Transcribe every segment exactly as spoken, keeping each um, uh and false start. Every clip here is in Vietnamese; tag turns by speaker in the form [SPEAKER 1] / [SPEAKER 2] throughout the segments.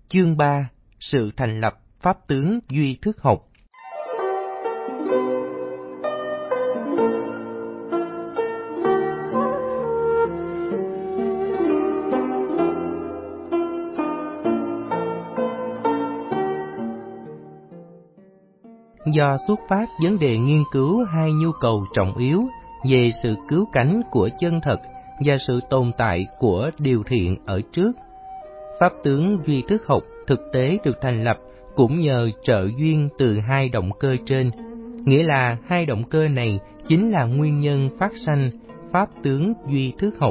[SPEAKER 1] Chương ba. Sự thành lập pháp tướng duy thức học. Do xuất phát vấn đề nghiên cứu hai nhu cầu trọng yếu về sự cứu cánh của chân thật và sự tồn tại của điều thiện ở trước, pháp tướng duy thức học thực tế được thành lập cũng nhờ trợ duyên từ hai động cơ trên, nghĩa là hai động cơ này chính là nguyên nhân phát sanh pháp tướng duy thức học.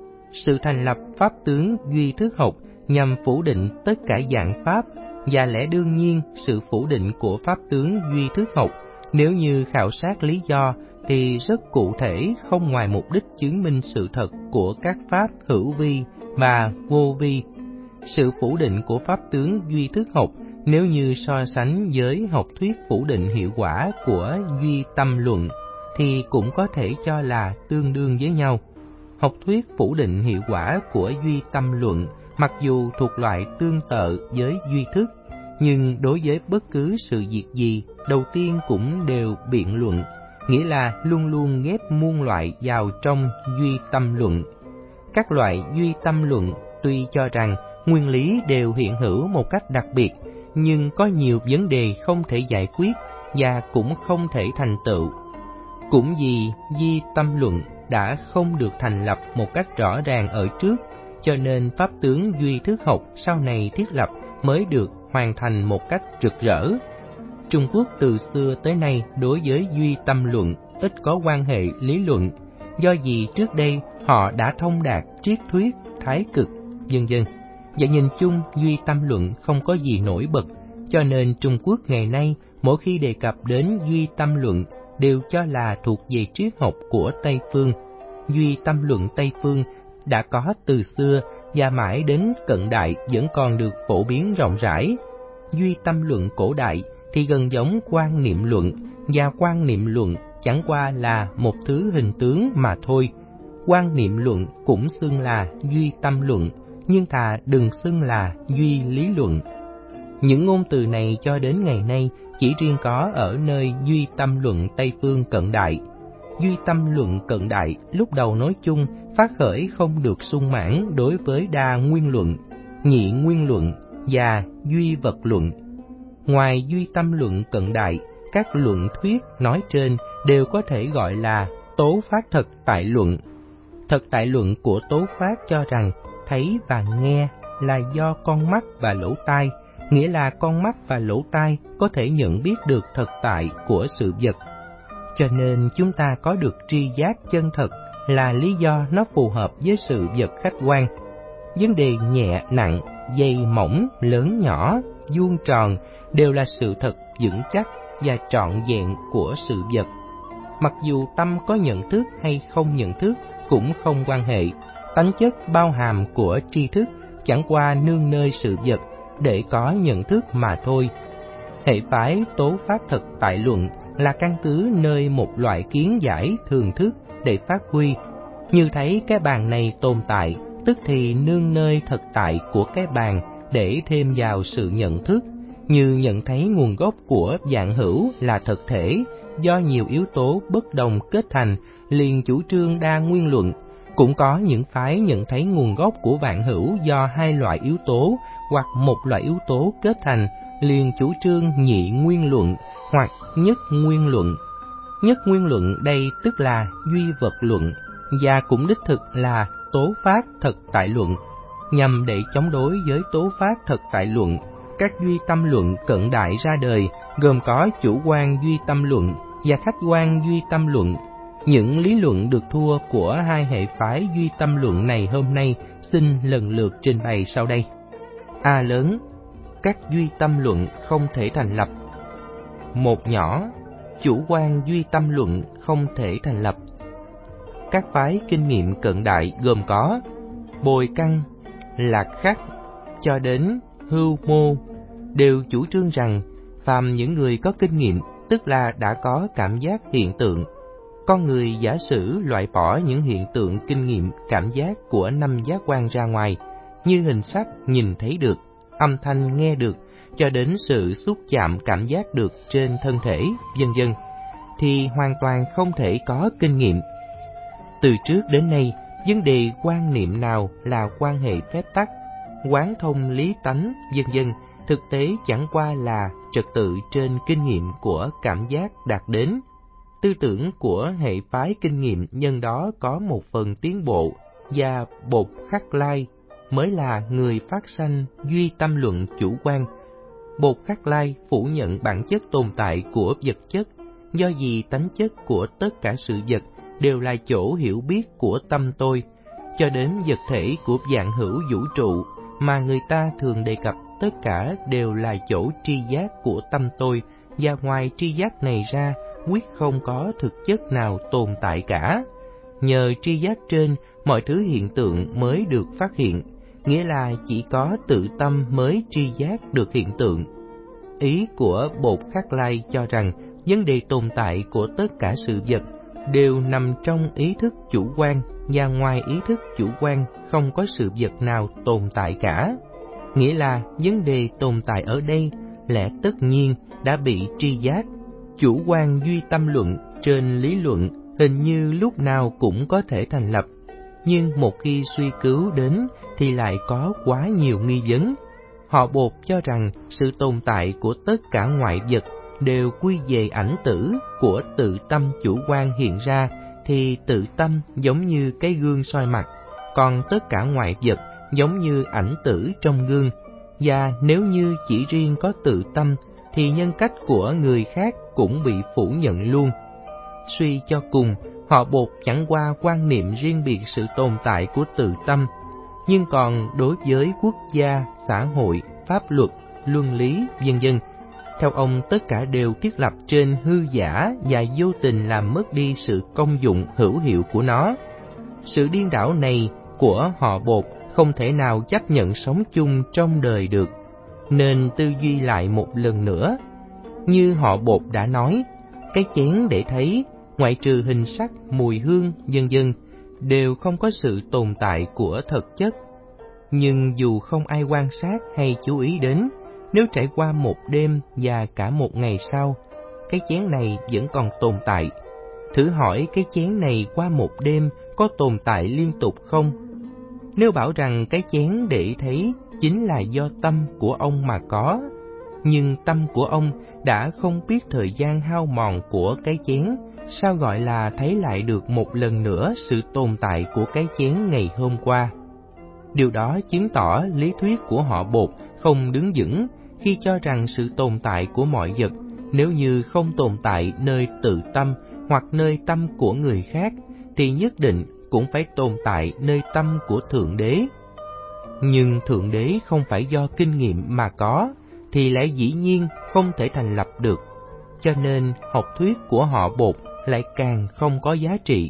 [SPEAKER 1] Sự thành lập pháp tướng duy thức học nhằm phủ định tất cả dạng pháp, và lẽ đương nhiên sự phủ định của pháp tướng duy thức học, nếu như khảo sát lý do, thì rất cụ thể, không ngoài mục đích chứng minh sự thật của các pháp hữu vi và vô vi. Sự phủ định của pháp tướng duy thức học, nếu như so sánh với học thuyết phủ định hiệu quả của duy tâm luận, thì cũng có thể cho là tương đương với nhau. Học thuyết phủ định hiệu quả của duy tâm luận mặc dù thuộc loại tương tự với duy thức, nhưng đối với bất cứ sự việc gì, đầu tiên cũng đều biện luận, nghĩa là luôn luôn ghép muôn loại vào trong duy tâm luận. Các loại duy tâm luận tuy cho rằng nguyên lý đều hiện hữu một cách đặc biệt, nhưng có nhiều vấn đề không thể giải quyết và cũng không thể thành tựu. Cũng vì duy tâm luận đã không được thành lập một cách rõ ràng ở trước, cho nên pháp tướng duy thức học sau này thiết lập mới được hoàn thành một cách rực rỡ. Trung Quốc từ xưa tới nay đối với duy tâm luận ít có quan hệ lý luận, do vì trước đây họ đã thông đạt triết thuyết, thái cực, vân vân. Và nhìn chung duy tâm luận không có gì nổi bật, cho nên Trung Quốc ngày nay mỗi khi đề cập đến duy tâm luận đều cho là thuộc về triết học của Tây phương. Duy tâm luận Tây phương đã có từ xưa và mãi đến cận đại vẫn còn được phổ biến rộng rãi. Duy tâm luận cổ đại thì gần giống quan niệm luận, và quan niệm luận chẳng qua là một thứ hình tướng mà thôi. Quan niệm luận cũng xưng là duy tâm luận, nhưng thà đừng xưng là duy lý luận. Những ngôn từ này cho đến ngày nay chỉ riêng có ở nơi duy tâm luận Tây phương cận đại. Duy tâm luận cận đại lúc đầu nói chung phát khởi không được sung mãn đối với đa nguyên luận, nhị nguyên luận và duy vật luận. Ngoài duy tâm luận cận đại, các luận thuyết nói trên đều có thể gọi là tố phát thật tại luận. Thật tại luận của tố phát cho rằng thấy và nghe là do con mắt và lỗ tai, nghĩa là con mắt và lỗ tai có thể nhận biết được thật tại của sự vật. Cho nên chúng ta có được tri giác chân thật là lý do nó phù hợp với sự vật khách quan. Vấn đề nhẹ nặng, dày mỏng, lớn nhỏ, vuông tròn đều là sự thật vững chắc và trọn vẹn của sự vật. Mặc dù tâm có nhận thức hay không nhận thức cũng không quan hệ, tánh chất bao hàm của tri thức chẳng qua nương nơi sự vật để có nhận thức mà thôi. Hệ phái tố phát thật tại luận là căn cứ nơi một loại kiến giải thường thức để phát huy. Như thấy cái bàn này tồn tại, tức thì nương nơi thật tại của cái bàn để thêm vào sự nhận thức. Như nhận thấy nguồn gốc của vạn hữu là thật thể, do nhiều yếu tố bất đồng kết thành, liền chủ trương đa nguyên luận. Cũng có những phái nhận thấy nguồn gốc của vạn hữu do hai loại yếu tố hoặc một loại yếu tố kết thành, liền chủ trương nhị nguyên luận hoặc nhất nguyên luận. Nhất nguyên luận đây tức là duy vật luận, và cũng đích thực là tố phát thật tại luận. Nhằm để chống đối với tố phát thật tại luận, các duy tâm luận cận đại ra đời, gồm có chủ quan duy tâm luận và khách quan duy tâm luận. Những lý luận được thua của hai hệ phái duy tâm luận này hôm nay xin lần lượt trình bày sau đây. A lớn, các duy tâm luận không thể thành lập. Một nhỏ, chủ quan duy tâm luận không thể thành lập. Các phái kinh nghiệm cận đại gồm có Bồi Căn, Lạc Khắc cho đến Hưu Mô đều chủ trương rằng phàm những người có kinh nghiệm, tức là đã có cảm giác hiện tượng. Con người giả sử loại bỏ những hiện tượng kinh nghiệm cảm giác của năm giác quan ra ngoài, như hình sắc nhìn thấy được, âm thanh nghe được, cho đến sự xúc chạm cảm giác được trên thân thể, vân vân, thì hoàn toàn không thể có kinh nghiệm. Từ trước đến nay, vấn đề quan niệm nào là quan hệ phép tắc, quán thông lý tánh, vân vân, thực tế chẳng qua là trật tự trên kinh nghiệm của cảm giác đạt đến. Tư tưởng của hệ phái kinh nghiệm nhân đó có một phần tiến bộ, và Bột Khắc Lai mới là người phát sanh duy tâm luận chủ quan. Bột Khắc Lai phủ nhận bản chất tồn tại của vật chất, do vì tánh chất của tất cả sự vật đều là chỗ hiểu biết của tâm tôi, cho đến vật thể của vạn hữu vũ trụ mà người ta thường đề cập tất cả đều là chỗ tri giác của tâm tôi, và ngoài tri giác này ra, quyết không có thực chất nào tồn tại cả. Nhờ tri giác trên, mọi thứ hiện tượng mới được phát hiện, nghĩa là chỉ có tự tâm mới tri giác được hiện tượng. Ý của Bột Khắc Lai cho rằng vấn đề tồn tại của tất cả sự vật đều nằm trong ý thức chủ quan, và ngoài ý thức chủ quan không có sự vật nào tồn tại cả. Nghĩa là vấn đề tồn tại ở đây lẽ tất nhiên đã bị tri giác. Chủ quan duy tâm luận trên lý luận hình như lúc nào cũng có thể thành lập, nhưng một khi suy cứu đến thì lại có quá nhiều nghi vấn. Họ Bột cho rằng sự tồn tại của tất cả ngoại vật đều quy về ảnh tử của tự tâm chủ quan hiện ra, thì tự tâm giống như cái gương soi mặt, còn tất cả ngoại vật giống như ảnh tử trong gương. Và nếu như chỉ riêng có tự tâm, thì nhân cách của người khác cũng bị phủ nhận luôn. Suy cho cùng, họ Bột chẳng qua quan niệm riêng biệt sự tồn tại của tự tâm, nhưng còn đối với quốc gia, xã hội, pháp luật, luân lý, vân vân, theo ông tất cả đều thiết lập trên hư giả và vô tình làm mất đi sự công dụng hữu hiệu của nó. Sự điên đảo này của họ Bột không thể nào chấp nhận sống chung trong đời được, nên tư duy lại một lần nữa. Như họ Bột đã nói, cái chén để thấy, ngoại trừ hình sắc, mùi hương, vân vân, đều không có sự tồn tại của thực chất. Nhưng dù không ai quan sát hay chú ý đến, nếu trải qua một đêm và cả một ngày sau, cái chén này vẫn còn tồn tại. Thử hỏi cái chén này qua một đêm có tồn tại liên tục không? Nếu bảo rằng cái chén để thấy chính là do tâm của ông mà có, nhưng tâm của ông đã không biết thời gian hao mòn của cái chén, sao gọi là thấy lại được một lần nữa sự tồn tại của cái chén ngày hôm qua? Điều đó chứng tỏ lý thuyết của họ Bột không đứng vững khi cho rằng sự tồn tại của mọi vật, nếu như không tồn tại nơi tự tâm hoặc nơi tâm của người khác, thì nhất định cũng phải tồn tại nơi tâm của Thượng Đế. Nhưng Thượng Đế không phải do kinh nghiệm mà có, thì lẽ dĩ nhiên không thể thành lập được, cho nên học thuyết của họ Bột lại càng không có giá trị.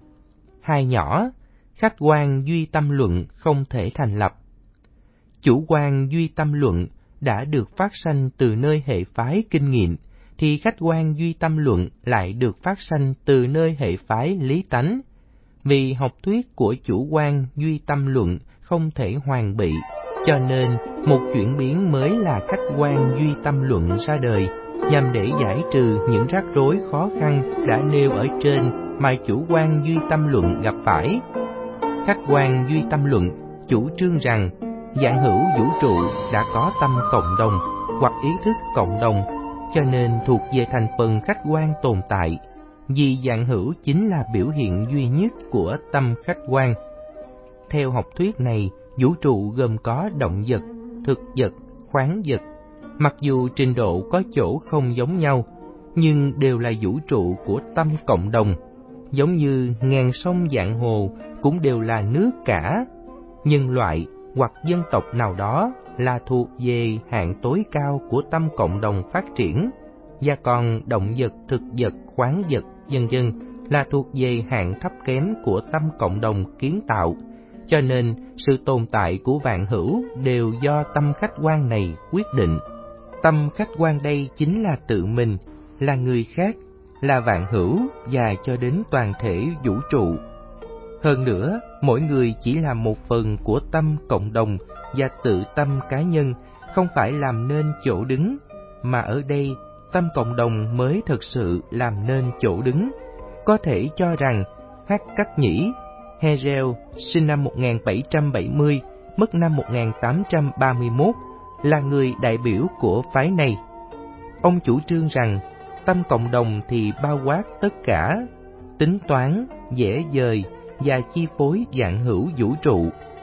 [SPEAKER 1] Hai nhỏ, khách quan duy tâm luận không thể thành lập. Chủ quan duy tâm luận đã được phát sanh từ nơi hệ phái kinh nghiệm, thì khách quan duy tâm luận lại được phát sanh từ nơi hệ phái lý tánh. Vì học thuyết của chủ quan duy tâm luận không thể hoàn bị, cho nên một chuyển biến mới là khách quan duy tâm luận ra đời, nhằm để giải trừ những rắc rối khó khăn đã nêu ở trên mà chủ quan duy tâm luận gặp phải. Khách quan duy tâm luận chủ trương rằng vạn hữu vũ trụ đã có tâm cộng đồng hoặc ý thức cộng đồng, cho nên thuộc về thành phần khách quan tồn tại, vì vạn hữu chính là biểu hiện duy nhất của tâm khách quan. Theo học thuyết này, vũ trụ gồm có động vật, thực vật, khoáng vật. Mặc dù trình độ có chỗ không giống nhau, nhưng đều là vũ trụ của tâm cộng đồng. Giống như ngàn sông vạn hồ cũng đều là nước cả. Nhân loại hoặc dân tộc nào đó là thuộc về hạng tối cao của tâm cộng đồng phát triển, và còn động vật, thực vật, khoáng vật, vân vân là thuộc về hạng thấp kém của tâm cộng đồng kiến tạo. Cho nên, sự tồn tại của vạn hữu đều do tâm khách quan này quyết định. Tâm khách quan đây chính là tự mình, là người khác, là vạn hữu và cho đến toàn thể vũ trụ. Hơn nữa, mỗi người chỉ là một phần của tâm cộng đồng và tự tâm cá nhân, không phải làm nên chỗ đứng, mà ở đây tâm cộng đồng mới thực sự làm nên chỗ đứng. Có thể cho rằng Hắc Cắt Nhĩ Hegel sinh năm một nghìn bảy trăm bảy mươi, mất năm một nghìn tám trăm ba mươi mốt, là người đại biểu của phái này. Ông chủ trương rằng tâm cộng đồng thì bao quát tất cả, tính toán, dễ dời và chi phối vạn hữu vũ trụ.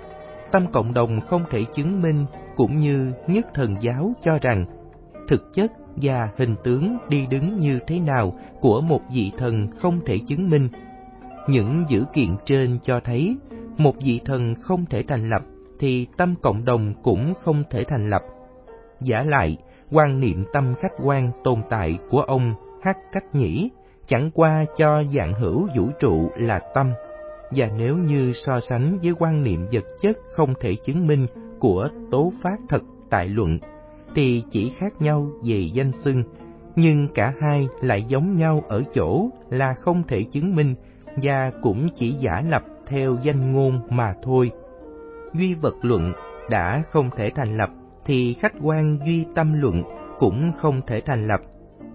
[SPEAKER 1] Tâm cộng đồng không thể chứng minh, cũng như Nhất Thần giáo cho rằng thực chất và hình tướng đi đứng như thế nào của một vị thần không thể chứng minh. Những dữ kiện trên cho thấy một vị thần không thể thành lập thì tâm cộng đồng cũng không thể thành lập. Vả lại, quan niệm tâm khách quan tồn tại của ông Hắc Cắt Nhĩ chẳng qua cho vạn hữu vũ trụ là tâm, và nếu như so sánh với quan niệm vật chất không thể chứng minh của Tố Phát Thật Tại Luận thì chỉ khác nhau về danh xưng, nhưng cả hai lại giống nhau ở chỗ là không thể chứng minh và cũng chỉ giả lập theo danh ngôn mà thôi. Duy vật luận đã không thể thành lập thì khách quan duy tâm luận cũng không thể thành lập.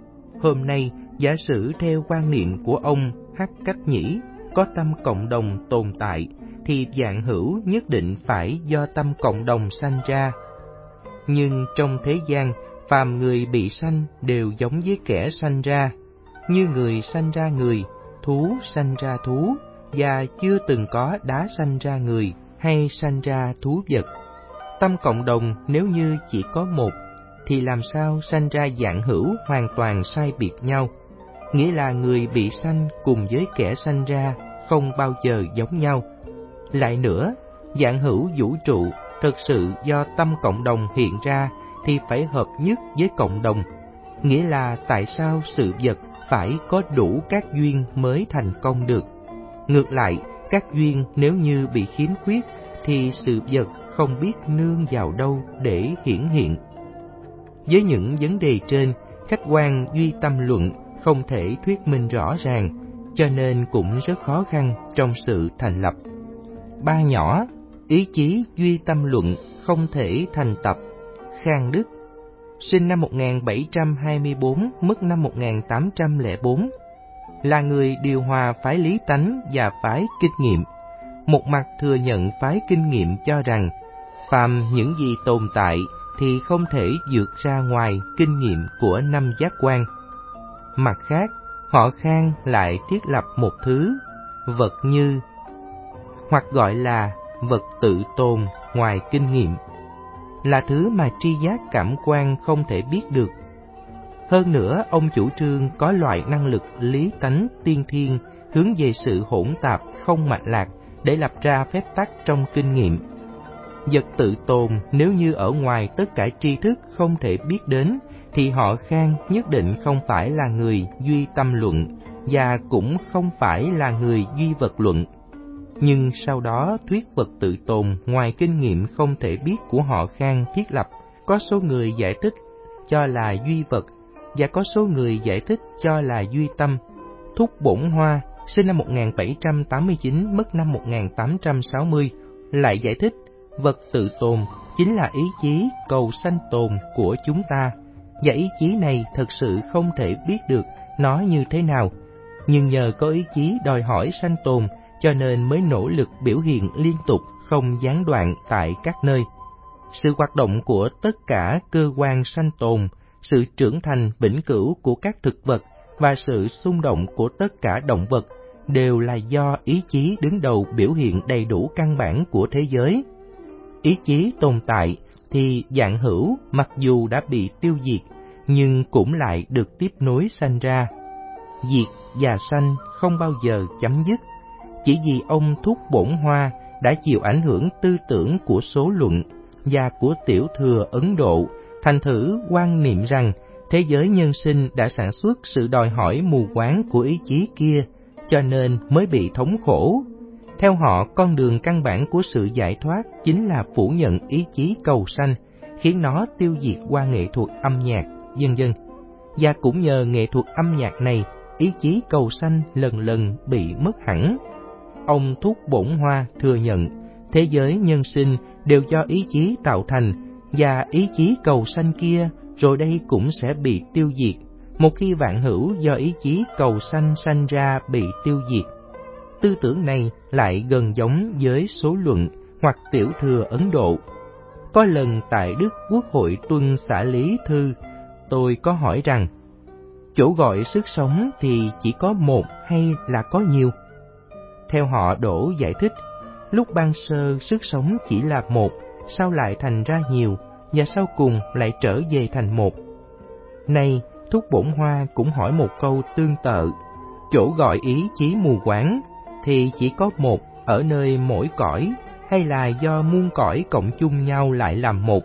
[SPEAKER 1] Hôm nay, giả sử theo quan niệm của ông Hắc Cắt Nhĩ có tâm cộng đồng tồn tại thì vạn hữu nhất định phải do tâm cộng đồng sanh ra. Nhưng trong thế gian, phàm người bị sanh đều giống với kẻ sanh ra, như người sanh ra người, thú sanh ra thú, và chưa từng có đá sanh ra người hay sanh ra thú vật. Tâm cộng đồng nếu như chỉ có một, thì làm sao sanh ra vạn hữu hoàn toàn sai biệt nhau, nghĩa là người bị sanh cùng với kẻ sanh ra không bao giờ giống nhau. Lại nữa, vạn hữu vũ trụ thực sự do tâm cộng đồng hiện ra thì phải hợp nhất với cộng đồng, nghĩa là tại sao sự vật phải có đủ các duyên mới thành công được. Ngược lại, các duyên nếu như bị khiếm khuyết thì sự vật không biết nương vào đâu để hiển hiện. Với những vấn đề trên, khách quan duy tâm luận không thể thuyết minh rõ ràng, cho nên cũng rất khó khăn trong sự thành lập. Ba nhỏ, ý chí duy tâm luận không thể thành tập. Khang Đức sinh năm một nghìn bảy trăm hai mươi bốn, mất năm một nghìn tám trăm lẻ bốn, là người điều hòa phái lý tánh và phái kinh nghiệm. Một mặt thừa nhận phái kinh nghiệm cho rằng phàm những gì tồn tại thì không thể vượt ra ngoài kinh nghiệm của năm giác quan. Mặt khác, họ Khang lại thiết lập một thứ vật như, hoặc gọi là vật tự tồn ngoài kinh nghiệm, là thứ mà tri giác cảm quan không thể biết được. Hơn nữa, ông chủ trương có loại năng lực lý tánh tiên thiên hướng về sự hỗn tạp không mạch lạc để lập ra phép tắc trong kinh nghiệm. Vật tự tồn nếu như ở ngoài tất cả tri thức không thể biết đến thì họ Khang nhất định không phải là người duy tâm luận và cũng không phải là người duy vật luận. Nhưng sau đó thuyết vật tự tồn ngoài kinh nghiệm không thể biết của họ Khang thiết lập, có số người giải thích cho là duy vật và có số người giải thích cho là duy tâm. Thúc Bổn Hoa sinh năm một nghìn bảy trăm tám mươi chín, mất năm một nghìn tám trăm sáu mươi, lại giải thích vật tự tồn chính là ý chí cầu sanh tồn của chúng ta, và ý chí này thật sự không thể biết được nó như thế nào, nhưng nhờ có ý chí đòi hỏi sanh tồn cho nên mới nỗ lực biểu hiện liên tục không gián đoạn tại các nơi. Sự hoạt động của tất cả cơ quan sanh tồn, sự trưởng thành vĩnh cửu của các thực vật và sự xung động của tất cả động vật đều là do ý chí đứng đầu biểu hiện đầy đủ căn bản của thế giới. Ý chí tồn tại thì vạn hữu mặc dù đã bị tiêu diệt nhưng cũng lại được tiếp nối sanh ra. Diệt và sanh không bao giờ chấm dứt. Chỉ vì ông Thúc Bổn Hoa đã chịu ảnh hưởng tư tưởng của số luận và của tiểu thừa Ấn Độ, thành thử quan niệm rằng thế giới nhân sinh đã sản xuất sự đòi hỏi mù quáng của ý chí kia, cho nên mới bị thống khổ. Theo họ, con đường căn bản của sự giải thoát chính là phủ nhận ý chí cầu sanh, khiến nó tiêu diệt qua nghệ thuật âm nhạc, vân vân. Và cũng nhờ nghệ thuật âm nhạc này, ý chí cầu sanh lần lần bị mất hẳn. Ông Thúc Bổn Hoa thừa nhận thế giới nhân sinh đều do ý chí tạo thành, và ý chí cầu sanh kia rồi đây cũng sẽ bị tiêu diệt, một khi vạn hữu do ý chí cầu sanh sanh ra bị tiêu diệt. Tư tưởng này lại gần giống với số luận hoặc tiểu thừa Ấn Độ. Có lần tại Đức Quốc hội tuân xả lý thư, tôi có hỏi rằng, chỗ gọi sức sống thì chỉ có một hay là có nhiều? Theo họ Đỗ giải thích, lúc ban sơ sức sống chỉ là một, sau lại thành ra nhiều, và sau cùng lại trở về thành một. Nay, Thúc Bổn Hoa cũng hỏi một câu tương tự, chỗ gọi ý chí mù quáng thì chỉ có một ở nơi mỗi cõi, hay là do muôn cõi cộng chung nhau lại làm một?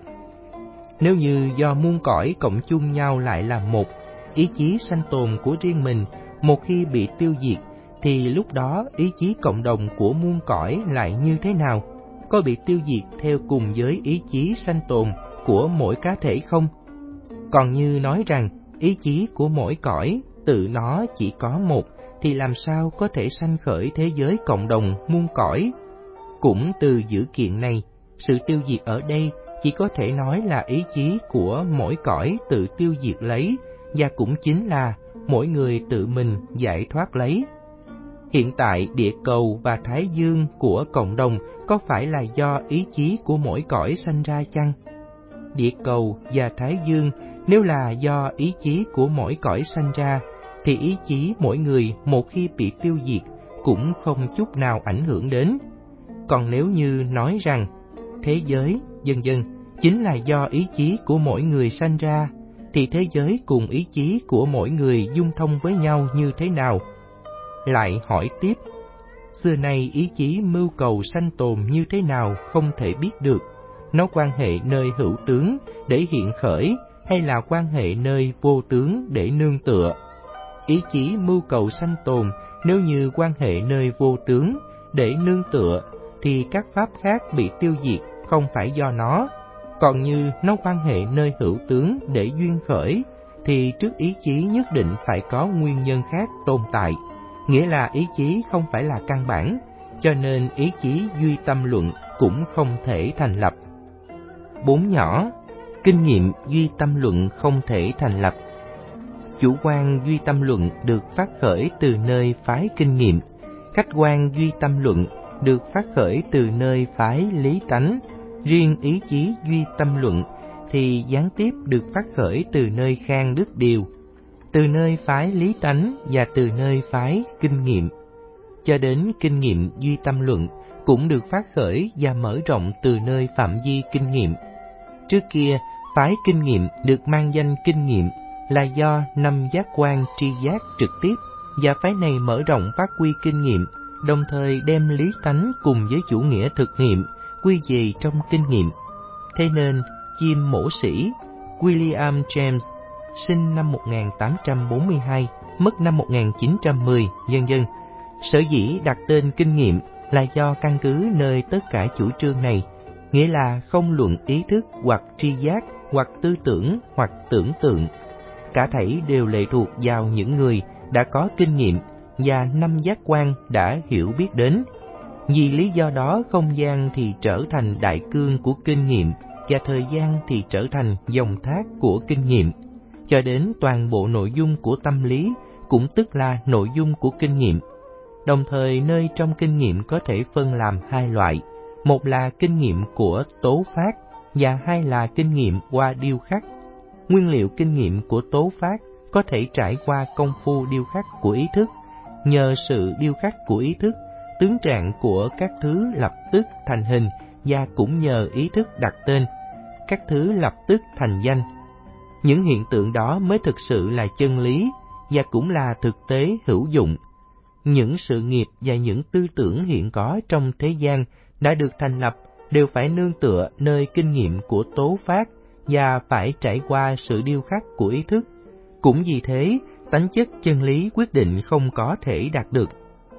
[SPEAKER 1] Nếu như do muôn cõi cộng chung nhau lại làm một, ý chí sanh tồn của riêng mình một khi bị tiêu diệt, thì lúc đó ý chí cộng đồng của muôn cõi lại như thế nào? Có bị tiêu diệt theo cùng với ý chí sanh tồn của mỗi cá thể không? Còn như nói rằng ý chí của mỗi cõi tự nó chỉ có một, thì làm sao có thể sanh khởi thế giới cộng đồng muôn cõi? Cũng từ dữ kiện này, sự tiêu diệt ở đây chỉ có thể nói là ý chí của mỗi cõi tự tiêu diệt lấy, và cũng chính là mỗi người tự mình giải thoát lấy. Hiện tại địa cầu và thái dương của cộng đồng có phải là do ý chí của mỗi cõi sanh ra chăng? Địa cầu và thái dương nếu là do ý chí của mỗi cõi sanh ra, thì ý chí mỗi người một khi bị tiêu diệt cũng không chút nào ảnh hưởng đến. Còn nếu như nói rằng thế giới, vân vân chính là do ý chí của mỗi người sanh ra, thì thế giới cùng ý chí của mỗi người dung thông với nhau như thế nào? Lại hỏi tiếp, xưa nay ý chí mưu cầu sanh tồn như thế nào không thể biết được, nó quan hệ nơi hữu tướng để hiện khởi, hay là quan hệ nơi vô tướng để nương tựa? Ý chí mưu cầu sanh tồn nếu như quan hệ nơi vô tướng để nương tựa, thì các pháp khác bị tiêu diệt không phải do nó. Còn như nó quan hệ nơi hữu tướng để duyên khởi, thì trước ý chí nhất định phải có nguyên nhân khác tồn tại, nghĩa là ý chí không phải là căn bản, cho nên ý chí duy tâm luận cũng không thể thành lập. Bốn nhỏ, kinh nghiệm duy tâm luận không thể thành lập. Chủ quan duy tâm luận được phát khởi từ nơi phái kinh nghiệm, khách quan duy tâm luận được phát khởi từ nơi phái lý tánh, riêng ý chí duy tâm luận thì gián tiếp được phát khởi từ nơi khang đức điều, từ nơi phái lý tánh và từ nơi phái kinh nghiệm. Cho đến kinh nghiệm duy tâm luận cũng được phát khởi và mở rộng từ nơi phạm vi kinh nghiệm. Trước kia, phái kinh nghiệm được mang danh kinh nghiệm là do năm giác quan tri giác trực tiếp, và phái này mở rộng phát huy kinh nghiệm, đồng thời đem lý tánh cùng với chủ nghĩa thực nghiệm quy về trong kinh nghiệm. Thế nên, chim mổ sĩ William James, sinh năm một nghìn tám trăm bốn mươi hai, mất năm một nghìn chín trăm mười, vân vân, sở dĩ đặt tên kinh nghiệm là do căn cứ nơi tất cả chủ trương này, nghĩa là không luận ý thức hoặc tri giác hoặc tư tưởng hoặc tưởng tượng. Cả thảy đều lệ thuộc vào những người đã có kinh nghiệm và năm giác quan đã hiểu biết đến. Vì lý do đó, không gian thì trở thành đại cương của kinh nghiệm, và thời gian thì trở thành dòng thác của kinh nghiệm, cho đến toàn bộ nội dung của tâm lý cũng tức là nội dung của kinh nghiệm. Đồng thời, nơi trong kinh nghiệm có thể phân làm hai loại, một là kinh nghiệm của tố phát và hai là kinh nghiệm qua điêu khắc. Nguyên liệu kinh nghiệm của tố phát có thể trải qua công phu điêu khắc của ý thức. Nhờ sự điêu khắc của ý thức, tướng trạng của các thứ lập tức thành hình, và cũng nhờ ý thức đặt tên, các thứ lập tức thành danh. Những hiện tượng đó mới thực sự là chân lý và cũng là thực tế hữu dụng. Những sự nghiệp và những tư tưởng hiện có trong thế gian đã được thành lập đều phải nương tựa nơi kinh nghiệm của tố phát và phải trải qua sự điêu khắc của ý thức. Cũng vì thế, tánh chất chân lý quyết định không có thể đạt được.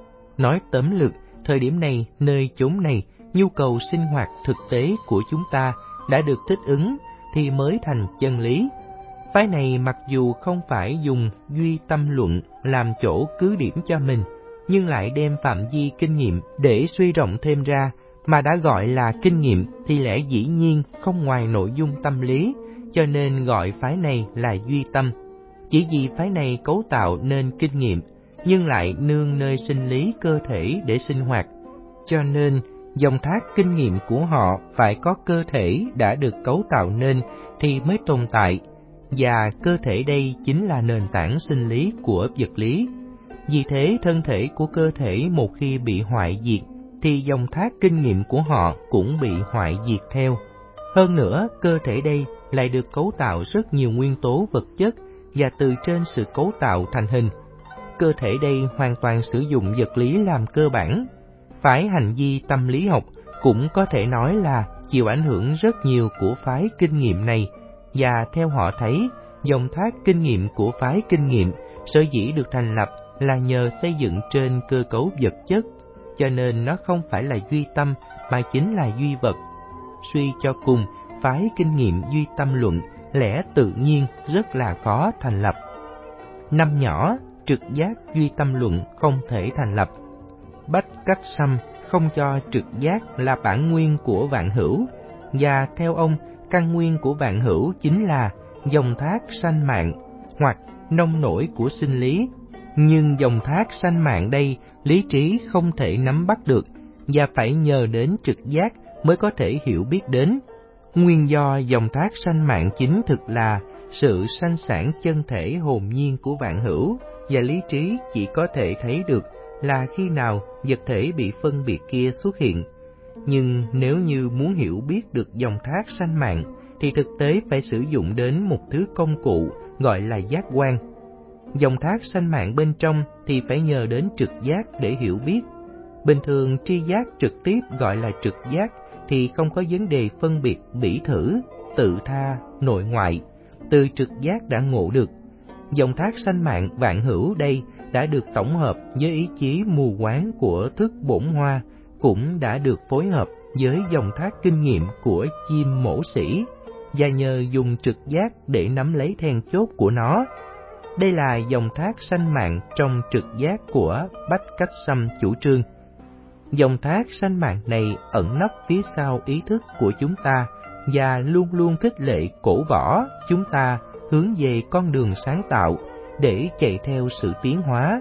[SPEAKER 1] Nói tóm lược, thời điểm này, nơi chốn này, nhu cầu sinh hoạt thực tế của chúng ta đã được thích ứng thì mới thành chân lý. Phái này mặc dù không phải dùng duy tâm luận làm chỗ cứ điểm cho mình, nhưng lại đem phạm vi kinh nghiệm để suy rộng thêm ra Mà đã gọi là kinh nghiệm thì lẽ dĩ nhiên không ngoài nội dung tâm lý, cho nên gọi phái này là duy tâm. Chỉ vì phái này cấu tạo nên kinh nghiệm, nhưng lại nương nơi sinh lý cơ thể để sinh hoạt, cho nên dòng thác kinh nghiệm của họ phải có cơ thể đã được cấu tạo nên thì mới tồn tại, và cơ thể đây chính là nền tảng sinh lý của vật lý. Vì thế thân thể của cơ thể một khi bị hoại diệt thì dòng thác kinh nghiệm của họ cũng bị hoại diệt theo. Hơn nữa, cơ thể đây lại được cấu tạo rất nhiều nguyên tố vật chất và từ trên sự cấu tạo thành hình. Cơ thể đây hoàn toàn sử dụng vật lý làm cơ bản. Phái hành vi tâm lý học cũng có thể nói là chịu ảnh hưởng rất nhiều của phái kinh nghiệm này, và theo họ thấy, dòng thác kinh nghiệm của phái kinh nghiệm sở dĩ được thành lập là nhờ xây dựng trên cơ cấu vật chất, cho nên nó không phải là duy tâm mà chính là duy vật. Suy cho cùng, phái kinh nghiệm duy tâm luận lẽ tự nhiên rất là khó thành lập. Năm nhỏ, trực giác duy tâm luận không thể thành lập. Bách Cách Sâm không cho trực giác là bản nguyên của vạn hữu, và theo ông, căn nguyên của vạn hữu chính là dòng thác sanh mạng hoặc nông nổi của sinh lý. Nhưng dòng thác sanh mạng đây, lý trí không thể nắm bắt được, và phải nhờ đến trực giác mới có thể hiểu biết đến. Nguyên do dòng thác sanh mạng chính thực là sự sanh sản chân thể hồn nhiên của vạn hữu, và lý trí chỉ có thể thấy được là khi nào vật thể bị phân biệt kia xuất hiện. Nhưng nếu như muốn hiểu biết được dòng thác sanh mạng, thì thực tế phải sử dụng đến một thứ công cụ gọi là giác quan. Dòng thác sanh mạng bên trong thì phải nhờ đến trực giác để hiểu biết. Bình thường tri giác trực tiếp gọi là trực giác thì không có vấn đề phân biệt bỉ thử, tự tha, nội ngoại. Từ trực giác đã ngộ được. Dòng thác sanh mạng vạn hữu đây đã được tổng hợp với ý chí mù quáng của thức bổn hoa, cũng đã được phối hợp với dòng thác kinh nghiệm của chim mổ xỉ, và nhờ dùng trực giác để nắm lấy then chốt của nó. Đây là dòng thác sanh mạng trong trực giác của Bách Cách Sâm chủ trương. Dòng thác sanh mạng này ẩn nấp phía sau ý thức của chúng ta và luôn luôn khích lệ cổ võ chúng ta hướng về con đường sáng tạo để chạy theo sự tiến hóa.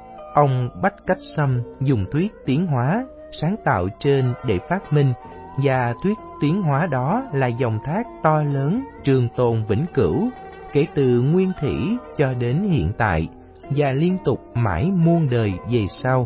[SPEAKER 1] Ông Bách Cách Sâm dùng thuyết tiến hóa, sáng tạo trên để phát minh, và thuyết tiến hóa đó là dòng thác to lớn, trường tồn vĩnh cửu, kể từ nguyên thủy cho đến hiện tại, và liên tục mãi muôn đời về sau.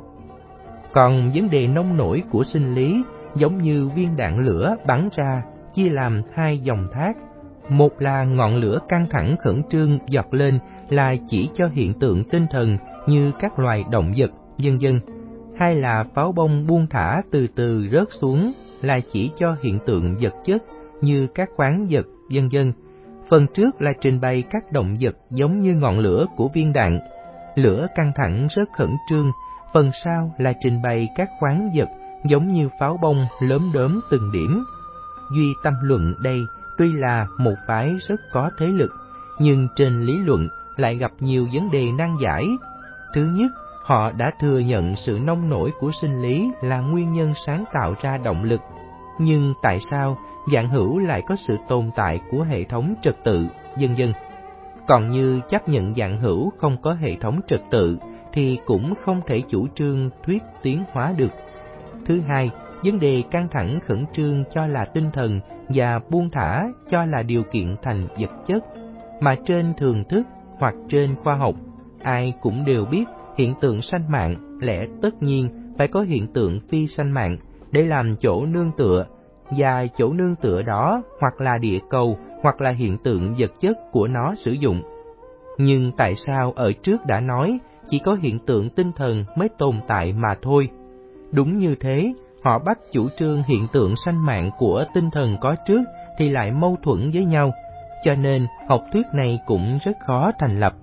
[SPEAKER 1] Còn vấn đề nông nổi của sinh lý giống như viên đạn lửa bắn ra, chia làm hai dòng thác. Một là ngọn lửa căng thẳng khẩn trương giọt lên là chỉ cho hiện tượng tinh thần như các loài động vật, vân vân. Hai là pháo bông buông thả từ từ rớt xuống là chỉ cho hiện tượng vật chất như các khoáng vật, vân vân. Phần trước là trình bày các động vật giống như ngọn lửa của viên đạn, lửa căng thẳng rất khẩn trương. Phần sau là trình bày các khoáng vật giống như pháo bông lốm đốm từng điểm. Duy tâm luận đây tuy là một phái rất có thế lực, nhưng trên lý luận lại gặp nhiều vấn đề nan giải. Thứ nhất, họ đã thừa nhận sự nông nổi của sinh lý là nguyên nhân sáng tạo ra động lực. Nhưng tại sao vạn hữu lại có sự tồn tại của hệ thống trật tự, vân vân? Còn như chấp nhận vạn hữu không có hệ thống trật tự thì cũng không thể chủ trương thuyết tiến hóa được. Thứ hai, vấn đề căng thẳng khẩn trương cho là tinh thần và buông thả cho là điều kiện thành vật chất, mà trên thường thức hoặc trên khoa học, ai cũng đều biết hiện tượng sanh mạng lẽ tất nhiên phải có hiện tượng phi sanh mạng để làm chỗ nương tựa, và chỗ nương tựa đó hoặc là địa cầu hoặc là hiện tượng vật chất của nó sử dụng. Nhưng tại sao ở trước đã nói chỉ có hiện tượng tinh thần mới tồn tại mà thôi? Đúng như thế, họ bắt chủ trương hiện tượng sanh mạng của tinh thần có trước thì lại mâu thuẫn với nhau, cho nên học thuyết này cũng rất khó thành lập.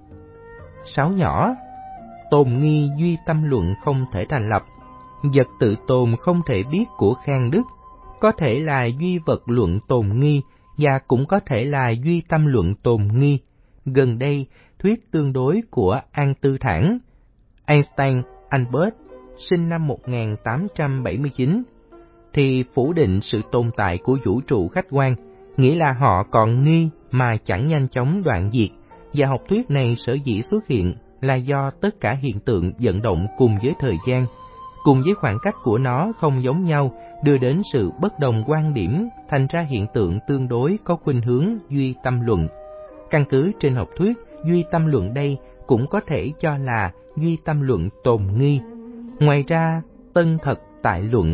[SPEAKER 1] Sáu nhỏ, tồn nghi duy tâm luận không thể thành lập. Vật tự tồn không thể biết của Khang Đức, có thể là duy vật luận tồn nghi và cũng có thể là duy tâm luận tồn nghi. Gần đây, thuyết tương đối của An Tư Thản, Einstein Albert, sinh năm một nghìn tám trăm bảy mươi chín. thì phủ định sự tồn tại của vũ trụ khách quan, nghĩa là họ còn nghi mà chẳng nhanh chóng đoạn diệt, và học thuyết này sở dĩ xuất hiện là do tất cả hiện tượng vận động cùng với thời gian, cùng với khoảng cách của nó không giống nhau, đưa đến sự bất đồng quan điểm, thành ra hiện tượng tương đối có khuynh hướng duy tâm luận. Căn cứ trên học thuyết, duy tâm luận đây cũng có thể cho là duy tâm luận tồn nghi. Ngoài ra, tân thật tại luận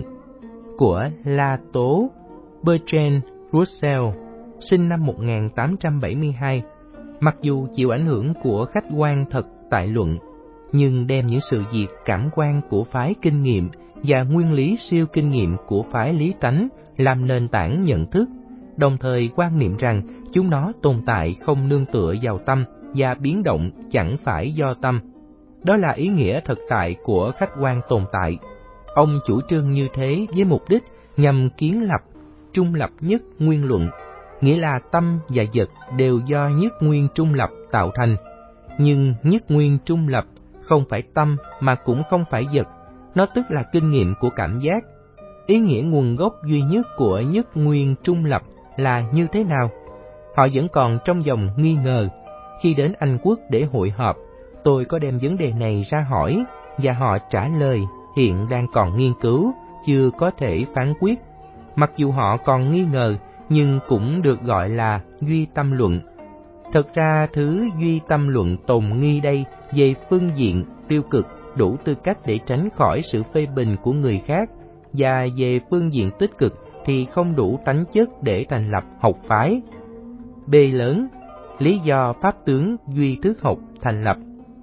[SPEAKER 1] của La Tố Bertrand Russell, sinh năm một nghìn tám trăm bảy mươi hai, mặc dù chịu ảnh hưởng của khách quan thật tại luận, nhưng đem những sự việc cảm quan của phái kinh nghiệm và nguyên lý siêu kinh nghiệm của phái lý tánh làm nền tảng nhận thức, đồng thời quan niệm rằng chúng nó tồn tại không nương tựa vào tâm và biến động chẳng phải do tâm. Đó là ý nghĩa thực tại của khách quan tồn tại. Ông chủ trương như thế với mục đích nhằm kiến lập trung lập nhất nguyên luận, nghĩa là tâm và vật đều do nhất nguyên trung lập tạo thành. Nhưng nhất nguyên trung lập không phải tâm mà cũng không phải vật, nó tức là kinh nghiệm của cảm giác. Ý nghĩa nguồn gốc duy nhất của nhất nguyên trung lập là như thế nào? Họ vẫn còn trong vòng nghi ngờ. Khi đến Anh Quốc để hội họp, tôi có đem vấn đề này ra hỏi, và họ trả lời hiện đang còn nghiên cứu, chưa có thể phán quyết. Mặc dù họ còn nghi ngờ, nhưng cũng được gọi là duy tâm luận. Thật ra thứ duy tâm luận tồn nghi đây về phương diện tiêu cực đủ tư cách để tránh khỏi sự phê bình của người khác, và về phương diện tích cực thì không đủ tánh chất để thành lập học phái. B lớn, lý do pháp tướng duy thức học thành lập.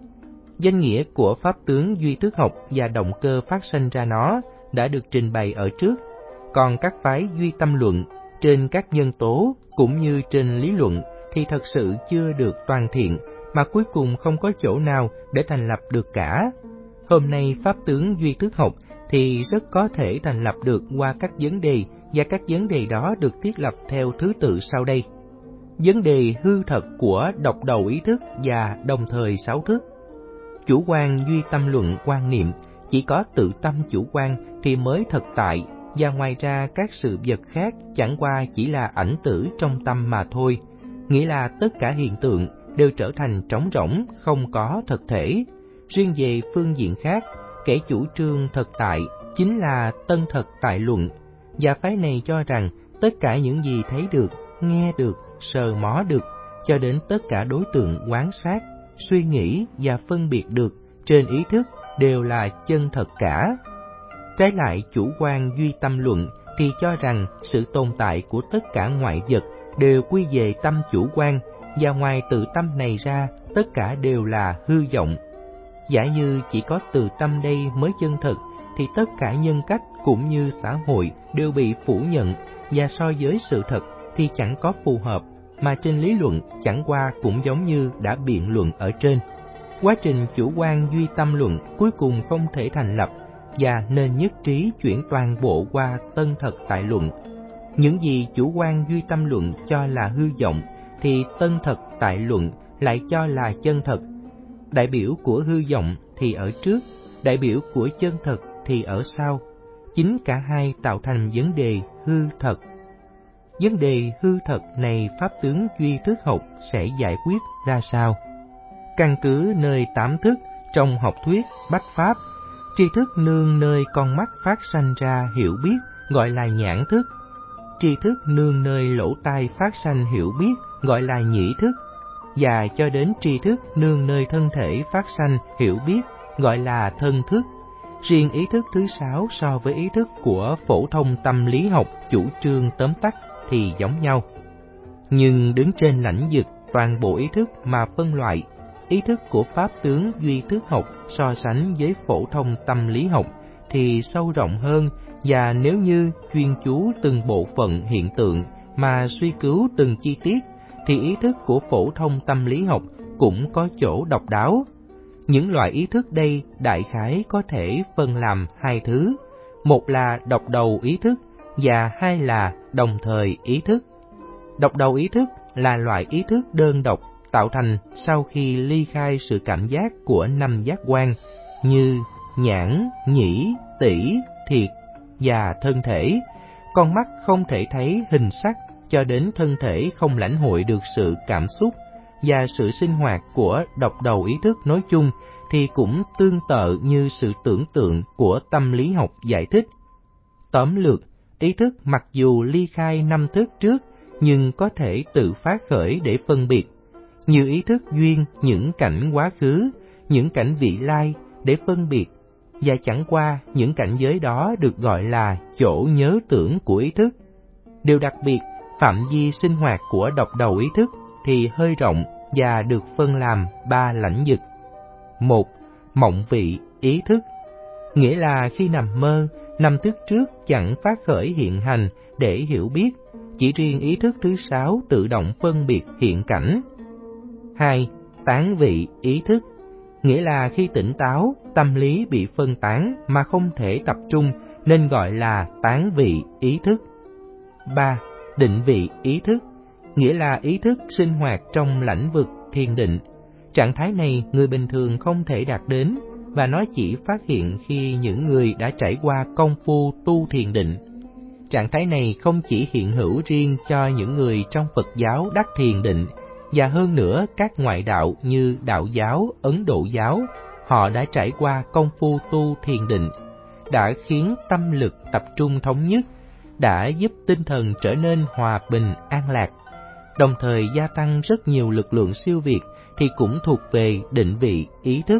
[SPEAKER 1] Danh nghĩa của pháp tướng duy thức học và động cơ phát sinh ra nó đã được trình bày ở trước, còn các phái duy tâm luận trên các nhân tố cũng như trên lý luận thì thật sự chưa được toàn thiện, mà cuối cùng không có chỗ nào để thành lập được cả. Hôm nay pháp tướng duy thức học thì rất có thể thành lập được qua các vấn đề, và các vấn đề đó được thiết lập theo thứ tự sau đây. Vấn đề hư thật của độc đầu ý thức và đồng thời sáu thức. Chủ quan duy tâm luận quan niệm chỉ có tự tâm chủ quan thì mới thật tại, và ngoài ra các sự vật khác chẳng qua chỉ là ảnh tử trong tâm mà thôi, nghĩa là tất cả hiện tượng đều trở thành trống rỗng, không có thực thể. Riêng về phương diện khác, kẻ chủ trương thực tại chính là tân thật tại luận, và phái này cho rằng tất cả những gì thấy được, nghe được, sờ mó được, cho đến tất cả đối tượng quan sát, suy nghĩ và phân biệt được trên ý thức đều là chân thật cả. Trái lại, chủ quan duy tâm luận thì cho rằng sự tồn tại của tất cả ngoại vật đều quy về tâm chủ quan, và ngoài tự tâm này ra, tất cả đều là hư vọng. Giả như chỉ có từ tâm đây mới chân thực, thì tất cả nhân cách cũng như xã hội đều bị phủ nhận, và so với sự thật thì chẳng có phù hợp, mà trên lý luận chẳng qua cũng giống như đã biện luận ở trên. Quá trình chủ quan duy tâm luận cuối cùng không thể thành lập, và nên nhất trí chuyển toàn bộ qua tân thật tại luận. Những gì chủ quan duy tâm luận cho là hư vọng thì tân thật tại luận lại cho là chân thật. Đại biểu của hư vọng thì ở trước, đại biểu của chân thật thì ở sau. Chính cả hai tạo thành vấn đề hư thật. Vấn đề hư thật này pháp tướng duy thức học sẽ giải quyết ra sao? Căn cứ nơi tám thức trong học thuyết bách pháp, tri thức nương nơi con mắt phát sanh ra hiểu biết gọi là nhãn thức, tri thức nương nơi lỗ tai phát sanh hiểu biết gọi là nhĩ thức, và cho đến tri thức nương nơi thân thể phát sanh hiểu biết gọi là thân thức. Riêng ý thức thứ sáu so với ý thức của phổ thông tâm lý học chủ trương tóm tắt thì giống nhau. Nhưng đứng trên lãnh vực toàn bộ ý thức mà phân loại, ý thức của pháp tướng duy thức học so sánh với phổ thông tâm lý học thì sâu rộng hơn, và nếu như chuyên chú từng bộ phận hiện tượng mà suy cứu từng chi tiết thì ý thức của phổ thông tâm lý học cũng có chỗ độc đáo. Những loại ý thức đây đại khái có thể phân làm hai thứ, một là độc đầu ý thức và hai là đồng thời ý thức. Độc đầu ý thức là loại ý thức đơn độc tạo thành sau khi ly khai sự cảm giác của năm giác quan như nhãn, nhĩ, tỷ, thiệt, và thân thể. Con mắt không thể thấy hình sắc cho đến thân thể không lãnh hội được sự cảm xúc và sự sinh hoạt của độc đầu ý thức nói chung thì cũng tương tự như sự tưởng tượng của tâm lý học giải thích. Tóm lược, ý thức mặc dù ly khai năm thức trước nhưng có thể tự phát khởi để phân biệt, như ý thức duyên những cảnh quá khứ, những cảnh vị lai để phân biệt, và chẳng qua những cảnh giới đó được gọi là chỗ nhớ tưởng của ý thức. Điều đặc biệt, phạm vi sinh hoạt của độc đầu ý thức thì hơi rộng và được phân làm ba lãnh vực. Một, mộng vị ý thức, nghĩa là khi nằm mơ, năm thức trước chẳng phát khởi hiện hành để hiểu biết, chỉ riêng ý thức thứ sáu tự động phân biệt hiện cảnh. Hai, tán vị ý thức, nghĩa là khi tỉnh táo, tâm lý bị phân tán mà không thể tập trung nên gọi là tán vị ý thức. Ba, định vị ý thức, nghĩa là ý thức sinh hoạt trong lãnh vực thiền định. Trạng thái này người bình thường không thể đạt đến và nó chỉ phát hiện khi những người đã trải qua công phu tu thiền định. Trạng thái này không chỉ hiện hữu riêng cho những người trong Phật giáo đắc thiền định, và hơn nữa các ngoại đạo như Đạo giáo, Ấn Độ giáo, họ đã trải qua công phu tu thiền định, đã khiến tâm lực tập trung thống nhất, đã giúp tinh thần trở nên hòa bình, an lạc, đồng thời gia tăng rất nhiều lực lượng siêu việt thì cũng thuộc về định vị ý thức.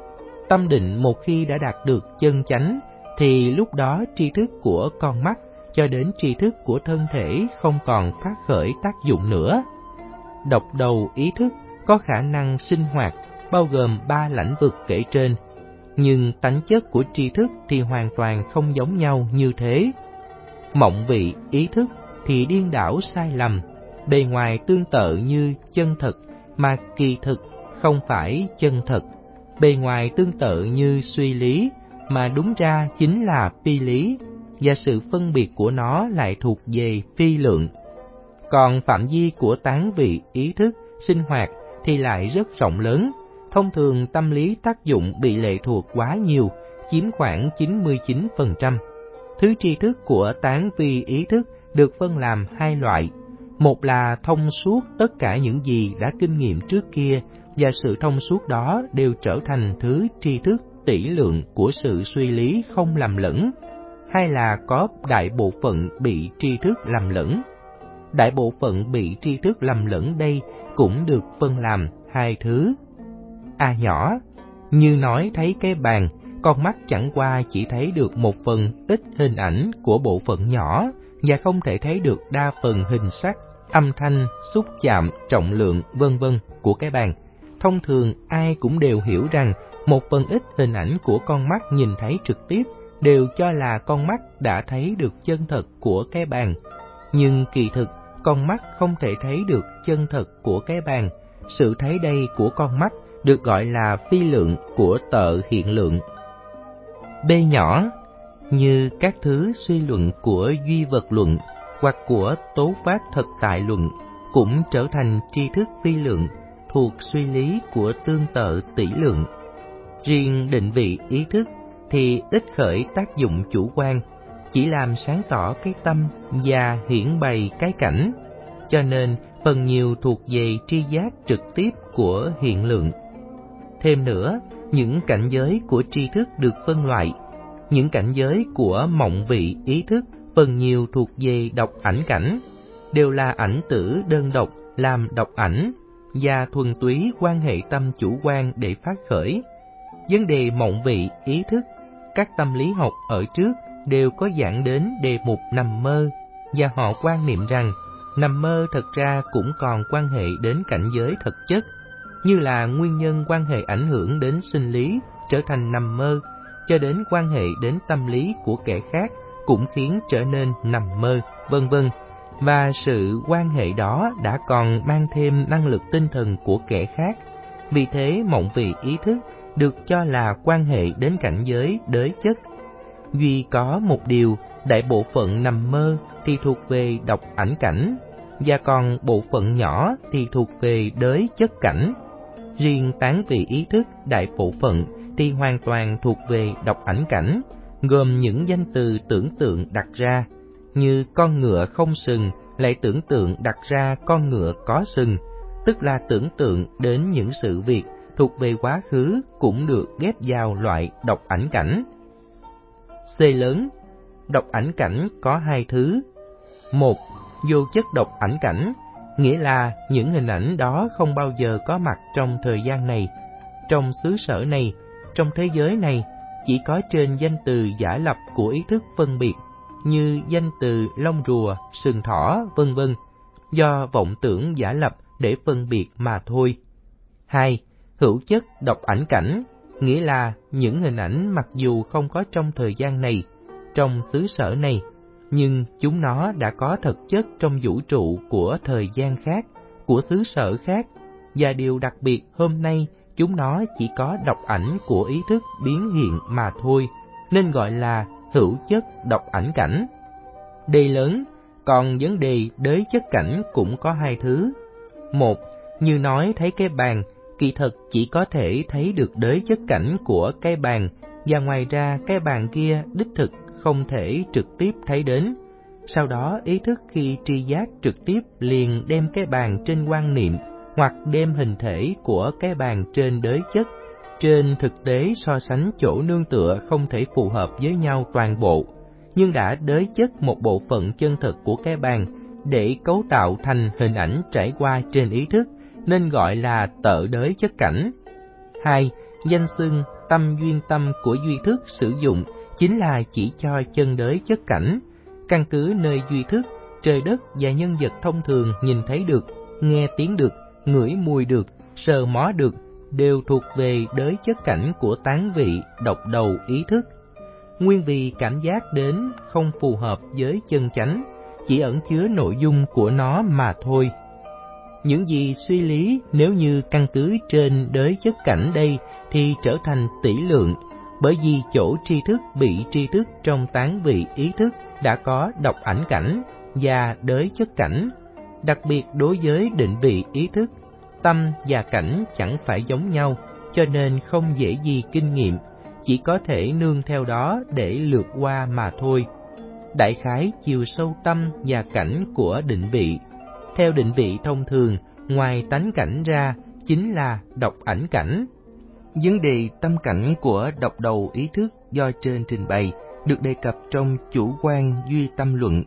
[SPEAKER 1] Tâm định một khi đã đạt được chân chánh thì lúc đó tri thức của con mắt cho đến tri thức của thân thể không còn phát khởi tác dụng nữa. Độc đầu ý thức có khả năng sinh hoạt bao gồm ba lãnh vực kể trên, nhưng tánh chất của tri thức thì hoàn toàn không giống nhau như thế. Mộng vị ý thức thì điên đảo sai lầm, bề ngoài tương tự như chân thật mà kỳ thực không phải chân thật, bề ngoài tương tự như suy lý mà đúng ra chính là phi lý, và sự phân biệt của nó lại thuộc về phi lượng. Còn phạm vi của tán vị ý thức sinh hoạt thì lại rất rộng lớn. Thông thường tâm lý tác dụng bị lệ thuộc quá nhiều, chiếm khoảng chín mươi chín phần trăm. Thứ tri thức của tán vi ý thức được phân làm hai loại. Một là thông suốt tất cả những gì đã kinh nghiệm trước kia, và sự thông suốt đó đều trở thành thứ tri thức tỷ lượng của sự suy lý không lầm lẫn. Hai là có đại bộ phận bị tri thức lầm lẫn. Đại bộ phận bị tri thức lầm lẫn đây cũng được phân làm hai thứ. A nhỏ, như nói thấy cái bàn, con mắt chẳng qua chỉ thấy được một phần ít hình ảnh của bộ phận nhỏ và không thể thấy được đa phần hình sắc, âm thanh, xúc chạm, trọng lượng, vân vân của cái bàn. Thông thường ai cũng đều hiểu rằng một phần ít hình ảnh của con mắt nhìn thấy trực tiếp đều cho là con mắt đã thấy được chân thật của cái bàn. Nhưng kỳ thực, con mắt không thể thấy được chân thật của cái bàn. Sự thấy đây của con mắt được gọi là phi lượng của tợ hiện lượng. B nhỏ, như các thứ suy luận của duy vật luận hoặc của tố phát thực tại luận cũng trở thành tri thức phi lượng thuộc suy lý của tương tự tỷ lượng. Riêng định vị ý thức thì ít khởi tác dụng chủ quan, chỉ làm sáng tỏ cái tâm và hiển bày cái cảnh, cho nên phần nhiều thuộc về tri giác trực tiếp của hiện lượng. Thêm nữa, những cảnh giới của tri thức được phân loại. Những cảnh giới của mộng vị ý thức phần nhiều thuộc về độc ảnh cảnh, đều là ảnh tử đơn độc làm độc ảnh và thuần túy quan hệ tâm chủ quan để phát khởi. Vấn đề mộng vị ý thức, các tâm lý học ở trước đều có giảng đến đề mục nằm mơ, và họ quan niệm rằng nằm mơ thật ra cũng còn quan hệ đến cảnh giới thực chất, như là nguyên nhân quan hệ ảnh hưởng đến sinh lý trở thành nằm mơ, cho đến quan hệ đến tâm lý của kẻ khác cũng khiến trở nên nằm mơ, vân vân. Và sự quan hệ đó đã còn mang thêm năng lực tinh thần của kẻ khác. Vì thế mộng vị ý thức được cho là quan hệ đến cảnh giới đới chất. Duy có một điều, đại bộ phận nằm mơ thì thuộc về độc ảnh cảnh, và còn bộ phận nhỏ thì thuộc về đới chất cảnh. Riêng tán vị ý thức đại bộ phận thì hoàn toàn thuộc về độc ảnh cảnh, gồm những danh từ tưởng tượng đặt ra, như con ngựa không sừng lại tưởng tượng đặt ra con ngựa có sừng, tức là tưởng tượng đến những sự việc thuộc về quá khứ cũng được ghép vào loại độc ảnh cảnh. C lớn, độc ảnh cảnh có hai thứ. Một, vô chất độc ảnh cảnh, nghĩa là những hình ảnh đó không bao giờ có mặt trong thời gian này, trong xứ sở này, trong thế giới này, chỉ có trên danh từ giả lập của ý thức phân biệt, như danh từ lông rùa, sừng thỏ, vân vân, do vọng tưởng giả lập để phân biệt mà thôi. Hai, hữu chất độc ảnh cảnh, nghĩa là những hình ảnh mặc dù không có trong thời gian này, trong xứ sở này, nhưng chúng nó đã có thực chất trong vũ trụ của thời gian khác, của xứ sở khác, và điều đặc biệt hôm nay chúng nó chỉ có độc ảnh của ý thức biến hiện mà thôi, nên gọi là hữu chất độc ảnh cảnh. Đây lớn, còn vấn đề đới chất cảnh cũng có hai thứ. Một, như nói thấy cái bàn, kỳ thực chỉ có thể thấy được đới chất cảnh của cái bàn, và ngoài ra cái bàn kia đích thực không thể trực tiếp thấy đến. Sau đó ý thức khi tri giác trực tiếp liền đem cái bàn trên quan niệm, hoặc đem hình thể của cái bàn trên đới chất. Trên thực tế so sánh chỗ nương tựa không thể phù hợp với nhau toàn bộ, nhưng đã đới chất một bộ phận chân thực của cái bàn để cấu tạo thành hình ảnh trải qua trên ý thức, nên gọi là tợ đới chất cảnh. Hai, danh xưng tâm duyên tâm của duy thức sử dụng chính là chỉ cho chân đới chất cảnh, căn cứ nơi duy thức, trời đất và nhân vật thông thường nhìn thấy được, nghe tiếng được, ngửi mùi được, sờ mó được, đều thuộc về đới chất cảnh của tán vị độc đầu ý thức. Nguyên vì cảm giác đến không phù hợp với chân chánh, chỉ ẩn chứa nội dung của nó mà thôi. Những gì suy lý nếu như căn cứ trên đới chất cảnh đây thì trở thành tỷ lượng, bởi vì chỗ tri thức bị tri thức trong tán vị ý thức đã có độc ảnh cảnh và đới chất cảnh. Đặc biệt đối với định vị ý thức, tâm và cảnh chẳng phải giống nhau, cho nên không dễ gì kinh nghiệm, chỉ có thể nương theo đó để lượt qua mà thôi. Đại khái chiều sâu tâm và cảnh của định vị. Theo định vị thông thường, ngoài tánh cảnh ra chính là độc ảnh cảnh. Vấn đề tâm cảnh của độc đầu ý thức do trên trình bày được đề cập trong chủ quan duy tâm luận,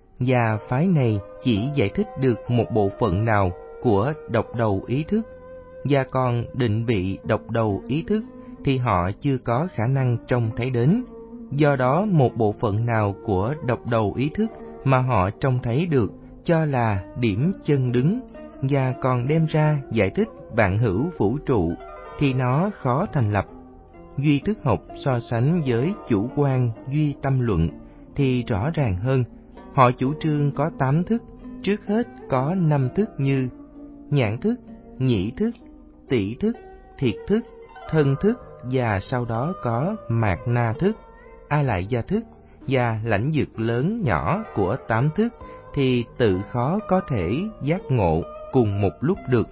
[SPEAKER 1] và phái này chỉ giải thích được một bộ phận nào của độc đầu ý thức, và còn định vị độc đầu ý thức thì họ chưa có khả năng trông thấy đến. Do đó một bộ phận nào của độc đầu ý thức mà họ trông thấy được cho là điểm chân đứng, và còn đem ra giải thích vạn hữu vũ trụ thì nó khó thành lập. Duy thức học so sánh với chủ quan duy tâm luận thì rõ ràng hơn. Họ chủ trương có tám thức, trước hết có năm thức như nhãn thức, nhĩ thức, tỷ thức, thiệt thức, thân thức, và sau đó có mạt na thức, a lại gia thức và lãnh vực lớn nhỏ của tám thức thì tự khó có thể giác ngộ cùng một lúc được.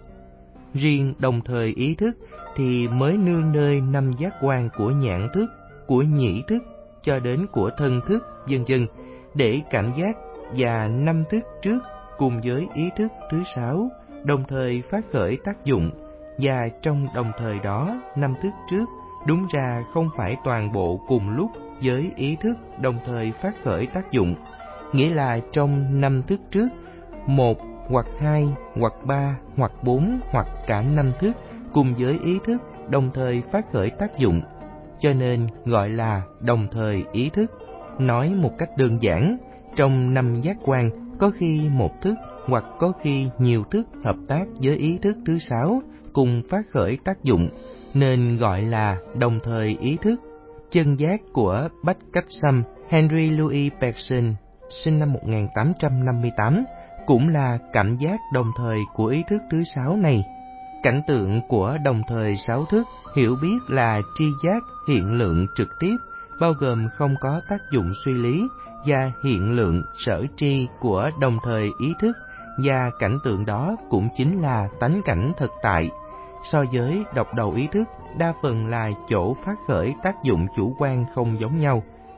[SPEAKER 1] Riêng đồng thời ý thức thì mới nương nơi năm giác quan của nhãn thức, của nhĩ thức cho đến của thân thức, vân vân để cảm giác, và năm thức trước cùng với ý thức thứ sáu đồng thời phát khởi tác dụng, và trong đồng thời đó năm thức trước đúng ra không phải toàn bộ cùng lúc với ý thức đồng thời phát khởi tác dụng, nghĩa là trong năm thức trước, một hoặc hai hoặc ba hoặc bốn hoặc cả năm thức cùng với ý thức đồng thời phát khởi tác dụng, cho nên gọi là đồng thời ý thức. Nói một cách đơn giản, trong năm giác quan có khi một thức hoặc có khi nhiều thức hợp tác với ý thức thứ sáu cùng phát khởi tác dụng, nên gọi là đồng thời ý thức. Chân giác của Bách Cách Sâm Henry Louis Bergson, sinh năm một nghìn tám trăm năm mươi tám, cũng là cảm giác đồng thời của ý thức thứ sáu này. Cảnh tượng của đồng thời sáu thức hiểu biết là tri giác hiện lượng trực tiếp, bao gồm không có tác dụng suy lý, và hiện lượng sở tri của đồng thời ý thức, và cảnh tượng đó cũng chính là tánh cảnh thực tại. So với độc đầu ý thức, đa phần là chỗ phát khởi tác dụng chủ quan không giống nhau.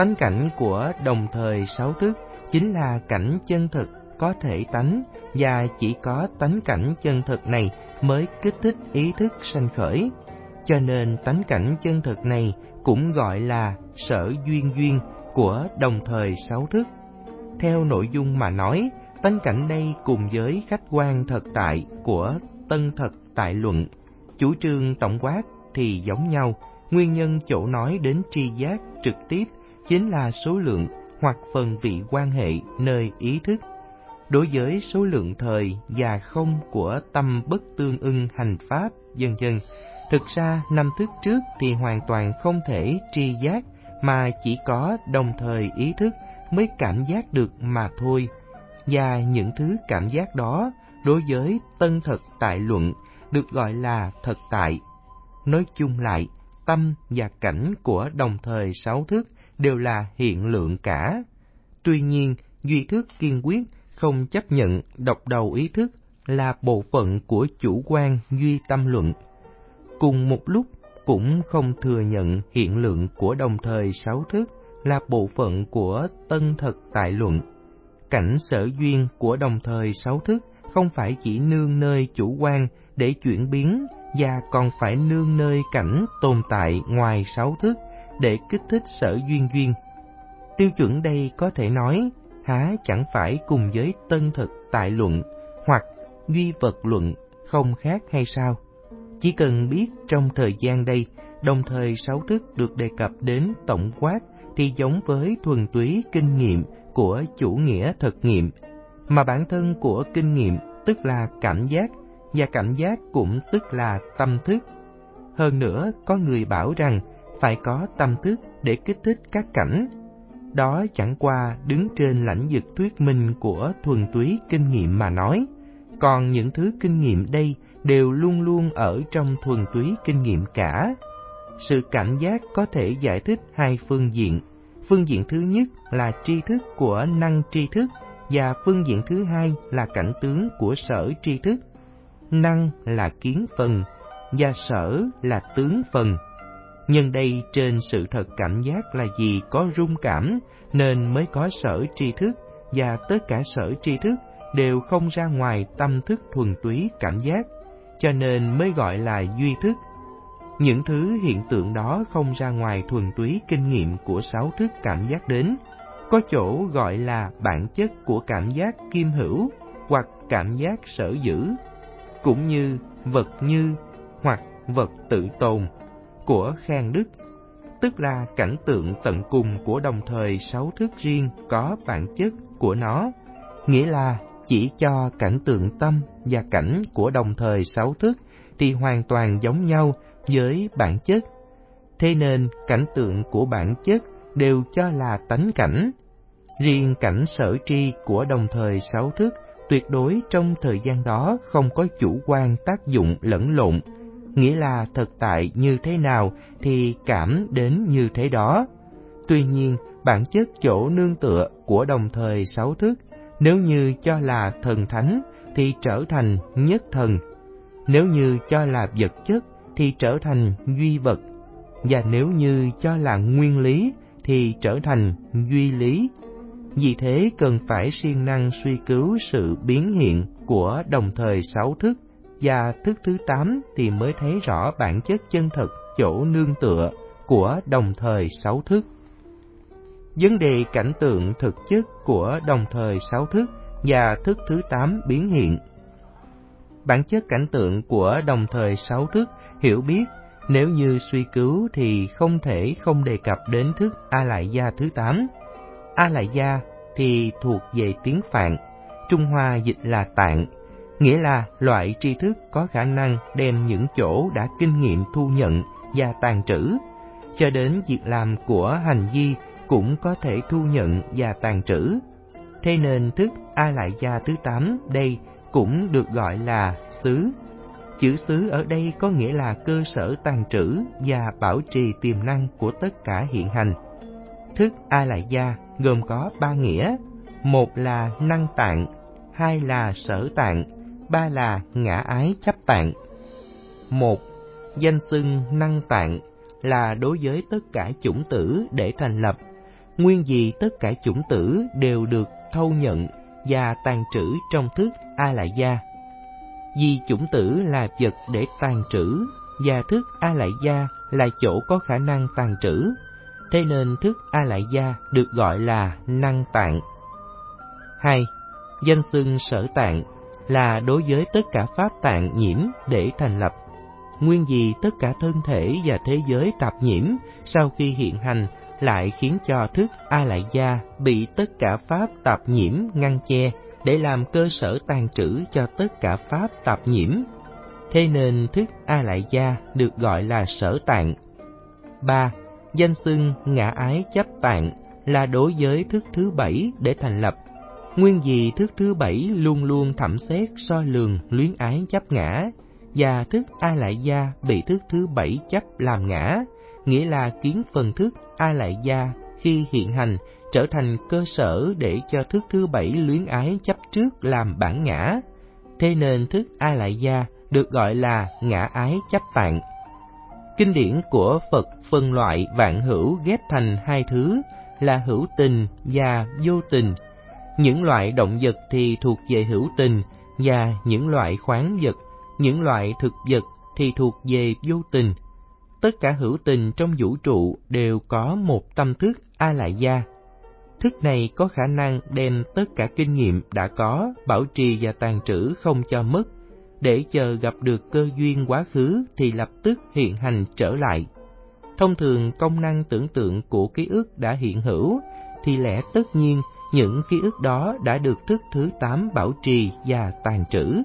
[SPEAKER 1] Tánh cảnh của đồng thời sáu thức chính là cảnh chân thực có thể tánh, và chỉ có tánh cảnh chân thực này mới kích thích ý thức sanh khởi. Cho nên tánh cảnh chân thực này cũng gọi là sở duyên duyên của đồng thời sáu thức. Theo nội dung mà nói, tánh cảnh đây cùng với khách quan thực tại của Tân Thật Tại Luận, chủ trương tổng quát thì giống nhau. Nguyên nhân chỗ nói đến tri giác trực tiếp chính là số lượng hoặc phần vị quan hệ nơi ý thức. Đối với số lượng thời và không của tâm bất tương ưng hành pháp, vân vân, thực ra năm thức trước thì hoàn toàn không thể tri giác, mà chỉ có đồng thời ý thức mới cảm giác được mà thôi. Và những thứ cảm giác đó đối với Tân Thật Tại Luận được gọi là thật tại. Nói chung lại, tâm và cảnh của đồng thời sáu thức đều là hiện lượng cả. Tuy nhiên, duy thức kiên quyết không chấp nhận độc đầu ý thức là bộ phận của chủ quan duy tâm luận. Cùng một lúc cũng không thừa nhận hiện lượng của đồng thời sáu thức là bộ phận của Tân Thật Tại Luận. Cảnh sở duyên của đồng thời sáu thức không phải chỉ nương nơi chủ quan để chuyển biến, và còn phải nương nơi cảnh tồn tại ngoài sáu thức để kích thích sở duyên duyên. Tiêu chuẩn đây có thể nói, há chẳng phải cùng với Tân Thật Tại Luận hoặc duy vật luận không khác hay sao? Chỉ cần biết trong thời gian đây, đồng thời sáu thức được đề cập đến tổng quát thì giống với thuần túy kinh nghiệm của chủ nghĩa thực nghiệm, mà bản thân của kinh nghiệm tức là cảm giác, và cảm giác cũng tức là tâm thức. Hơn nữa, có người bảo rằng phải có tâm thức để kích thích các cảnh. Đó chẳng qua đứng trên lãnh vực thuyết minh của thuần túy kinh nghiệm mà nói. Còn những thứ kinh nghiệm đây đều luôn luôn ở trong thuần túy kinh nghiệm cả. Sự cảm giác có thể giải thích hai phương diện. Phương diện thứ nhất là tri thức của năng tri thức, và phương diện thứ hai là cảnh tướng của sở tri thức. Năng là kiến phần, và sở là tướng phần. Nhân đây trên sự thật cảm giác là vì có rung cảm nên mới có sở tri thức, và tất cả sở tri thức đều không ra ngoài tâm thức thuần túy cảm giác, cho nên mới gọi là duy thức. Những thứ hiện tượng đó không ra ngoài thuần túy kinh nghiệm của sáu thức cảm giác đến, có chỗ gọi là bản chất của cảm giác kim hữu hoặc cảm giác sở giữ, cũng như vật như hoặc vật tự tồn của Khang Đức, tức là cảnh tượng tận cùng của đồng thời sáu thức riêng có bản chất của nó, nghĩa là chỉ cho cảnh tượng tâm và cảnh của đồng thời sáu thức thì hoàn toàn giống nhau với bản chất. Thế nên cảnh tượng của bản chất đều cho là tánh cảnh. Riêng cảnh sở tri của đồng thời sáu thức tuyệt đối trong thời gian đó không có chủ quan tác dụng lẫn lộn, nghĩa là thực tại như thế nào thì cảm đến như thế đó. Tuy nhiên, bản chất chỗ nương tựa của đồng thời sáu thức, nếu như cho là thần thánh thì trở thành nhất thần, nếu như cho là vật chất thì trở thành duy vật, và nếu như cho là nguyên lý thì trở thành duy lý. Vì thế cần phải siêng năng suy cứu sự biến hiện của đồng thời sáu thức, và thức thứ tám thì mới thấy rõ bản chất chân thật chỗ nương tựa của đồng thời sáu thức. Vấn đề cảnh tượng thực chất của đồng thời sáu thức và thức thứ tám biến hiện. Bản chất cảnh tượng của đồng thời sáu thức hiểu biết, nếu như suy cứu thì không thể không đề cập đến thức A Lại Gia thứ tám. A Lại Gia thì thuộc về tiếng Phạn, Trung Hoa dịch là tạng, nghĩa là loại tri thức có khả năng đem những chỗ đã kinh nghiệm thu nhận và tàn trữ, cho đến việc làm của hành vi cũng có thể thu nhận và tàn trữ. Thế nên thức A Lại Gia thứ tám đây cũng được gọi là xứ. Chữ xứ ở đây có nghĩa là cơ sở tàn trữ và bảo trì tiềm năng của tất cả hiện hành. Thức A Lại Gia gồm có ba nghĩa: một là năng tạng, hai là sở tạng, ba là ngã ái chấp tạng. Một, danh xưng năng tạng là đối với tất cả chủng tử để thành lập. nguyên vì tất cả chủng tử đều được thâu nhận và tàn trữ trong thức A Lại Gia. Vì chủng tử là vật để tàn trữ và thức A Lại Gia là chỗ có khả năng tàn trữ, thế nên thức A Lại Gia được gọi là năng tạng. Hai. Danh xưng sở tạng là đối với tất cả pháp tạng nhiễm để thành lập. Nguyên vì tất cả thân thể và thế giới tạp nhiễm sau khi hiện hành lại khiến cho thức A Lại Gia bị tất cả pháp tạp nhiễm ngăn che để làm cơ sở tàn trữ cho tất cả pháp tạp nhiễm. Thế nên thức A Lại Gia được gọi là sở tạng. Ba. Danh xưng ngã ái chấp tạng là đối với thức thứ bảy để thành lập. Nguyên vì thức thứ bảy luôn luôn thẩm xét soi lường luyến ái chấp ngã, và thức A Lại Gia bị thức thứ bảy chấp làm ngã, nghĩa là kiến phần thức A Lại Gia khi hiện hành trở thành cơ sở để cho thức thứ bảy luyến ái chấp trước làm bản ngã. Thế nên thức A Lại Gia được gọi là ngã ái chấp tạng. Kinh điển của Phật phân loại vạn hữu ghép thành hai thứ là hữu tình và vô tình. Những loại động vật thì thuộc về hữu tình, và những loại khoáng vật, những loại thực vật thì thuộc về vô tình. Tất cả hữu tình trong vũ trụ đều có một tâm thức A Lại Gia. Thức này có khả năng đem tất cả kinh nghiệm đã có, bảo trì và tàn trữ không cho mất, để chờ gặp được cơ duyên quá khứ thì lập tức hiện hành trở lại. Thông thường công năng tưởng tượng của ký ức đã hiện hữu, thì lẽ tất nhiên những ký ức đó đã được thức thứ tám bảo trì và tàn trữ.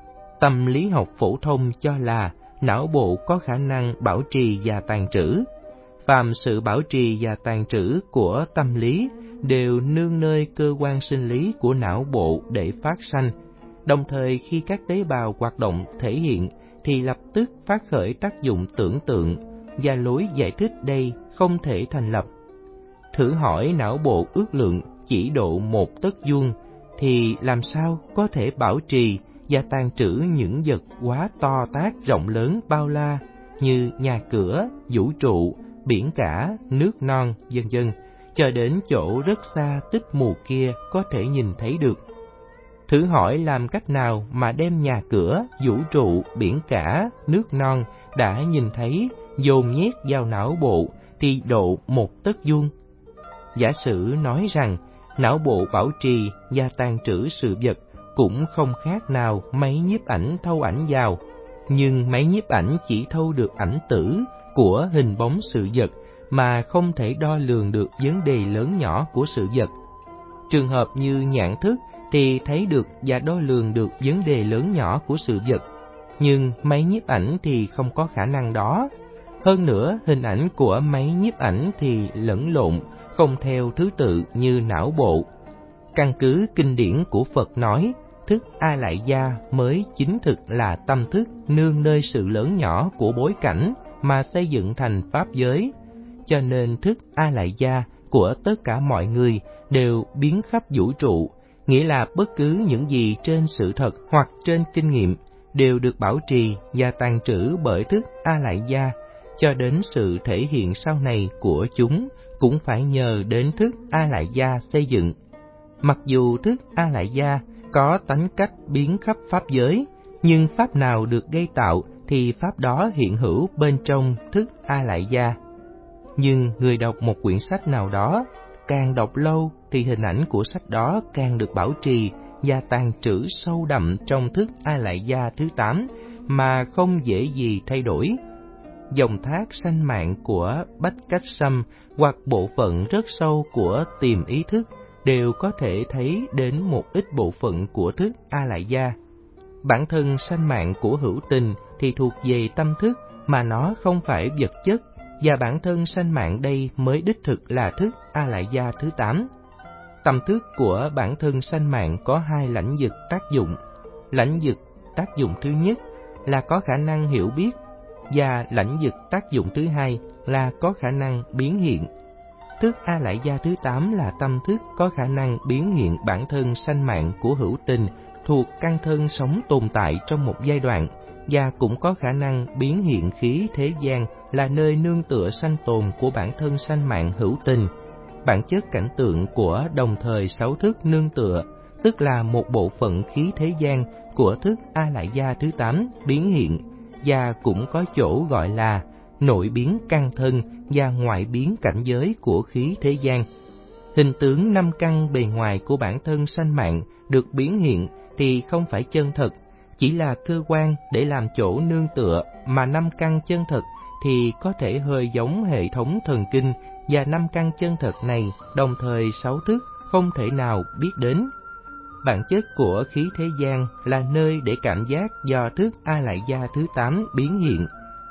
[SPEAKER 1] Tâm lý học phổ thông cho là não bộ có khả năng bảo trì và tàn trữ. Phàm sự bảo trì và tàn trữ của tâm lý đều nương nơi cơ quan sinh lý của não bộ để phát sanh. Đồng thời khi các tế bào hoạt động thể hiện thì lập tức phát khởi tác dụng tưởng tượng, và lối giải thích đây không thể thành lập. Thử hỏi não bộ ước lượng chỉ độ một tấc vuông thì làm sao có thể bảo trì và tàn trữ những vật quá to tát rộng lớn bao la như nhà cửa, vũ trụ, biển cả, nước non, vân vân, cho đến chỗ rất xa tích mù kia có thể nhìn thấy được. Thử hỏi làm cách nào mà đem nhà cửa, vũ trụ, biển cả, nước non đã nhìn thấy dồn nhét vào não bộ thì độ một tấc vuông. Giả sử nói rằng não bộ bảo trì và tàn trữ sự vật cũng không khác nào máy nhiếp ảnh thâu ảnh vào, nhưng máy nhiếp ảnh chỉ thâu được ảnh tử của hình bóng sự vật mà không thể đo lường được vấn đề lớn nhỏ của sự vật. Trường hợp như nhãn thức thì thấy được và đo lường được vấn đề lớn nhỏ của sự vật, nhưng máy nhiếp ảnh thì không có khả năng đó. Hơn nữa, hình ảnh của máy nhiếp ảnh thì lẫn lộn, không theo thứ tự như não bộ. Căn cứ kinh điển của Phật nói, thức A Lại Gia mới chính thực là tâm thức nương nơi sự lớn nhỏ của bối cảnh mà xây dựng thành pháp giới. Cho nên thức A Lại Gia của tất cả mọi người đều biến khắp vũ trụ, nghĩa là bất cứ những gì trên sự thật hoặc trên kinh nghiệm đều được bảo trì và tàn trữ bởi thức A Lại Gia, cho đến sự thể hiện sau này của chúng cũng phải nhờ đến thức A Lại Gia xây dựng. Mặc dù thức A Lại Gia có tánh cách biến khắp pháp giới, nhưng pháp nào được gây tạo thì pháp đó hiện hữu bên trong thức A Lại Gia. Nhưng người đọc một quyển sách nào đó, càng đọc lâu thì hình ảnh của sách đó càng được bảo trì và tàn trữ sâu đậm trong thức A Lại Gia thứ tám mà không dễ gì thay đổi. Dòng thác sanh mạng của Bách Cách Sâm hoặc bộ phận rất sâu của tiềm ý thức đều có thể thấy đến một ít bộ phận của thức A Lại Gia. Bản thân sanh mạng của hữu tình thì thuộc về tâm thức mà nó không phải vật chất, và bản thân sanh mạng đây mới đích thực là thức A Lại Gia thứ tám. Tâm thức của bản thân sanh mạng có hai lãnh vực tác dụng. Lãnh vực tác dụng thứ nhất là có khả năng hiểu biết, và lãnh vực tác dụng thứ hai là có khả năng biến hiện. Thức A Lại Gia thứ tám là tâm thức có khả năng biến hiện bản thân sanh mạng của hữu tình thuộc căn thân sống tồn tại trong một giai đoạn, và cũng có khả năng biến hiện khí thế gian là nơi nương tựa sanh tồn của bản thân sanh mạng hữu tình. Bản chất cảnh tượng của đồng thời sáu thức nương tựa, tức là một bộ phận khí thế gian của thức A Lại Gia thứ tám biến hiện, và cũng có chỗ gọi là nội biến căn thân và ngoại biến cảnh giới của khí thế gian. Hình tướng năm căn bề ngoài của bản thân sanh mạng được biến hiện thì không phải chân thật, chỉ là cơ quan để làm chỗ nương tựa, mà năm căn chân thật thì có thể hơi giống hệ thống thần kinh, và năm căn chân thật này đồng thời sáu thức không thể nào biết đến. Bản chất của khí thế gian là nơi để cảm giác do thức A Lại Gia thứ tám biến hiện,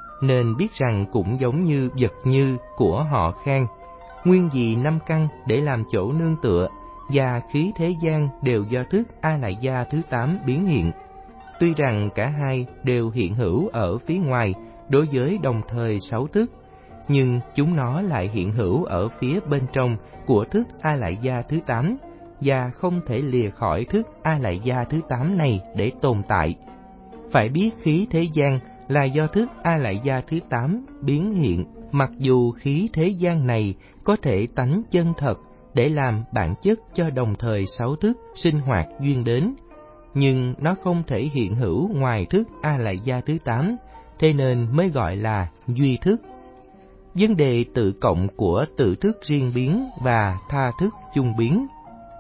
[SPEAKER 1] nên biết rằng cũng giống như vật như của họ Khang. Nguyên vì năm căn để làm chỗ nương tựa, và khí thế gian đều do thức A Lại Gia thứ tám biến hiện. Tuy rằng cả hai đều hiện hữu ở phía ngoài đối với đồng thời sáu thức, nhưng chúng nó lại hiện hữu ở phía bên trong của thức A Lại Gia thứ tám, và không thể lìa khỏi thức A Lại Gia thứ tám này để tồn tại. Phải biết khí thế gian là do thức A Lại Gia thứ tám biến hiện, mặc dù khí thế gian này có thể tánh chân thật để làm bản chất cho đồng thời sáu thức sinh hoạt duyên đến, nhưng nó không thể hiện hữu ngoài thức A Lại Gia thứ tám, thế nên mới gọi là duy thức. Vấn đề tự cộng của tự thức riêng biến và tha thức chung biến.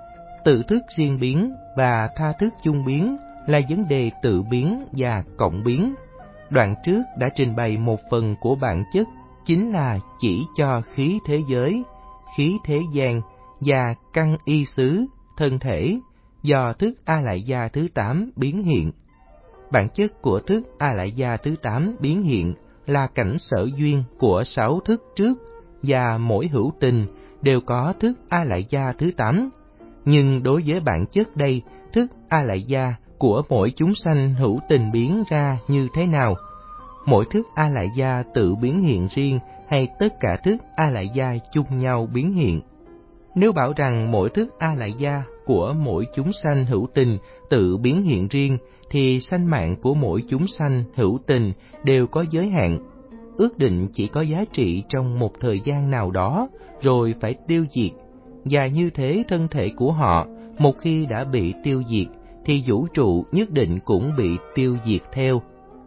[SPEAKER 1] Tự thức riêng biến và tha thức chung biến là vấn đề tự biến và cộng biến. Đoạn trước đã trình bày một phần của bản chất, chính là chỉ cho khí thế giới, khí thế gian và căn y xứ, thân thể, do thức A Lại Gia thứ tám biến hiện. Bản chất của thức A Lại Gia thứ tám biến hiện là cảnh sở duyên của sáu thức trước, và mỗi hữu tình đều có thức A Lại Gia thứ tám. Nhưng đối với bản chất đây, thức A Lại Gia của mỗi chúng sanh hữu tình biến ra như thế nào? Mỗi thức A Lại Gia tự biến hiện riêng, hay tất cả thức A Lại Gia chung nhau biến hiện? Nếu bảo rằng mỗi thức A Lại Gia của mỗi chúng sanh hữu tình tự biến hiện riêng, thì sanh mạng của mỗi chúng sanh hữu tình đều có giới hạn, ước định chỉ có giá trị trong một thời gian nào đó, rồi phải tiêu diệt. Và như thế thân thể của họ, một khi đã bị tiêu diệt, thì vũ trụ nhất định cũng bị tiêu diệt theo.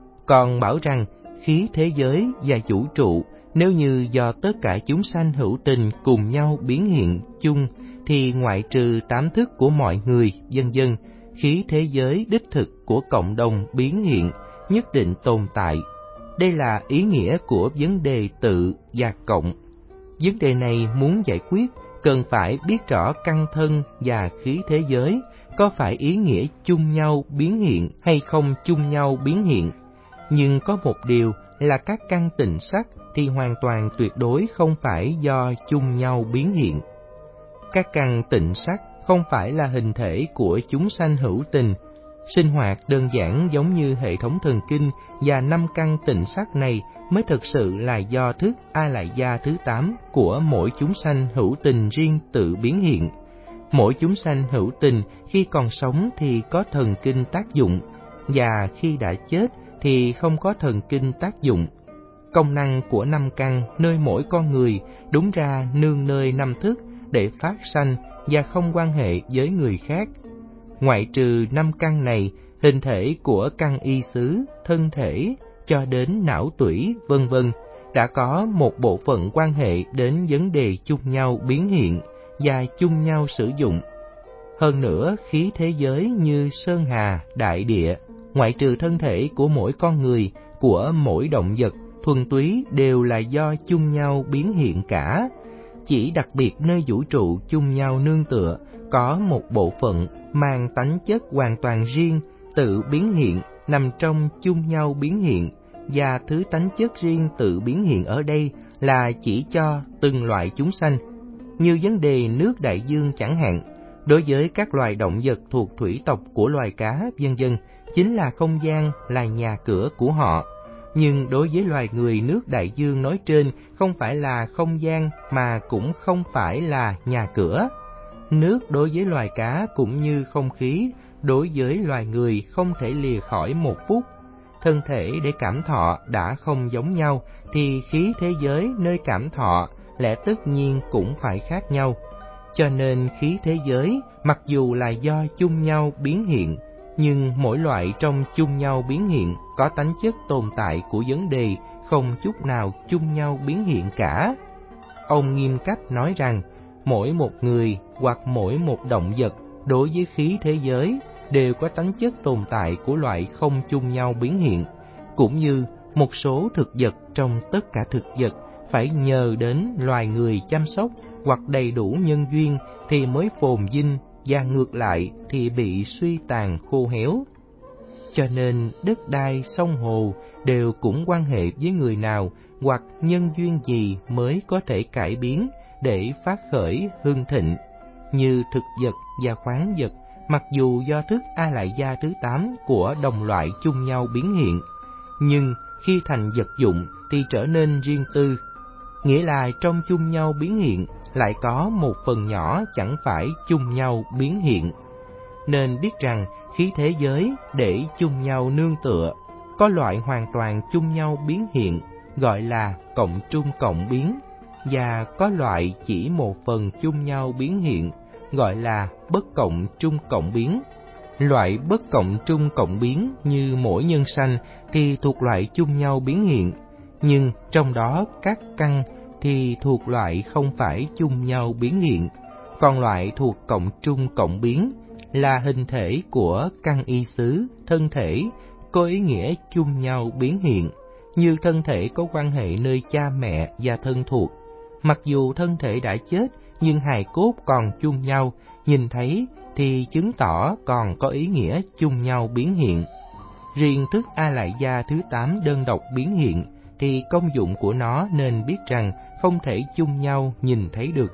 [SPEAKER 1] Còn bảo rằng khí thế giới và vũ trụ nếu như do tất cả chúng sanh hữu tình cùng nhau biến hiện chung, thì ngoại trừ tám thức của mọi người, vân vân, khí thế giới đích thực của cộng đồng biến hiện nhất định tồn tại. Đây là ý nghĩa của vấn đề tự và cộng. Vấn đề này muốn giải quyết, cần phải biết rõ căn thân và khí thế giới có phải ý nghĩa chung nhau biến hiện hay không chung nhau biến hiện. Nhưng có một điều là các căn tịnh sắc thì hoàn toàn tuyệt đối không phải do chung nhau biến hiện. Các căn tịnh sắc không phải là hình thể của chúng sanh hữu tình. Sinh hoạt đơn giản giống như hệ thống thần kinh, và năm căn tịnh sắc này mới thực sự là do thức A Lại Gia thứ tám của mỗi chúng sanh hữu tình riêng tự biến hiện. Mỗi chúng sanh hữu tình khi còn sống thì có thần kinh tác dụng, và khi đã chết thì không có thần kinh tác dụng. Công năng của năm căn nơi mỗi con người đúng ra nương nơi năm thức để phát sanh và không quan hệ với người khác. Ngoại trừ năm căn này, hình thể của căn y xứ, thân thể cho đến não tủy, vân vân đã có một bộ phận quan hệ đến vấn đề chung nhau biến hiện và chung nhau sử dụng. Hơn nữa, khí thế giới như sơn hà, đại địa, ngoại trừ thân thể của mỗi con người, của mỗi động vật, thuần túy đều là do chung nhau biến hiện cả. Chỉ đặc biệt nơi vũ trụ chung nhau nương tựa, có một bộ phận mang tánh chất hoàn toàn riêng, tự biến hiện, nằm trong chung nhau biến hiện, và thứ tánh chất riêng tự biến hiện ở đây là chỉ cho từng loại chúng sanh. Như vấn đề nước đại dương chẳng hạn, đối với các loài động vật thuộc thủy tộc của loài cá, vân vân, chính là không gian, là nhà cửa của họ. Nhưng đối với loài người, nước đại dương nói trên không phải là không gian, mà cũng không phải là nhà cửa. Nước đối với loài cá cũng như không khí, đối với loài người không thể lìa khỏi một phút. Thân thể để cảm thọ đã không giống nhau, thì khí thế giới nơi cảm thọ lẽ tất nhiên cũng phải khác nhau. Cho nên khí thế giới mặc dù là do chung nhau biến hiện, nhưng mỗi loại trong chung nhau biến hiện có tánh chất tồn tại của vấn đề không chút nào chung nhau biến hiện cả. Ông nghiêm cách nói rằng, mỗi một người hoặc mỗi một động vật đối với khí thế giới đều có tánh chất tồn tại của loại không chung nhau biến hiện, cũng như một số thực vật trong tất cả thực vật phải nhờ đến loài người chăm sóc hoặc đầy đủ nhân duyên thì mới phồn vinh, và ngược lại thì bị suy tàn khô héo. Cho nên đất đai, sông hồ đều cũng quan hệ với người nào hoặc nhân duyên gì mới có thể cải biến để phát khởi hưng thịnh. Như thực vật và khoáng vật, mặc dù do thức A Lại Gia thứ tám của đồng loại chung nhau biến hiện, nhưng khi thành vật dụng thì trở nên riêng tư, nghĩa là trong chung nhau biến hiện lại có một phần nhỏ chẳng phải chung nhau biến hiện. Nên biết rằng khí thế giới để chung nhau nương tựa, có loại hoàn toàn chung nhau biến hiện gọi là cộng trung cộng biến, và có loại chỉ một phần chung nhau biến hiện gọi là bất cộng trung cộng biến. Loại bất cộng trung cộng biến như mỗi nhân sanh thì thuộc loại chung nhau biến hiện, nhưng trong đó các căn thì thuộc loại không phải chung nhau biến hiện. Còn loại thuộc cộng trung cộng biến là hình thể của căn y xứ, thân thể có ý nghĩa chung nhau biến hiện, như thân thể có quan hệ nơi cha mẹ và thân thuộc. Mặc dù thân thể đã chết nhưng hài cốt còn chung nhau, nhìn thấy thì chứng tỏ còn có ý nghĩa chung nhau biến hiện. Riêng thức A Lại Gia thứ tám đơn độc biến hiện thì công dụng của nó nên biết rằng không thể chung nhau nhìn thấy được.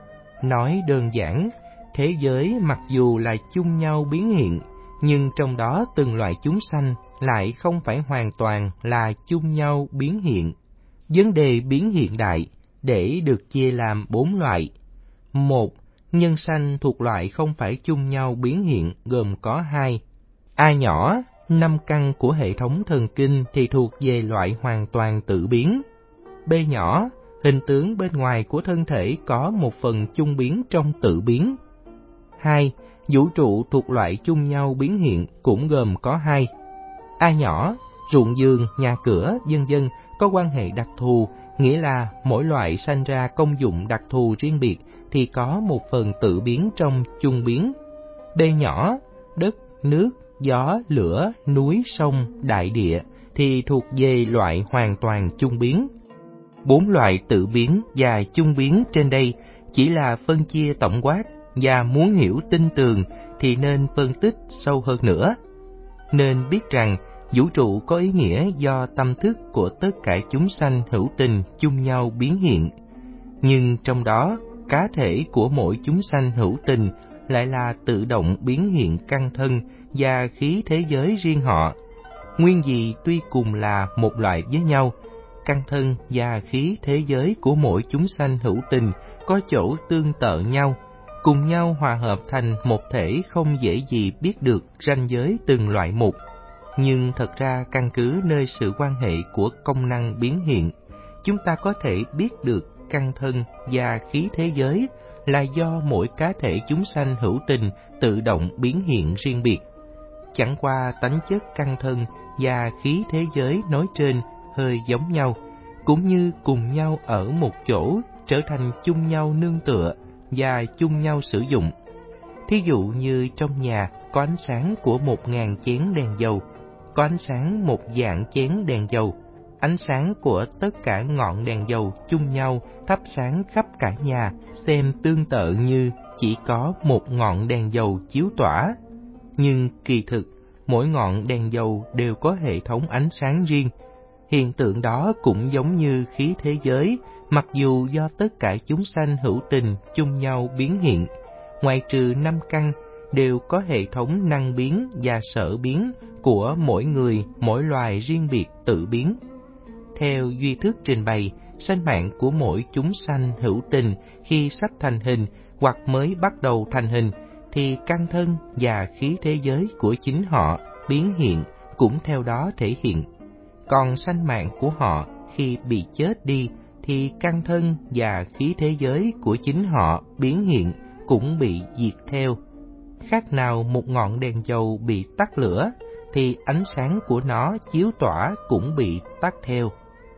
[SPEAKER 1] Nói đơn giản, thế giới mặc dù là chung nhau biến hiện, nhưng trong đó từng loại chúng sanh lại không phải hoàn toàn là chung nhau biến hiện. Vấn đề biến hiện đại để được chia làm bốn loại. Một, nhân sanh thuộc loại không phải chung nhau biến hiện gồm có hai. A nhỏ, năm căn của hệ thống thần kinh thì thuộc về loại hoàn toàn tự biến. B nhỏ, hình tướng bên ngoài của thân thể có một phần chung biến trong tự biến. Hai, vũ trụ thuộc loại chung nhau biến hiện cũng gồm có hai. A nhỏ, ruộng vườn, nhà cửa, vân vân có quan hệ đặc thù, nghĩa là mỗi loại sanh ra công dụng đặc thù riêng biệt thì có một phần tự biến trong chung biến. B nhỏ, đất, nước, gió, lửa, núi, sông, đại địa thì thuộc về loại hoàn toàn chung biến. Bốn loại tự biến và chung biến trên đây chỉ là phân chia tổng quát, và muốn hiểu tinh tường thì nên phân tích sâu hơn nữa. Nên biết rằng vũ trụ có ý nghĩa do tâm thức của tất cả chúng sanh hữu tình chung nhau biến hiện, nhưng trong đó cá thể của mỗi chúng sanh hữu tình lại là tự động biến hiện căn thân và khí thế giới riêng họ. Nguyên gì tuy cùng là một loại với nhau, căn thân và khí thế giới của mỗi chúng sanh hữu tình có chỗ tương tự nhau, cùng nhau hòa hợp thành một thể không dễ gì biết được ranh giới từng loại một. Nhưng thật ra căn cứ nơi sự quan hệ của công năng biến hiện, chúng ta có thể biết được căn thân và khí thế giới là do mỗi cá thể chúng sanh hữu tình tự động biến hiện riêng biệt. Chẳng qua tánh chất căn thân và khí thế giới nói trên hơi giống nhau, cũng như cùng nhau ở một chỗ trở thành chung nhau nương tựa và chung nhau sử dụng. Thí dụ như trong nhà có ánh sáng của một ngàn chén đèn dầu, có ánh sáng một vạn chén đèn dầu, ánh sáng của tất cả ngọn đèn dầu chung nhau thắp sáng khắp cả nhà, xem tương tự như chỉ có một ngọn đèn dầu chiếu tỏa. Nhưng kỳ thực, mỗi ngọn đèn dầu đều có hệ thống ánh sáng riêng. Hiện tượng đó cũng giống như khí thế giới, mặc dù do tất cả chúng sanh hữu tình chung nhau biến hiện, ngoại trừ năm căn, đều có hệ thống năng biến và sở biến của mỗi người, mỗi loài riêng biệt tự biến. Theo duy thức trình bày, sanh mạng của mỗi chúng sanh hữu tình khi sắp thành hình hoặc mới bắt đầu thành hình, thì căn thân và khí thế giới của chính họ biến hiện cũng theo đó thể hiện. Còn sanh mạng của họ khi bị chết đi khi căn thân và khí thế giới của chính họ biến hiện cũng bị diệt theo. Khác nào một ngọn đèn dầu bị tắt lửa, thì ánh sáng của nó chiếu tỏa cũng bị tắt theo.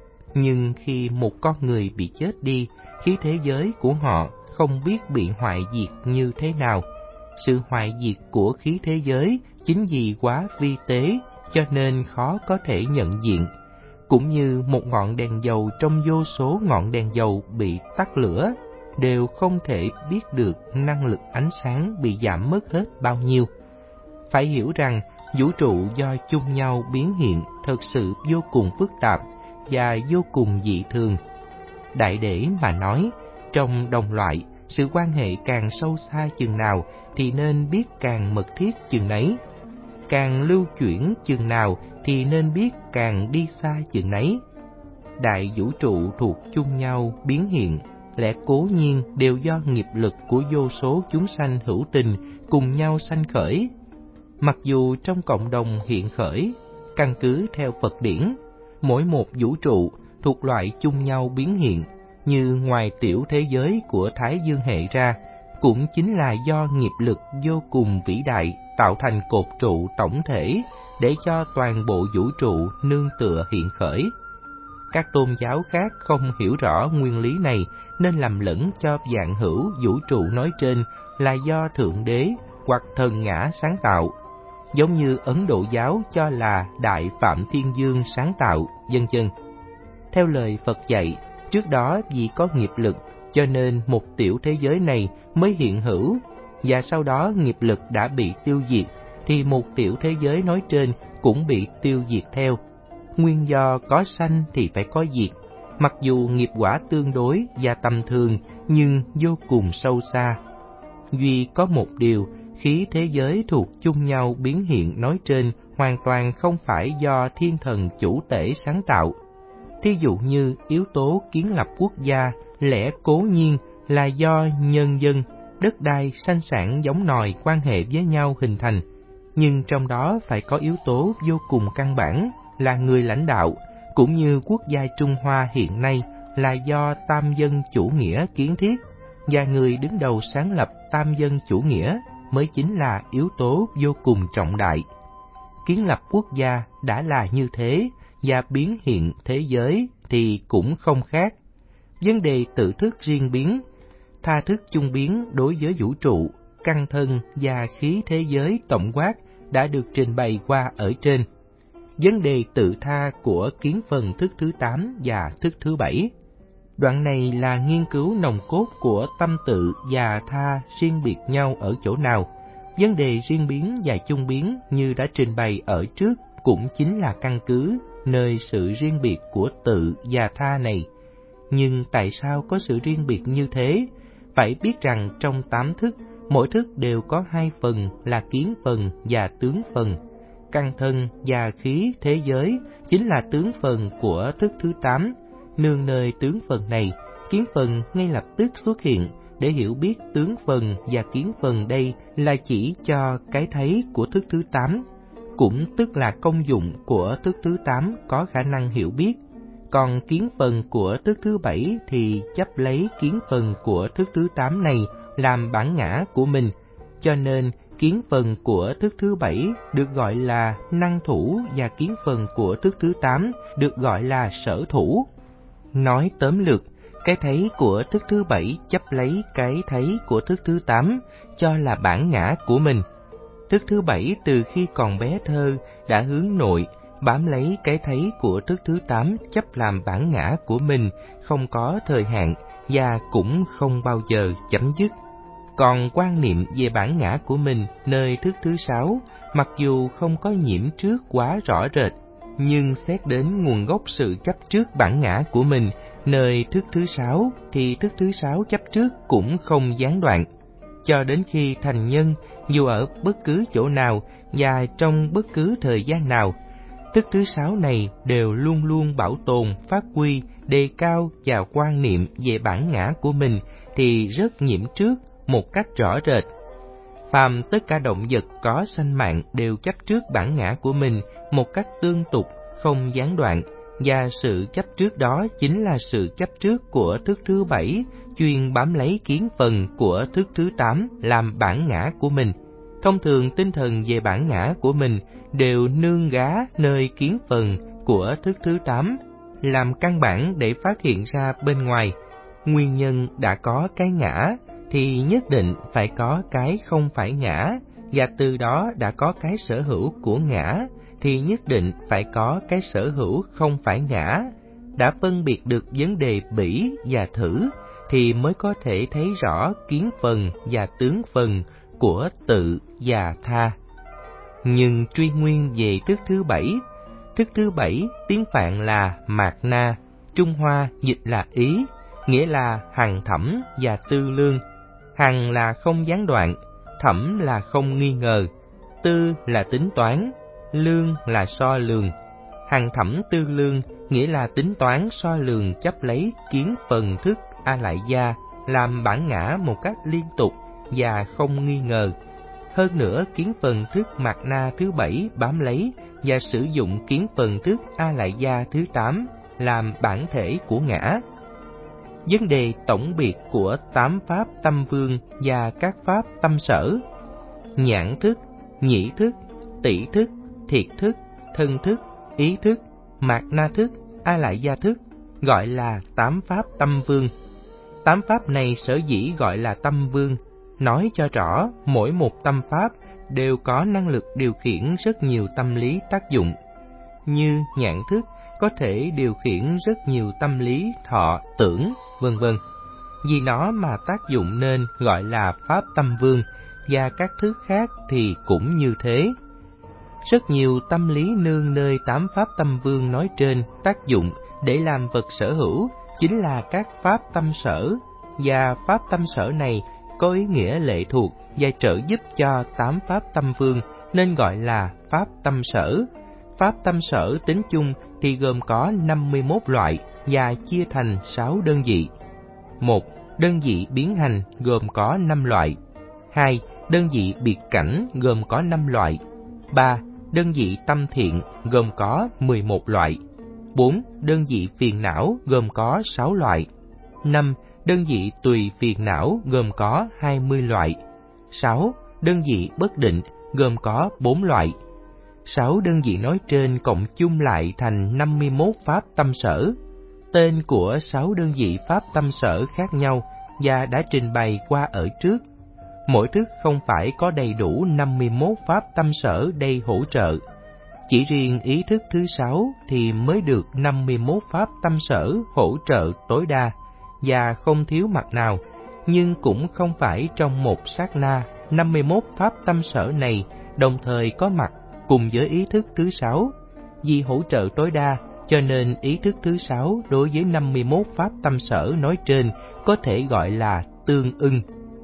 [SPEAKER 1] Nhưng khi một con người bị chết đi, khí thế giới của họ không biết bị hoại diệt như thế nào. Sự hoại diệt của khí thế giới chính vì quá vi tế, cho nên khó có thể nhận diện. Cũng như một ngọn đèn dầu trong vô số ngọn đèn dầu bị tắt lửa, đều không thể biết được năng lực ánh sáng bị giảm mất hết bao nhiêu. Phải hiểu rằng vũ trụ do chung nhau biến hiện thật sự vô cùng phức tạp và vô cùng dị thường. Đại để mà nói, trong đồng loại, sự quan hệ càng sâu xa chừng nào thì nên biết càng mật thiết chừng nấy. Càng lưu chuyển chừng nào thì nên biết càng đi xa chừng nấy. Đại vũ trụ thuộc chung nhau biến hiện, lẽ cố nhiên đều do nghiệp lực của vô số chúng sanh hữu tình cùng nhau sanh khởi. Mặc dù trong cộng đồng hiện khởi, căn cứ theo Phật điển, mỗi một vũ trụ thuộc loại chung nhau biến hiện, như ngoài tiểu thế giới của Thái Dương hệ ra, cũng chính là do nghiệp lực vô cùng vĩ đại tạo thành cột trụ tổng thể để cho toàn bộ vũ trụ nương tựa hiện khởi. Các tôn giáo khác không hiểu rõ nguyên lý này nên lầm lẫn cho vạn hữu vũ trụ nói trên là do Thượng Đế hoặc Thần Ngã sáng tạo, giống như Ấn Độ giáo cho là Đại Phạm Thiên Dương sáng tạo, vân vân. Theo lời Phật dạy, trước đó vì có nghiệp lực cho nên một tiểu thế giới này mới hiện hữu, và sau đó nghiệp lực đã bị tiêu diệt thì một tiểu thế giới nói trên cũng bị tiêu diệt theo. Nguyên do có sanh thì phải có diệt, mặc dù nghiệp quả tương đối và tầm thường nhưng vô cùng sâu xa. Duy có một điều, khí thế giới thuộc chung nhau biến hiện nói trên hoàn toàn không phải do thiên thần chủ tể sáng tạo. Thí dụ như yếu tố kiến lập quốc gia lẽ cố nhiên là do nhân dân, đất đai, sanh sản giống nòi quan hệ với nhau hình thành, nhưng trong đó phải có yếu tố vô cùng căn bản là người lãnh đạo, cũng như quốc gia Trung Hoa hiện nay là do tam dân chủ nghĩa kiến thiết, và người đứng đầu sáng lập tam dân chủ nghĩa mới chính là yếu tố vô cùng trọng đại. Kiến lập quốc gia đã là như thế, và biến hiện thế giới thì cũng không khác. Vấn đề tự thức riêng biến, tha thức chung biến đối với vũ trụ, căn thân và khí thế giới tổng quát đã được trình bày qua ở trên. Vấn đề tự tha của kiến phần thức thứ tám và thức thứ bảy. Đoạn này là nghiên cứu nòng cốt của tâm tự và tha riêng biệt nhau ở chỗ nào. Vấn đề riêng biến và chung biến như đã trình bày ở trước cũng chính là căn cứ nơi sự riêng biệt của tự và tha này. Nhưng tại sao có sự riêng biệt như thế? Phải biết rằng trong tám thức, mỗi thức đều có hai phần là kiến phần và tướng phần. Căn thân và khí thế giới chính là tướng phần của thức thứ tám. Nương nơi tướng phần này, kiến phần ngay lập tức xuất hiện để hiểu biết tướng phần và kiến phần đây là chỉ cho cái thấy của thức thứ tám, cũng tức là công dụng của thức thứ tám có khả năng hiểu biết. Còn kiến phần của thức thứ bảy thì chấp lấy kiến phần của thức thứ tám này làm bản ngã của mình, cho nên kiến phần của thức thứ bảy được gọi là năng thủ và kiến phần của thức thứ tám được gọi là sở thủ. Nói tóm lược, cái thấy của thức thứ bảy chấp lấy cái thấy của thức thứ tám cho là bản ngã của mình. Thức thứ bảy từ khi còn bé thơ đã hướng nội, bám lấy cái thấy của thức thứ tám chấp làm bản ngã của mình, không có thời hạn và cũng không bao giờ chấm dứt. Còn quan niệm về bản ngã của mình nơi thức thứ sáu, mặc dù không có nhiễm trước quá rõ rệt, nhưng xét đến nguồn gốc sự chấp trước bản ngã của mình nơi thức thứ sáu thì thức thứ sáu chấp trước cũng không gián đoạn. Cho đến khi thành nhân, dù ở bất cứ chỗ nào và trong bất cứ thời gian nào, thức thứ sáu này đều luôn luôn bảo tồn, phát huy, đề cao và quan niệm về bản ngã của mình thì rất nhiễm trước một cách rõ rệt. Phàm tất cả động vật có sanh mạng đều chấp trước bản ngã của mình một cách tương tục, không gián đoạn, và sự chấp trước đó chính là sự chấp trước của thức thứ bảy, chuyên bám lấy kiến phần của thức thứ tám làm bản ngã của mình. Thông thường tinh thần về bản ngã của mình đều nương gá nơi kiến phần của thức thứ tám, làm căn bản để phát hiện ra bên ngoài. Nguyên nhân đã có cái ngã thì nhất định phải có cái không phải ngã, và từ đó đã có cái sở hữu của ngã thì nhất định phải có cái sở hữu không phải ngã. Đã phân biệt được vấn đề bỉ và thử thì mới có thể thấy rõ kiến phần và tướng phần của tự và tha. Nhưng truy nguyên về thức thứ bảy, thức thứ bảy tiếng Phạn là Mạt Na, Trung Hoa dịch là ý, nghĩa là hằng thẩm và tư lương. Hằng là không gián đoạn, thẩm là không nghi ngờ, tư là tính toán, lương là so lường. Hằng thẩm tư lương nghĩa là tính toán so lường chấp lấy kiến phần thức A Lại Gia làm bản ngã một cách liên tục và không nghi ngờ. Hơn nữa, kiến phần thức Mạt Na thứ bảy bám lấy và sử dụng kiến phần thức A Lại Gia thứ tám làm bản thể của ngã. Vấn đề tổng biệt của tám pháp tâm vương và các pháp tâm sở, nhãn thức, nhĩ thức, tỷ thức, thiệt thức, thân thức, ý thức, Mạt Na thức, A Lại Gia thức, gọi là tám pháp tâm vương. Tám pháp này sở dĩ gọi là tâm vương, nói cho rõ mỗi một tâm pháp đều có năng lực điều khiển rất nhiều tâm lý tác dụng. Như nhãn thức có thể điều khiển rất nhiều tâm lý thọ, tưởng, vân vân. Vì nó mà tác dụng nên gọi là pháp tâm vương, và các thức khác thì cũng như thế. Rất nhiều tâm lý nương nơi tám pháp tâm vương nói trên tác dụng để làm vật sở hữu chính là các pháp tâm sở, và pháp tâm sở này có ý nghĩa lệ thuộc và trợ giúp cho tám pháp tâm vương nên gọi là pháp tâm sở. Pháp tâm sở tính chung thì gồm có năm mươi mốt loại và chia thành sáu đơn vị. một. Đơn vị biến hành gồm có năm loại. hai. Đơn vị biệt cảnh gồm có năm loại. ba. Đơn vị tâm thiện gồm có mười một loại. bốn. Đơn vị phiền não gồm có sáu loại. năm. Đơn vị tùy phiền não gồm có hai mươi loại. sáu. Đơn vị bất định gồm có bốn loại. Sáu đơn vị nói trên cộng chung lại thành năm mươi mốt pháp tâm sở. Tên của sáu đơn vị pháp tâm sở khác nhau và đã trình bày qua ở trước. Mỗi thức không phải có đầy đủ năm mươi mốt pháp tâm sở đây hỗ trợ. Chỉ riêng ý thức thứ sáu thì mới được năm mươi mốt pháp tâm sở hỗ trợ tối đa và không thiếu mặt nào, nhưng cũng không phải trong một sát na năm mươi mốt pháp tâm sở này đồng thời có mặt cùng với ý thức thứ sáu. Vì hỗ trợ tối đa cho nên ý thức thứ sáu đối với năm mươi mốt pháp tâm sở nói trên có thể gọi là tương ưng.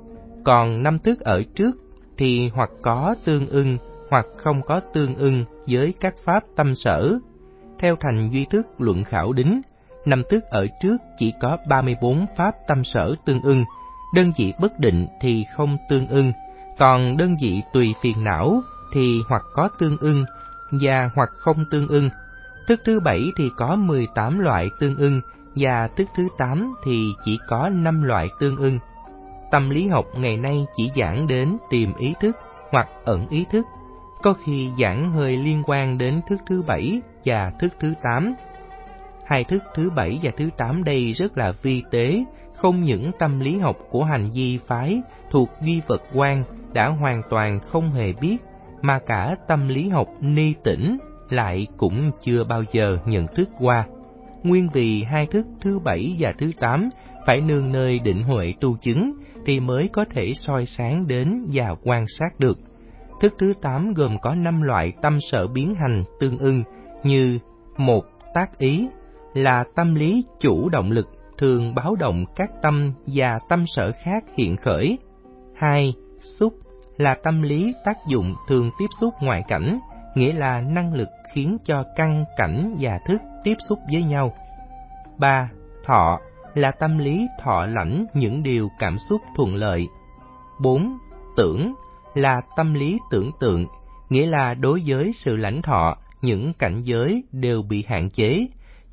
[SPEAKER 1] Còn năm thức ở trước thì hoặc có tương ưng hoặc không có tương ưng với các pháp tâm sở. Theo Thành Duy Thức luận khảo đính, năm thức ở trước chỉ có ba mươi bốn pháp tâm sở tương ưng, đơn vị bất định thì không tương ưng, còn đơn vị tùy phiền não thì hoặc có tương ưng và hoặc không tương ưng. Thức thứ bảy thì có mười tám loại tương ưng và thức thứ tám thì chỉ có năm loại tương ưng. Tâm lý học ngày nay chỉ giảng đến tìm ý thức hoặc ẩn ý thức, có khi giảng hơi liên quan đến thức thứ bảy và thức thứ tám. Hai thức thứ bảy và thứ tám đây rất là vi tế, không những tâm lý học của hành vi phái thuộc duy vật quan đã hoàn toàn không hề biết, mà cả tâm lý học ni tỉnh lại cũng chưa bao giờ nhận thức qua. Nguyên vì hai thức thứ bảy và thứ tám phải nương nơi định huệ tu chứng thì mới có thể soi sáng đến và quan sát được. Thức thứ tám gồm có năm loại tâm sở biến hành tương ưng như: một. Tác ý là tâm lý chủ động lực, thường báo động các tâm và tâm sở khác hiện khởi. hai. Xúc là tâm lý tác dụng thường tiếp xúc ngoại cảnh, nghĩa là năng lực khiến cho căn, cảnh và thức tiếp xúc với nhau. ba. Thọ là tâm lý thọ lãnh những điều cảm xúc thuận lợi. bốn. Tưởng là tâm lý tưởng tượng, nghĩa là đối với sự lãnh thọ, những cảnh giới đều bị hạn chế,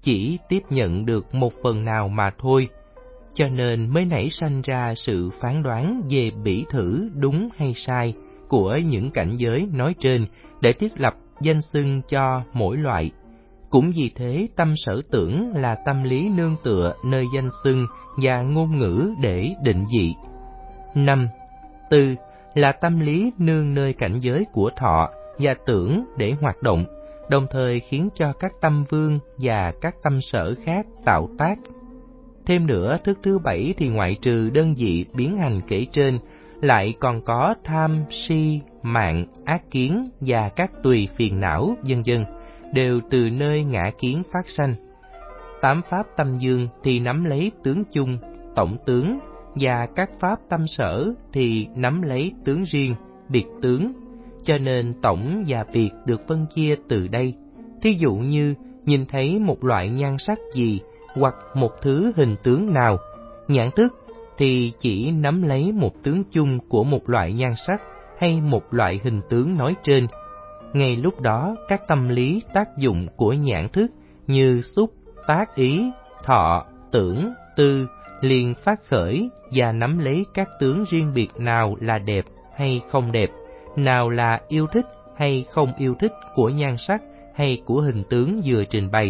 [SPEAKER 1] chỉ tiếp nhận được một phần nào mà thôi, cho nên mới nảy sanh ra sự phán đoán về bỉ thử đúng hay sai của những cảnh giới nói trên để thiết lập danh xưng cho mỗi loại. Cũng vì thế tâm sở tưởng là tâm lý nương tựa nơi danh xưng và ngôn ngữ để định vị. Năm. Tư là tâm lý nương nơi cảnh giới của thọ và tưởng để hoạt động, đồng thời khiến cho các tâm vương và các tâm sở khác tạo tác. Thêm nữa, thức thứ bảy thì ngoại trừ đơn vị biến hành kể trên, lại còn có tham, si, mạng, ác kiến và các tùy phiền não, vân vân, đều từ nơi ngã kiến phát sanh. Tám pháp tâm dương thì nắm lấy tướng chung, tổng tướng, và các pháp tâm sở thì nắm lấy tướng riêng, biệt tướng, cho nên tổng và biệt được phân chia từ đây. Thí dụ như nhìn thấy một loại nhan sắc gì hoặc một thứ hình tướng nào, nhãn thức thì chỉ nắm lấy một tướng chung của một loại nhan sắc hay một loại hình tướng nói trên. Ngay lúc đó, các tâm lý tác dụng của nhãn thức như xúc, tác ý, thọ, tưởng, tư liền phát khởi và nắm lấy các tướng riêng biệt nào là đẹp hay không đẹp, nào là yêu thích hay không yêu thích của nhan sắc hay của hình tướng vừa trình bày.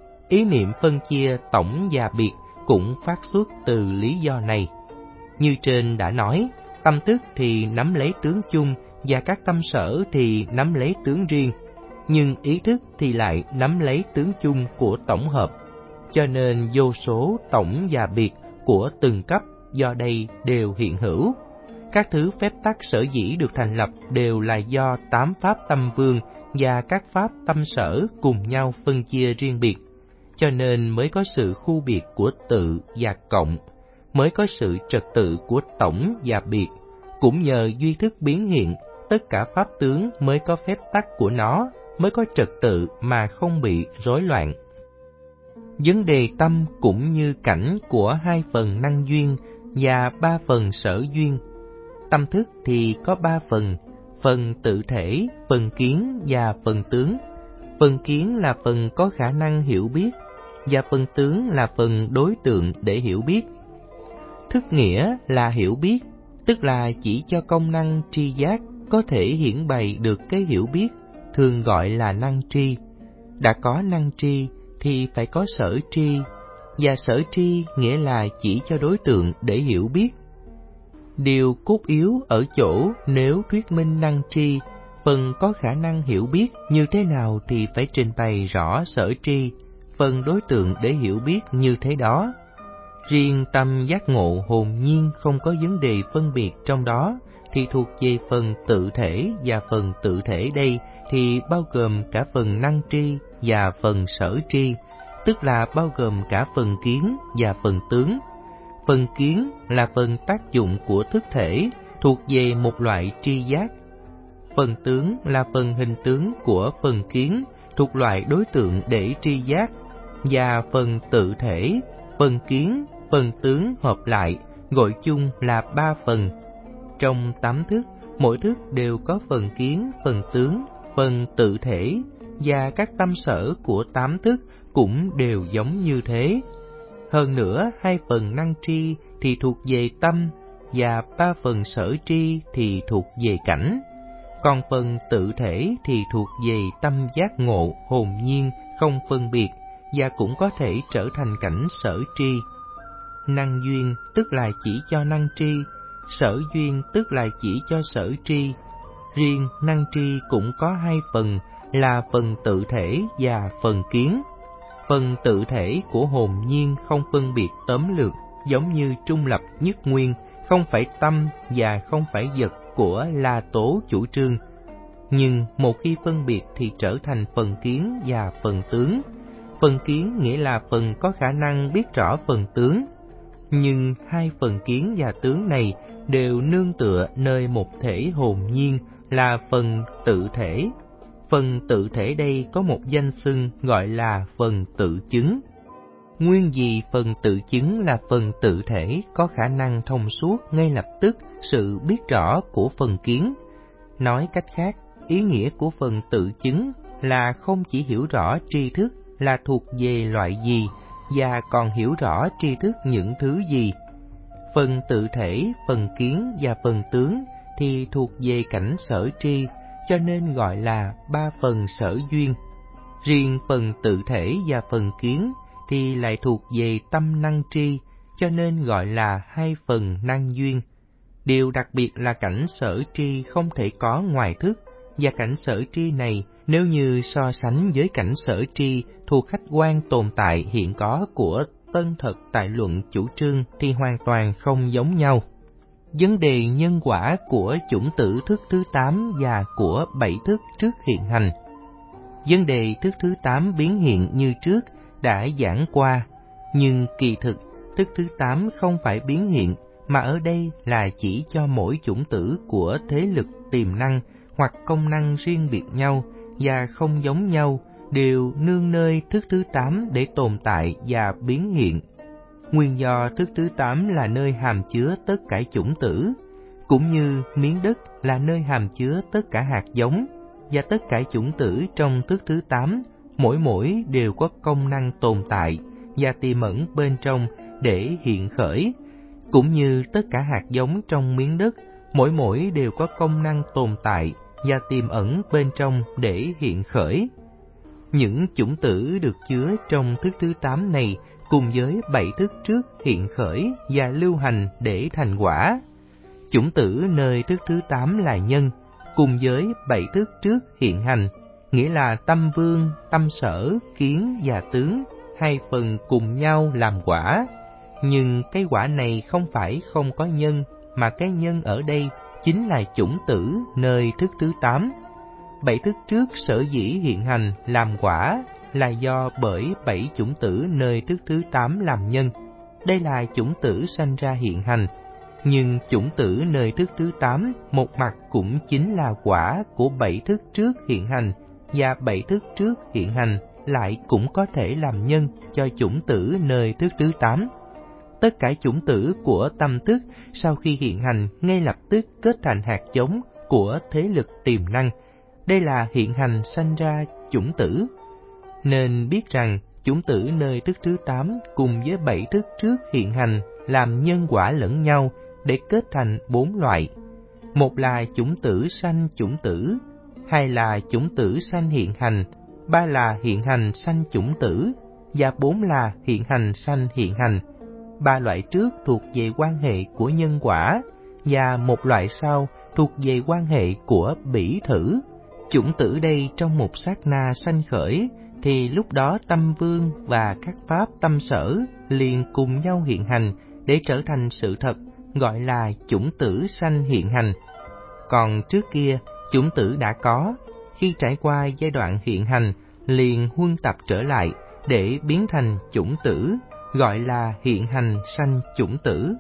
[SPEAKER 1] Ý niệm phân chia tổng và biệt cũng phát xuất từ lý do này. Như trên đã nói, tâm thức thì nắm lấy tướng chung và các tâm sở thì nắm lấy tướng riêng, nhưng ý thức thì lại nắm lấy tướng chung của tổng hợp, cho nên vô số tổng và biệt của từng cấp do đây đều hiện hữu. Các thứ phép tắc sở dĩ được thành lập đều là do tám pháp tâm vương và các pháp tâm sở cùng nhau phân chia riêng biệt, cho nên mới có sự khu biệt của tự và cộng, mới có sự trật tự của tổng và biệt. Cũng nhờ duy thức biến hiện, tất cả pháp tướng mới có phép tắc của nó, mới có trật tự mà không bị rối loạn. Vấn đề tâm cũng như cảnh của hai phần năng duyên và ba phần sở duyên. Tâm thức thì có ba phần, phần tự thể, phần kiến và phần tướng. Phần kiến là phần có khả năng hiểu biết, và phần tướng là phần đối tượng để hiểu biết. Thức nghĩa là hiểu biết, tức là chỉ cho công năng tri giác có thể hiển bày được cái hiểu biết, thường gọi là năng tri. Đã có năng tri thì phải có sở tri, và sở tri nghĩa là chỉ cho đối tượng để hiểu biết. Điều cốt yếu ở chỗ nếu thuyết minh năng tri, phần có khả năng hiểu biết như thế nào thì phải trình bày rõ sở tri, phần đối tượng để hiểu biết như thế đó. Riêng tâm giác ngộ hồn nhiên không có vấn đề phân biệt trong đó thì thuộc về phần tự thể, và phần tự thể đây thì bao gồm cả phần năng tri và phần sở tri, tức là bao gồm cả phần kiến và phần tướng. Phần kiến là phần tác dụng của thức thể, thuộc về một loại tri giác. Phần tướng là phần hình tướng của phần kiến, thuộc loại đối tượng để tri giác. Và phần tự thể, phần kiến, phần tướng hợp lại, gọi chung là ba phần. Trong tám thức, mỗi thức đều có phần kiến, phần tướng, phần tự thể, và các tâm sở của tám thức cũng đều giống như thế. Hơn nữa, hai phần năng tri thì thuộc về tâm, và ba phần sở tri thì thuộc về cảnh. Còn phần tự thể thì thuộc về tâm giác ngộ, hồn nhiên, không phân biệt, và cũng có thể trở thành cảnh sở tri. Năng duyên tức là chỉ cho năng tri, sở duyên tức là chỉ cho sở tri. Riêng năng tri cũng có hai phần là phần tự thể và phần kiến. Phần tự thể của hồn nhiên không phân biệt tóm lược, giống như trung lập nhất nguyên, không phải tâm và không phải vật của La Tố chủ trương. Nhưng một khi phân biệt thì trở thành phần kiến và phần tướng. Phần kiến nghĩa là phần có khả năng biết rõ phần tướng. Nhưng hai phần kiến và tướng này đều nương tựa nơi một thể hồn nhiên là phần tự thể. Phần tự thể đây có một danh xưng gọi là phần tự chứng. Nguyên vì phần tự chứng là phần tự thể có khả năng thông suốt ngay lập tức sự biết rõ của phần kiến. Nói cách khác, ý nghĩa của phần tự chứng là không chỉ hiểu rõ tri thức là thuộc về loại gì và còn hiểu rõ tri thức những thứ gì. Phần tự thể, phần kiến và phần tướng thì thuộc về cảnh sở tri, cho nên gọi là ba phần sở duyên. Riêng phần tự thể và phần kiến thì lại thuộc về tâm năng tri, cho nên gọi là hai phần năng duyên. Điều đặc biệt là cảnh sở tri không thể có ngoài thức, và cảnh sở tri này nếu như so sánh với cảnh sở tri thuộc khách quan tồn tại hiện có của Tân Thật Tại Luận chủ trương thì hoàn toàn không giống nhau. Vấn đề nhân quả của chủng tử thức thứ tám và của bảy thức trước hiện hành. Vấn đề thức thứ tám biến hiện như trước đã giảng qua, nhưng kỳ thực thức thứ tám không phải biến hiện, mà ở đây là chỉ cho mỗi chủng tử của thế lực tiềm năng hoặc công năng riêng biệt nhau và không giống nhau, đều nương nơi thức thứ tám để tồn tại và biến hiện. Nguyên do thức thứ tám là nơi hàm chứa tất cả chủng tử, cũng như miếng đất là nơi hàm chứa tất cả hạt giống, và tất cả chủng tử trong thức thứ tám, mỗi mỗi đều có công năng tồn tại và tiềm ẩn bên trong để hiện khởi, cũng như tất cả hạt giống trong miếng đất, mỗi mỗi đều có công năng tồn tại và tiềm ẩn bên trong để hiện khởi. Những chủng tử được chứa trong thức thứ tám này cùng với bảy thức trước hiện khởi và lưu hành để thành quả. Chủng tử nơi thức thứ tám là nhân, cùng với bảy thức trước hiện hành, nghĩa là tâm vương, tâm sở, kiến và tướng, hai phần cùng nhau làm quả. Nhưng cái quả này không phải không có nhân, mà cái nhân ở đây chính là chủng tử nơi thức thứ tám. Bảy thức trước sở dĩ hiện hành làm quả là do bởi bảy chủng tử nơi thức thứ tám làm nhân. Đây là chủng tử sanh ra hiện hành. Nhưng chủng tử nơi thức thứ tám một mặt cũng chính là quả của bảy thức trước hiện hành, và bảy thức trước hiện hành lại cũng có thể làm nhân cho chủng tử nơi thức thứ tám. Tất cả chủng tử của tâm thức sau khi hiện hành ngay lập tức kết thành hạt giống của thế lực tiềm năng. Đây là hiện hành sanh ra chủng tử. Nên biết rằng chủng tử nơi thức thứ tám cùng với bảy thức trước hiện hành làm nhân quả lẫn nhau để kết thành bốn loại. Một là chủng tử sanh chủng tử, hai là chủng tử sanh hiện hành, ba là hiện hành sanh chủng tử, và bốn là hiện hành sanh hiện hành. Ba loại trước thuộc về quan hệ của nhân quả, và một loại sau thuộc về quan hệ của bỉ thử. Chủng tử đây trong một sát na sanh khởi, thì lúc đó tâm vương và các pháp tâm sở liền cùng nhau hiện hành để trở thành sự thật, gọi là chủng tử sanh hiện hành. Còn trước kia, chủng tử đã có, khi trải qua giai đoạn hiện hành, liền huân tập trở lại để biến thành chủng tử, gọi là hiện hành sanh chủng tử.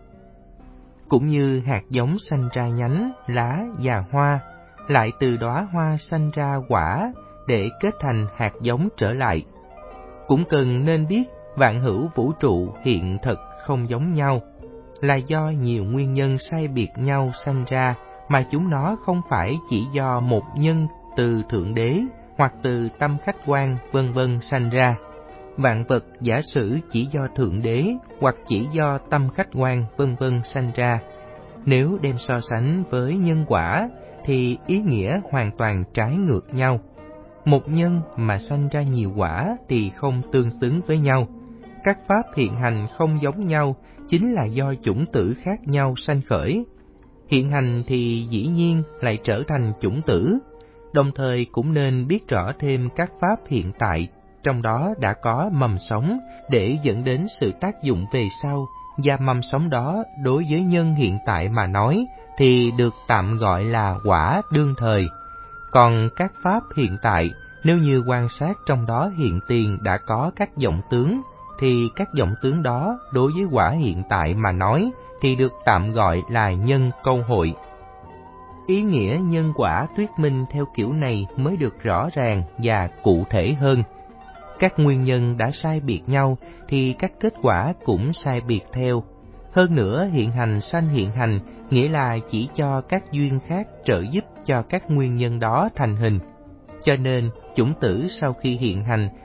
[SPEAKER 1] Cũng như hạt giống sanh ra nhánh, lá và hoa, lại từ đóa hoa sanh ra quả để kết thành hạt giống trở lại. Cũng cần nên biết vạn hữu vũ trụ hiện thực không giống nhau, là do nhiều nguyên nhân sai biệt nhau sanh ra, mà chúng nó không phải chỉ do một nhân từ Thượng Đế hoặc từ tâm khách quan vân vân sanh ra. Vạn vật giả sử chỉ do Thượng Đế hoặc chỉ do tâm khách quan vân vân sanh ra. Nếu đem so sánh với nhân quả thì ý nghĩa hoàn toàn trái ngược nhau. Một nhân mà sanh ra nhiều quả thì không tương xứng với nhau. Các pháp hiện hành không giống nhau chính là do chủng tử khác nhau sanh khởi. Hiện hành thì dĩ nhiên lại trở thành chủng tử. Đồng thời cũng nên biết rõ thêm các pháp hiện tại, trong đó đã có mầm sống để dẫn đến sự tác dụng về sau, và mầm sống đó đối với nhân hiện tại mà nói thì được tạm gọi là quả đương thời. Còn các pháp hiện tại, nếu như quan sát trong đó hiện tiền đã có các vọng tướng, thì các vọng tướng đó đối với quả hiện tại mà nói thì được tạm gọi là nhân câu hội. Ý nghĩa nhân quả thuyết minh theo kiểu này mới được rõ ràng và cụ thể hơn. Các nguyên nhân đã sai biệt nhau thì các kết quả cũng sai biệt theo. Hơn nữa, hiện hành sanh hiện hành nghĩa là chỉ cho các duyên khác trợ giúp cho các nguyên nhân đó thành hình. Cho nên, chủng tử sau khi hiện hành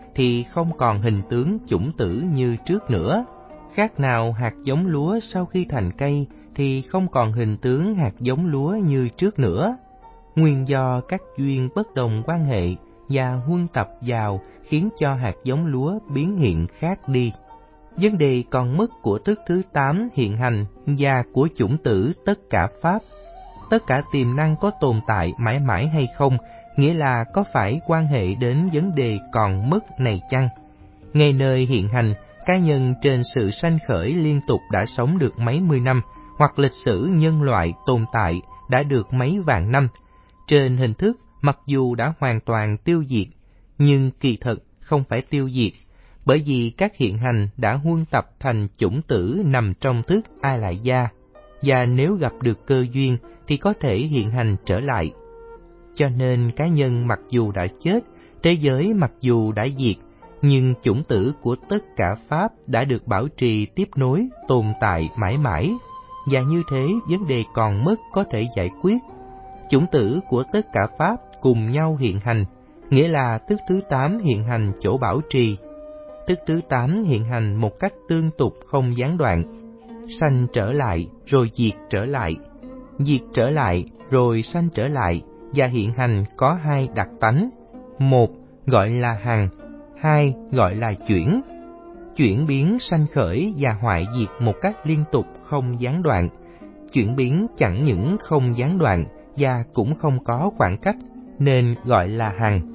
[SPEAKER 1] thì không còn hình tướng chủng tử như trước nữa. Khác nào hạt giống lúa sau khi thành cây thì không còn hình tướng hạt giống lúa như trước nữa. Nguyên do các duyên bất đồng quan hệ và huân tập vào khiến cho hạt giống lúa biến hiện khác đi. Vấn đề còn mất của thức thứ tám hiện hành và của chủng tử tất cả pháp. Tất cả tiềm năng có tồn tại mãi mãi hay không, nghĩa là có phải quan hệ đến vấn đề còn mất này chăng? Ngay nơi hiện hành, cá nhân trên sự sanh khởi liên tục đã sống được mấy mươi năm, hoặc lịch sử nhân loại tồn tại đã được mấy vạn năm. Trên hình thức, mặc dù đã hoàn toàn tiêu diệt, nhưng kỳ thực không phải tiêu diệt, bởi vì các hiện hành đã huân tập thành chủng tử nằm trong thức A Lại Gia, và nếu gặp được cơ duyên thì có thể hiện hành trở lại. Cho nên cá nhân mặc dù đã chết, thế giới mặc dù đã diệt, nhưng chủng tử của tất cả pháp đã được bảo trì tiếp nối tồn tại mãi mãi, và như thế vấn đề còn mất có thể giải quyết. Chủng tử của tất cả pháp cùng nhau hiện hành, nghĩa là thức thứ tám hiện hành chỗ bảo trì. Thức thứ tám hiện hành một cách tương tục không gián đoạn, sanh trở lại rồi diệt trở lại, diệt trở lại rồi sanh trở lại, và hiện hành có hai đặc tánh: một gọi là hằng, hai gọi là chuyển. Chuyển biến sanh khởi và hoại diệt một cách liên tục không gián đoạn. Chuyển biến chẳng những không gián đoạn và cũng không có khoảng cách, nên gọi là hằng.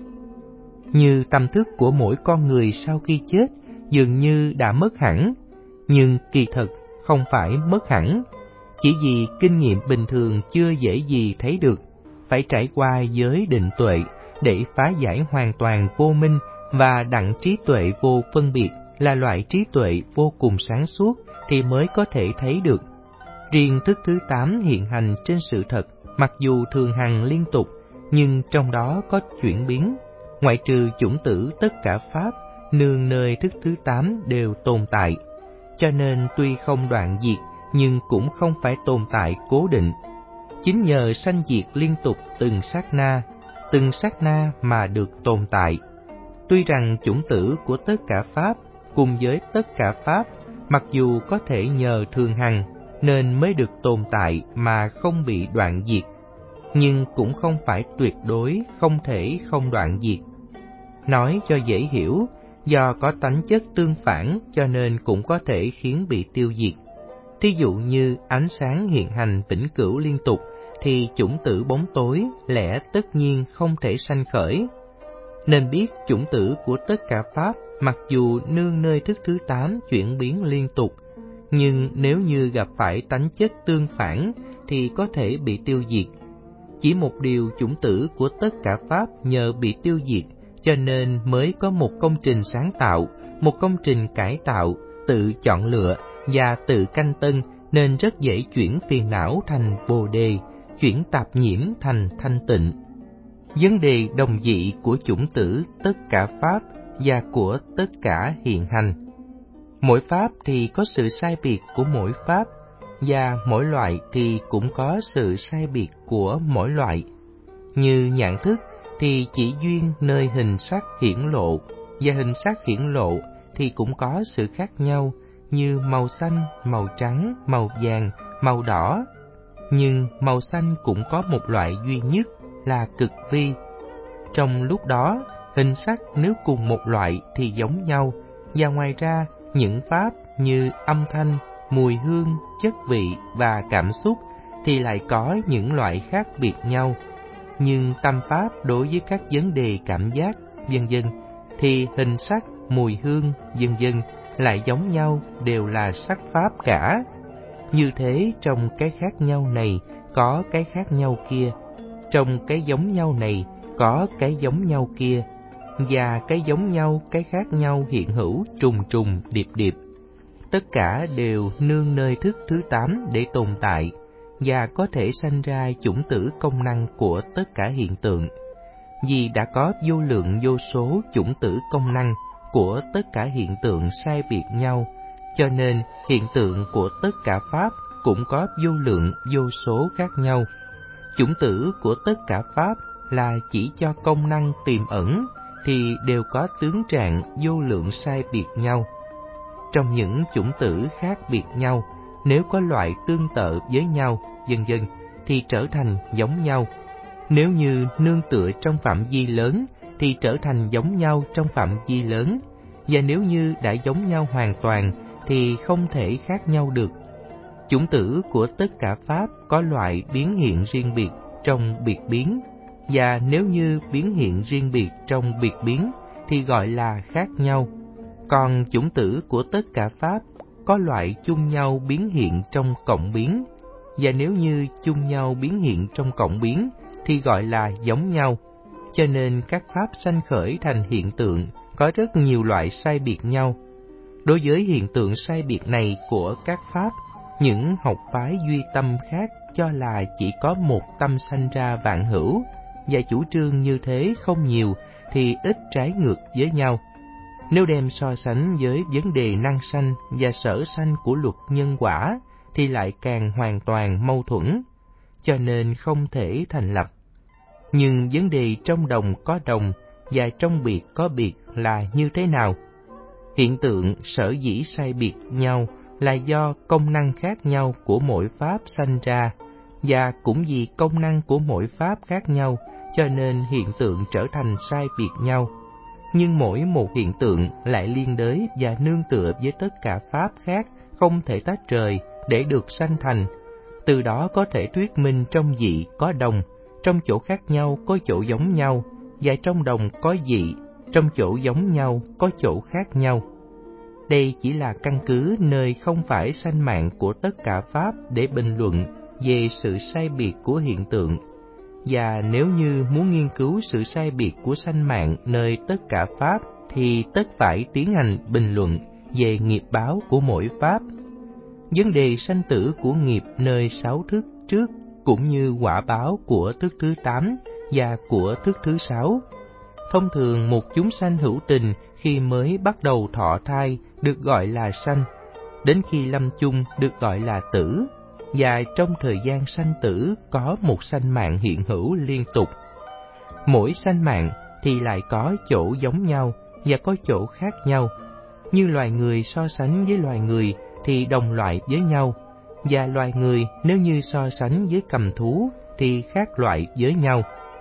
[SPEAKER 1] Như tâm thức của mỗi con người sau khi chết dường như đã mất hẳn, nhưng kỳ thực không phải mất hẳn, chỉ vì kinh nghiệm bình thường chưa dễ gì thấy được, phải trải qua giới định tuệ để phá giải hoàn toàn vô minh, và đặng trí tuệ vô phân biệt là loại trí tuệ vô cùng sáng suốt thì mới có thể thấy được. Riêng thức thứ tám hiện hành trên sự thật, mặc dù thường hằng liên tục, nhưng trong đó có chuyển biến. Ngoại trừ chủng tử tất cả pháp, nương nơi thức thứ tám đều tồn tại. Cho nên tuy không đoạn diệt, nhưng cũng không phải tồn tại cố định. Chính nhờ sanh diệt liên tục từng sát na, từng sát na mà được tồn tại. Tuy rằng chủng tử của tất cả pháp cùng với tất cả pháp, mặc dù có thể nhờ thường hằng nên mới được tồn tại mà không bị đoạn diệt, nhưng cũng không phải tuyệt đối không thể không đoạn diệt. Nói cho dễ hiểu, do có tánh chất tương phản cho nên cũng có thể khiến bị tiêu diệt. Thí dụ như ánh sáng hiện hành vĩnh cửu liên tục, thì chủng tử bóng tối lẽ tất nhiên không thể sanh khởi. Nên biết chủng tử của tất cả pháp, mặc dù nương nơi thức thứ tám chuyển biến liên tục, nhưng nếu như gặp phải tánh chất tương phản thì có thể bị tiêu diệt. Chỉ một điều chủng tử của tất cả pháp nhờ bị tiêu diệt, cho nên mới có một công trình sáng tạo, một công trình cải tạo, tự chọn lựa và tự canh tân, nên rất dễ chuyển phiền não thành bồ đề, chuyển tạp nhiễm thành thanh tịnh. Vấn đề đồng dị của chủng tử tất cả pháp và của tất cả hiện hành. Mỗi pháp thì có sự sai biệt của mỗi pháp, và mỗi loại thì cũng có sự sai biệt của mỗi loại. Như nhãn thức thì chỉ duyên nơi hình sắc hiển lộ, và hình sắc hiển lộ thì cũng có sự khác nhau, như màu xanh, màu trắng, màu vàng, màu đỏ. Nhưng màu xanh cũng có một loại duy nhất là cực vi. Trong lúc đó, hình sắc nếu cùng một loại thì giống nhau, và ngoài ra những pháp như âm thanh, mùi hương, chất vị và cảm xúc thì lại có những loại khác biệt nhau. Nhưng tâm pháp đối với các vấn đề cảm giác, vân vân, thì hình sắc, mùi hương, vân vân lại giống nhau, đều là sắc pháp cả. Như thế trong cái khác nhau này có cái khác nhau kia, trong cái giống nhau này có cái giống nhau kia, và cái giống nhau cái khác nhau hiện hữu trùng trùng điệp điệp. Tất cả đều nương nơi thức thứ tám để tồn tại, và có thể sanh ra chủng tử công năng của tất cả hiện tượng. Vì đã có vô lượng vô số chủng tử công năng của tất cả hiện tượng sai biệt nhau, cho nên hiện tượng của tất cả pháp cũng có vô lượng vô số khác nhau. Chủng tử của tất cả pháp là chỉ cho công năng tiềm ẩn, thì đều có tướng trạng vô lượng sai biệt nhau. Trong những chủng tử khác biệt nhau, nếu có loại tương tự với nhau, vân vân, thì trở thành giống nhau. Nếu như nương tựa trong phạm vi lớn, thì trở thành giống nhau trong phạm vi lớn. Và nếu như đã giống nhau hoàn toàn, thì không thể khác nhau được. Chủng tử của tất cả pháp có loại biến hiện riêng biệt trong biệt biến, và nếu như biến hiện riêng biệt trong biệt biến, thì gọi là khác nhau. Còn chủng tử của tất cả pháp có loại chung nhau biến hiện trong cộng biến, và nếu như chung nhau biến hiện trong cộng biến, thì gọi là giống nhau. Cho nên các pháp sanh khởi thành hiện tượng có rất nhiều loại sai biệt nhau. Đối với hiện tượng sai biệt này của các pháp, những học phái duy tâm khác cho là chỉ có một tâm sanh ra vạn hữu, và chủ trương như thế không nhiều thì ít trái ngược với nhau. Nếu đem so sánh với vấn đề năng sanh và sở sanh của luật nhân quả, thì lại càng hoàn toàn mâu thuẫn, cho nên không thể thành lập. Nhưng vấn đề trong đồng có đồng và trong biệt có biệt là như thế nào? Hiện tượng sở dĩ sai biệt nhau là do công năng khác nhau của mỗi pháp sanh ra, và cũng vì công năng của mỗi pháp khác nhau, cho nên hiện tượng trở thành sai biệt nhau. Nhưng mỗi một hiện tượng lại liên đới và nương tựa với tất cả pháp khác, không thể tách rời để được sanh thành. Từ đó có thể thuyết minh trong dị có đồng, trong chỗ khác nhau có chỗ giống nhau, và trong đồng có dị, trong chỗ giống nhau có chỗ khác nhau. Đây chỉ là căn cứ nơi không phải sanh mạng của tất cả pháp để bình luận về sự sai biệt của hiện tượng. Và nếu như muốn nghiên cứu sự sai biệt của sanh mạng nơi tất cả pháp, thì tất phải tiến hành bình luận về nghiệp báo của mỗi pháp. Vấn đề sanh tử của nghiệp nơi sáu thức trước, cũng như quả báo của thức thứ tám và của thức thứ sáu. Thông thường một chúng sanh hữu tình khi mới bắt đầu thọ thai được gọi là sanh, đến khi lâm chung được gọi là tử, và trong thời gian sanh tử có một sanh mạng hiện hữu liên tục. Mỗi sanh mạng thì lại có chỗ giống nhau và có chỗ khác nhau. Như loài người so sánh với loài người thì đồng loại với nhau, và loài người nếu như so sánh với cầm thú thì khác loại với nhau.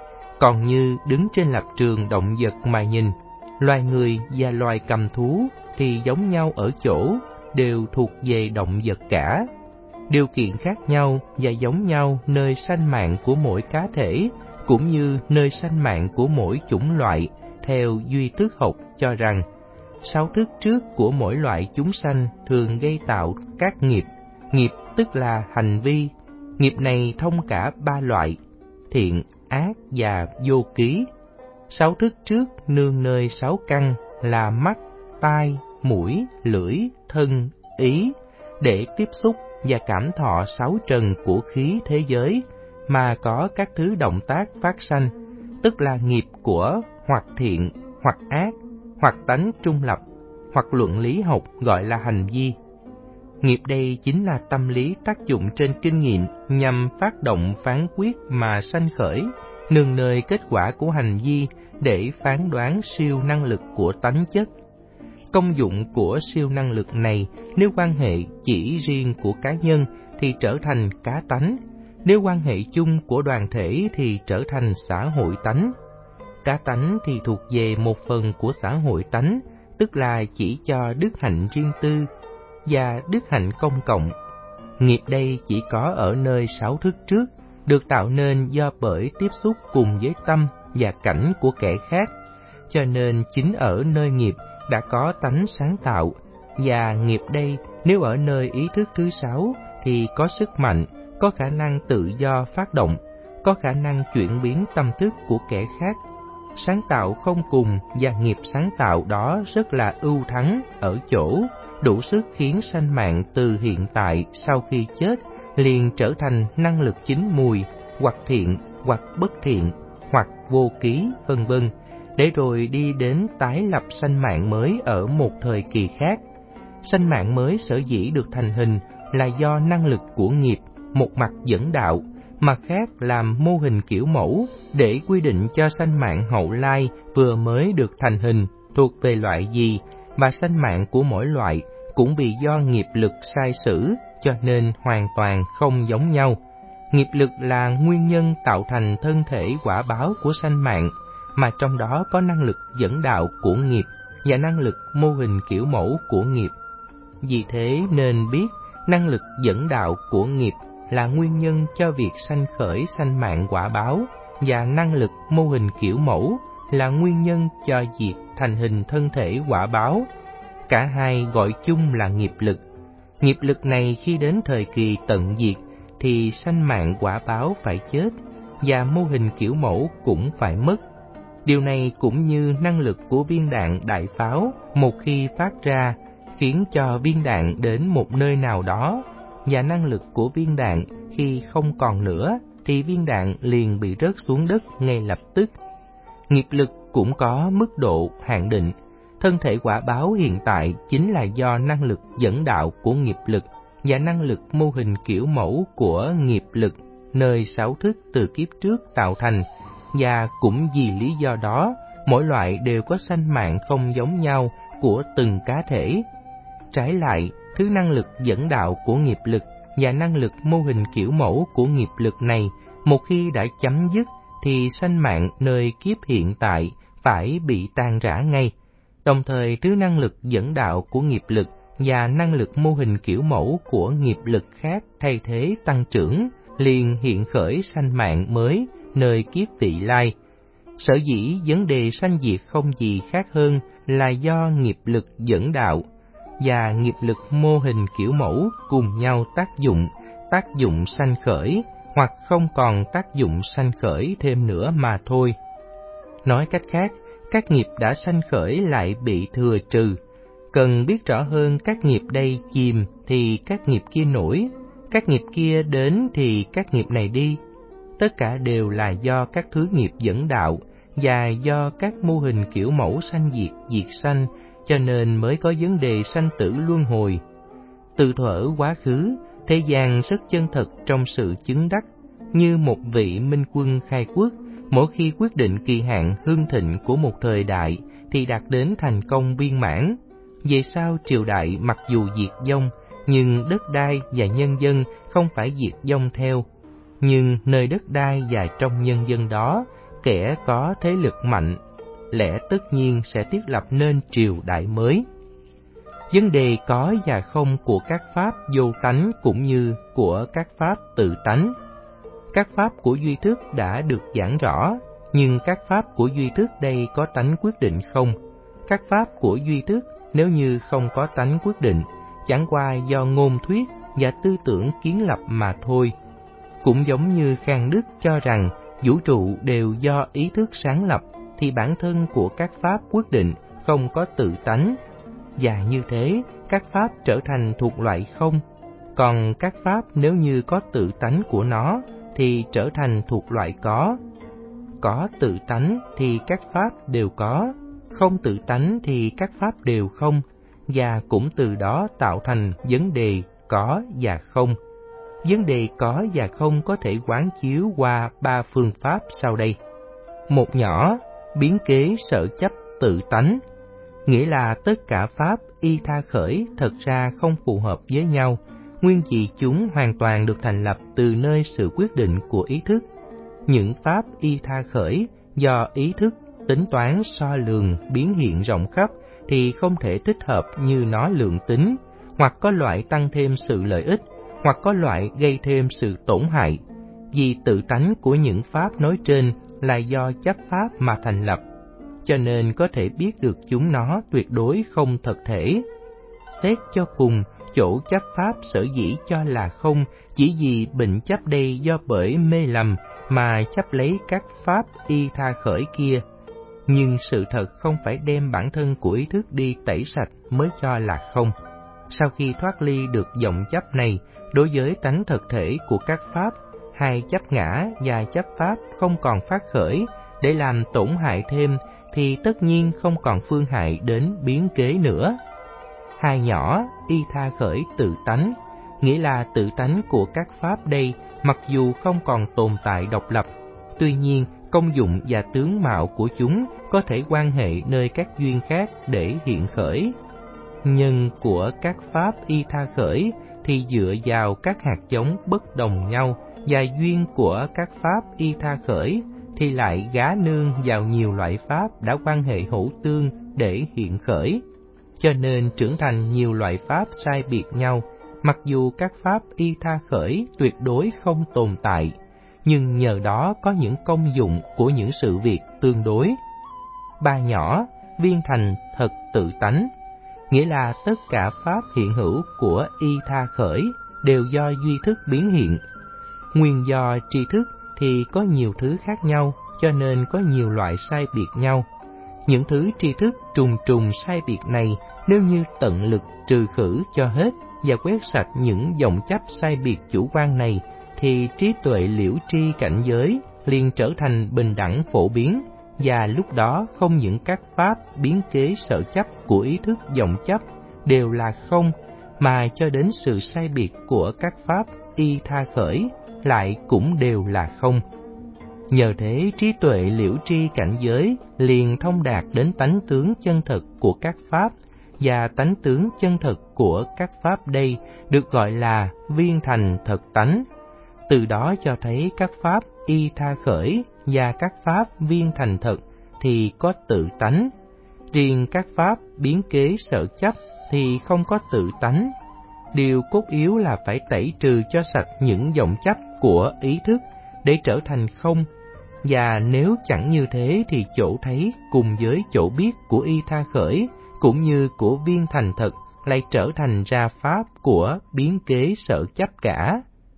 [SPEAKER 1] Còn như đứng trên lập trường động vật mà nhìn, loài người và loài cầm thú thì giống nhau ở chỗ, đều thuộc về động vật cả. Điều kiện khác nhau và giống nhau nơi sanh mạng của mỗi cá thể, cũng như nơi sanh mạng của mỗi chủng loại, theo duy thức học cho rằng, sáu thức trước của mỗi loại chúng sanh thường gây tạo các nghiệp. Nghiệp tức là hành vi. Nghiệp này thông cả ba loại, thiện, ác và vô ký. Sáu thức trước nương nơi sáu căn là mắt, tai, mũi, lưỡi, thân, ý, để tiếp xúc và cảm thọ sáu trần của khí thế giới, mà có các thứ động tác phát sanh, tức là nghiệp của hoặc thiện, hoặc ác, hoặc tánh trung lập, hoặc luận lý học gọi là hành vi. Nghiệp đây chính là tâm lý tác dụng trên kinh nghiệm nhằm phát động phán quyết mà sanh khởi, nương nơi kết quả của hành vi để phán đoán siêu năng lực của tánh chất. Công dụng của siêu năng lực này nếu quan hệ chỉ riêng của cá nhân thì trở thành cá tánh, nếu quan hệ chung của đoàn thể thì trở thành xã hội tánh. Cá tánh thì thuộc về một phần của xã hội tánh, tức là chỉ cho đức hạnh riêng tư và đức hạnh công cộng. Nghiệp đây chỉ có ở nơi sáu thức trước, được tạo nên do bởi tiếp xúc cùng với tâm và cảnh của kẻ khác, cho nên chính ở nơi nghiệp đã có tánh sáng tạo, và nghiệp đây nếu ở nơi ý thức thứ sáu thì có sức mạnh, có khả năng tự do phát động, có khả năng chuyển biến tâm thức của kẻ khác. Sáng tạo không cùng, và nghiệp sáng tạo đó rất là ưu thắng ở chỗ đủ sức khiến sanh mạng từ hiện tại sau khi chết liền trở thành năng lực chín mùi, hoặc thiện, hoặc bất thiện, hoặc vô ký, vân vân, để rồi đi đến tái lập sanh mạng mới ở một thời kỳ khác. Sanh mạng mới sở dĩ được thành hình là do năng lực của nghiệp, một mặt dẫn đạo, mặt khác làm mô hình kiểu mẫu để quy định cho sanh mạng hậu lai vừa mới được thành hình thuộc về loại gì, và sanh mạng của mỗi loại cũng vì do nghiệp lực sai sử cho nên hoàn toàn không giống nhau. Nghiệp lực là nguyên nhân tạo thành thân thể quả báo của sanh mạng, mà trong đó có năng lực dẫn đạo của nghiệp và năng lực mô hình kiểu mẫu của nghiệp. Vì thế nên biết năng lực dẫn đạo của nghiệp là nguyên nhân cho việc sanh khởi sanh mạng quả báo, và năng lực mô hình kiểu mẫu là nguyên nhân cho việc thành hình thân thể quả báo. Cả hai gọi chung là nghiệp lực. Nghiệp lực này khi đến thời kỳ tận diệt thì sanh mạng quả báo phải chết, và mô hình kiểu mẫu cũng phải mất. Điều này cũng như năng lực của viên đạn đại pháo một khi phát ra khiến cho viên đạn đến một nơi nào đó, và năng lực của viên đạn khi không còn nữa thì viên đạn liền bị rớt xuống đất ngay lập tức. Nghiệp lực cũng có mức độ hạn định. Thân thể quả báo hiện tại chính là do năng lực dẫn đạo của nghiệp lực và năng lực mô hình kiểu mẫu của nghiệp lực nơi sáu thức từ kiếp trước tạo thành, và cũng vì lý do đó mỗi loại đều có sanh mạng không giống nhau của từng cá thể. Trái lại, thứ năng lực dẫn đạo của nghiệp lực và năng lực mô hình kiểu mẫu của nghiệp lực này một khi đã chấm dứt thì sanh mạng nơi kiếp hiện tại phải bị tan rã ngay. Đồng thời, thứ năng lực dẫn đạo của nghiệp lực và năng lực mô hình kiểu mẫu của nghiệp lực khác thay thế tăng trưởng, liền hiện khởi sanh mạng mới nơi kiếp vị lai. Sở dĩ vấn đề sanh diệt không gì khác hơn là do nghiệp lực dẫn đạo và nghiệp lực mô hình kiểu mẫu cùng nhau tác dụng, tác dụng sanh khởi, hoặc không còn tác dụng sanh khởi thêm nữa mà thôi. Nói cách khác, các nghiệp đã sanh khởi lại bị thừa trừ. Cần biết rõ hơn, các nghiệp đây chìm thì các nghiệp kia nổi, các nghiệp kia đến thì các nghiệp này đi. Tất cả đều là do các thứ nghiệp dẫn đạo và do các mô hình kiểu mẫu sanh diệt, diệt sanh, cho nên mới có vấn đề sanh tử luân hồi. Từ thuở quá khứ, thế gian rất chân thật trong sự chứng đắc, như một vị minh quân khai quốc, mỗi khi quyết định kỳ hạn hưng thịnh của một thời đại thì đạt đến thành công viên mãn. Về sau triều đại mặc dù diệt vong, nhưng đất đai và nhân dân không phải diệt vong theo. Nhưng nơi đất đai và trong nhân dân đó, kẻ có thế lực mạnh, lẽ tất nhiên sẽ thiết lập nên triều đại mới. Vấn đề có và không của các pháp vô tánh cũng như của các pháp tự tánh. Các pháp của duy thức đã được giảng rõ, nhưng các pháp của duy thức đây có tánh quyết định không? Các pháp của duy thức nếu như không có tánh quyết định, chẳng qua do ngôn thuyết và tư tưởng kiến lập mà thôi. Cũng giống như Khang Đức cho rằng vũ trụ đều do ý thức sáng lập, thì bản thân của các pháp quyết định không có tự tánh, và như thế các pháp trở thành thuộc loại không. Còn các pháp nếu như có tự tánh của nó thì trở thành thuộc loại có. Có tự tánh thì các pháp đều có, không tự tánh thì các pháp đều không, và cũng từ đó tạo thành vấn đề có và không. Vấn đề có và không có thể quán chiếu qua ba phương pháp sau đây. Một nhỏ, biến kế sở chấp tự tánh, nghĩa là tất cả pháp y tha khởi thật ra không phù hợp với nhau, nguyên vì chúng hoàn toàn được thành lập từ nơi sự quyết định của ý thức. Những pháp y tha khởi do ý thức tính toán so lường biến hiện rộng khắp thì không thể thích hợp như nó lượng tính, hoặc có loại tăng thêm sự lợi ích, hoặc có loại gây thêm sự tổn hại. Vì tự tánh của những pháp nói trên là do chấp pháp mà thành lập, cho nên có thể biết được chúng nó tuyệt đối không thật thể. Xét cho cùng, chỗ chấp pháp sở dĩ cho là không chỉ vì bệnh chấp đây do bởi mê lầm mà chấp lấy các pháp y tha khởi kia. Nhưng sự thật không phải đem bản thân của ý thức đi tẩy sạch mới cho là không. Sau khi thoát ly được vọng chấp này, đối với tánh thật thể của các pháp, hai chấp ngã và chấp pháp không còn phát khởi để làm tổn hại thêm, thì tất nhiên không còn phương hại đến biến kế nữa. Hai nhỏ, y tha khởi tự tánh, nghĩa là tự tánh của các pháp đây mặc dù không còn tồn tại độc lập, tuy nhiên công dụng và tướng mạo của chúng có thể quan hệ nơi các duyên khác để hiện khởi. Nhân của các pháp y tha khởi thì dựa vào các hạt giống bất đồng nhau, và duyên của các pháp y tha khởi thì lại gá nương vào nhiều loại pháp đã quan hệ hữu tương để hiện khởi, cho nên trưởng thành nhiều loại pháp sai biệt nhau. Mặc dù các pháp y tha khởi tuyệt đối không tồn tại, nhưng nhờ đó có những công dụng của những sự việc tương đối. Ba nhỏ, viên thành thật tự tánh, nghĩa là tất cả pháp hiện hữu của y tha khởi đều do duy thức biến hiện. Nguyên do tri thức thì có nhiều thứ khác nhau, cho nên có nhiều loại sai biệt nhau. Những thứ tri thức trùng trùng sai biệt này, nếu như tận lực trừ khử cho hết và quét sạch những vọng chấp sai biệt chủ quan này, thì trí tuệ liễu tri cảnh giới liền trở thành bình đẳng phổ biến, và lúc đó không những các pháp biến kế sở chấp của ý thức vọng chấp đều là không, mà cho đến sự sai biệt của các pháp y tha khởi lại cũng đều là không. Nhờ thế, trí tuệ liễu tri cảnh giới liền thông đạt đến tánh tướng chân thực của các pháp, và tánh tướng chân thực của các pháp đây được gọi là viên thành thật tánh. Từ đó cho thấy các pháp y tha khởi và các pháp viên thành thật thì có tự tánh, riêng các pháp biến kế sở chấp thì không có tự tánh. Điều cốt yếu là phải tẩy trừ cho sạch những vọng chấp của ý thức để trở thành không, và nếu chẳng như thế thì chỗ thấy cùng với chỗ biết của y tha khởi cũng như của viên thành thật lại trở thành ra pháp của biến kế sở chấp cả.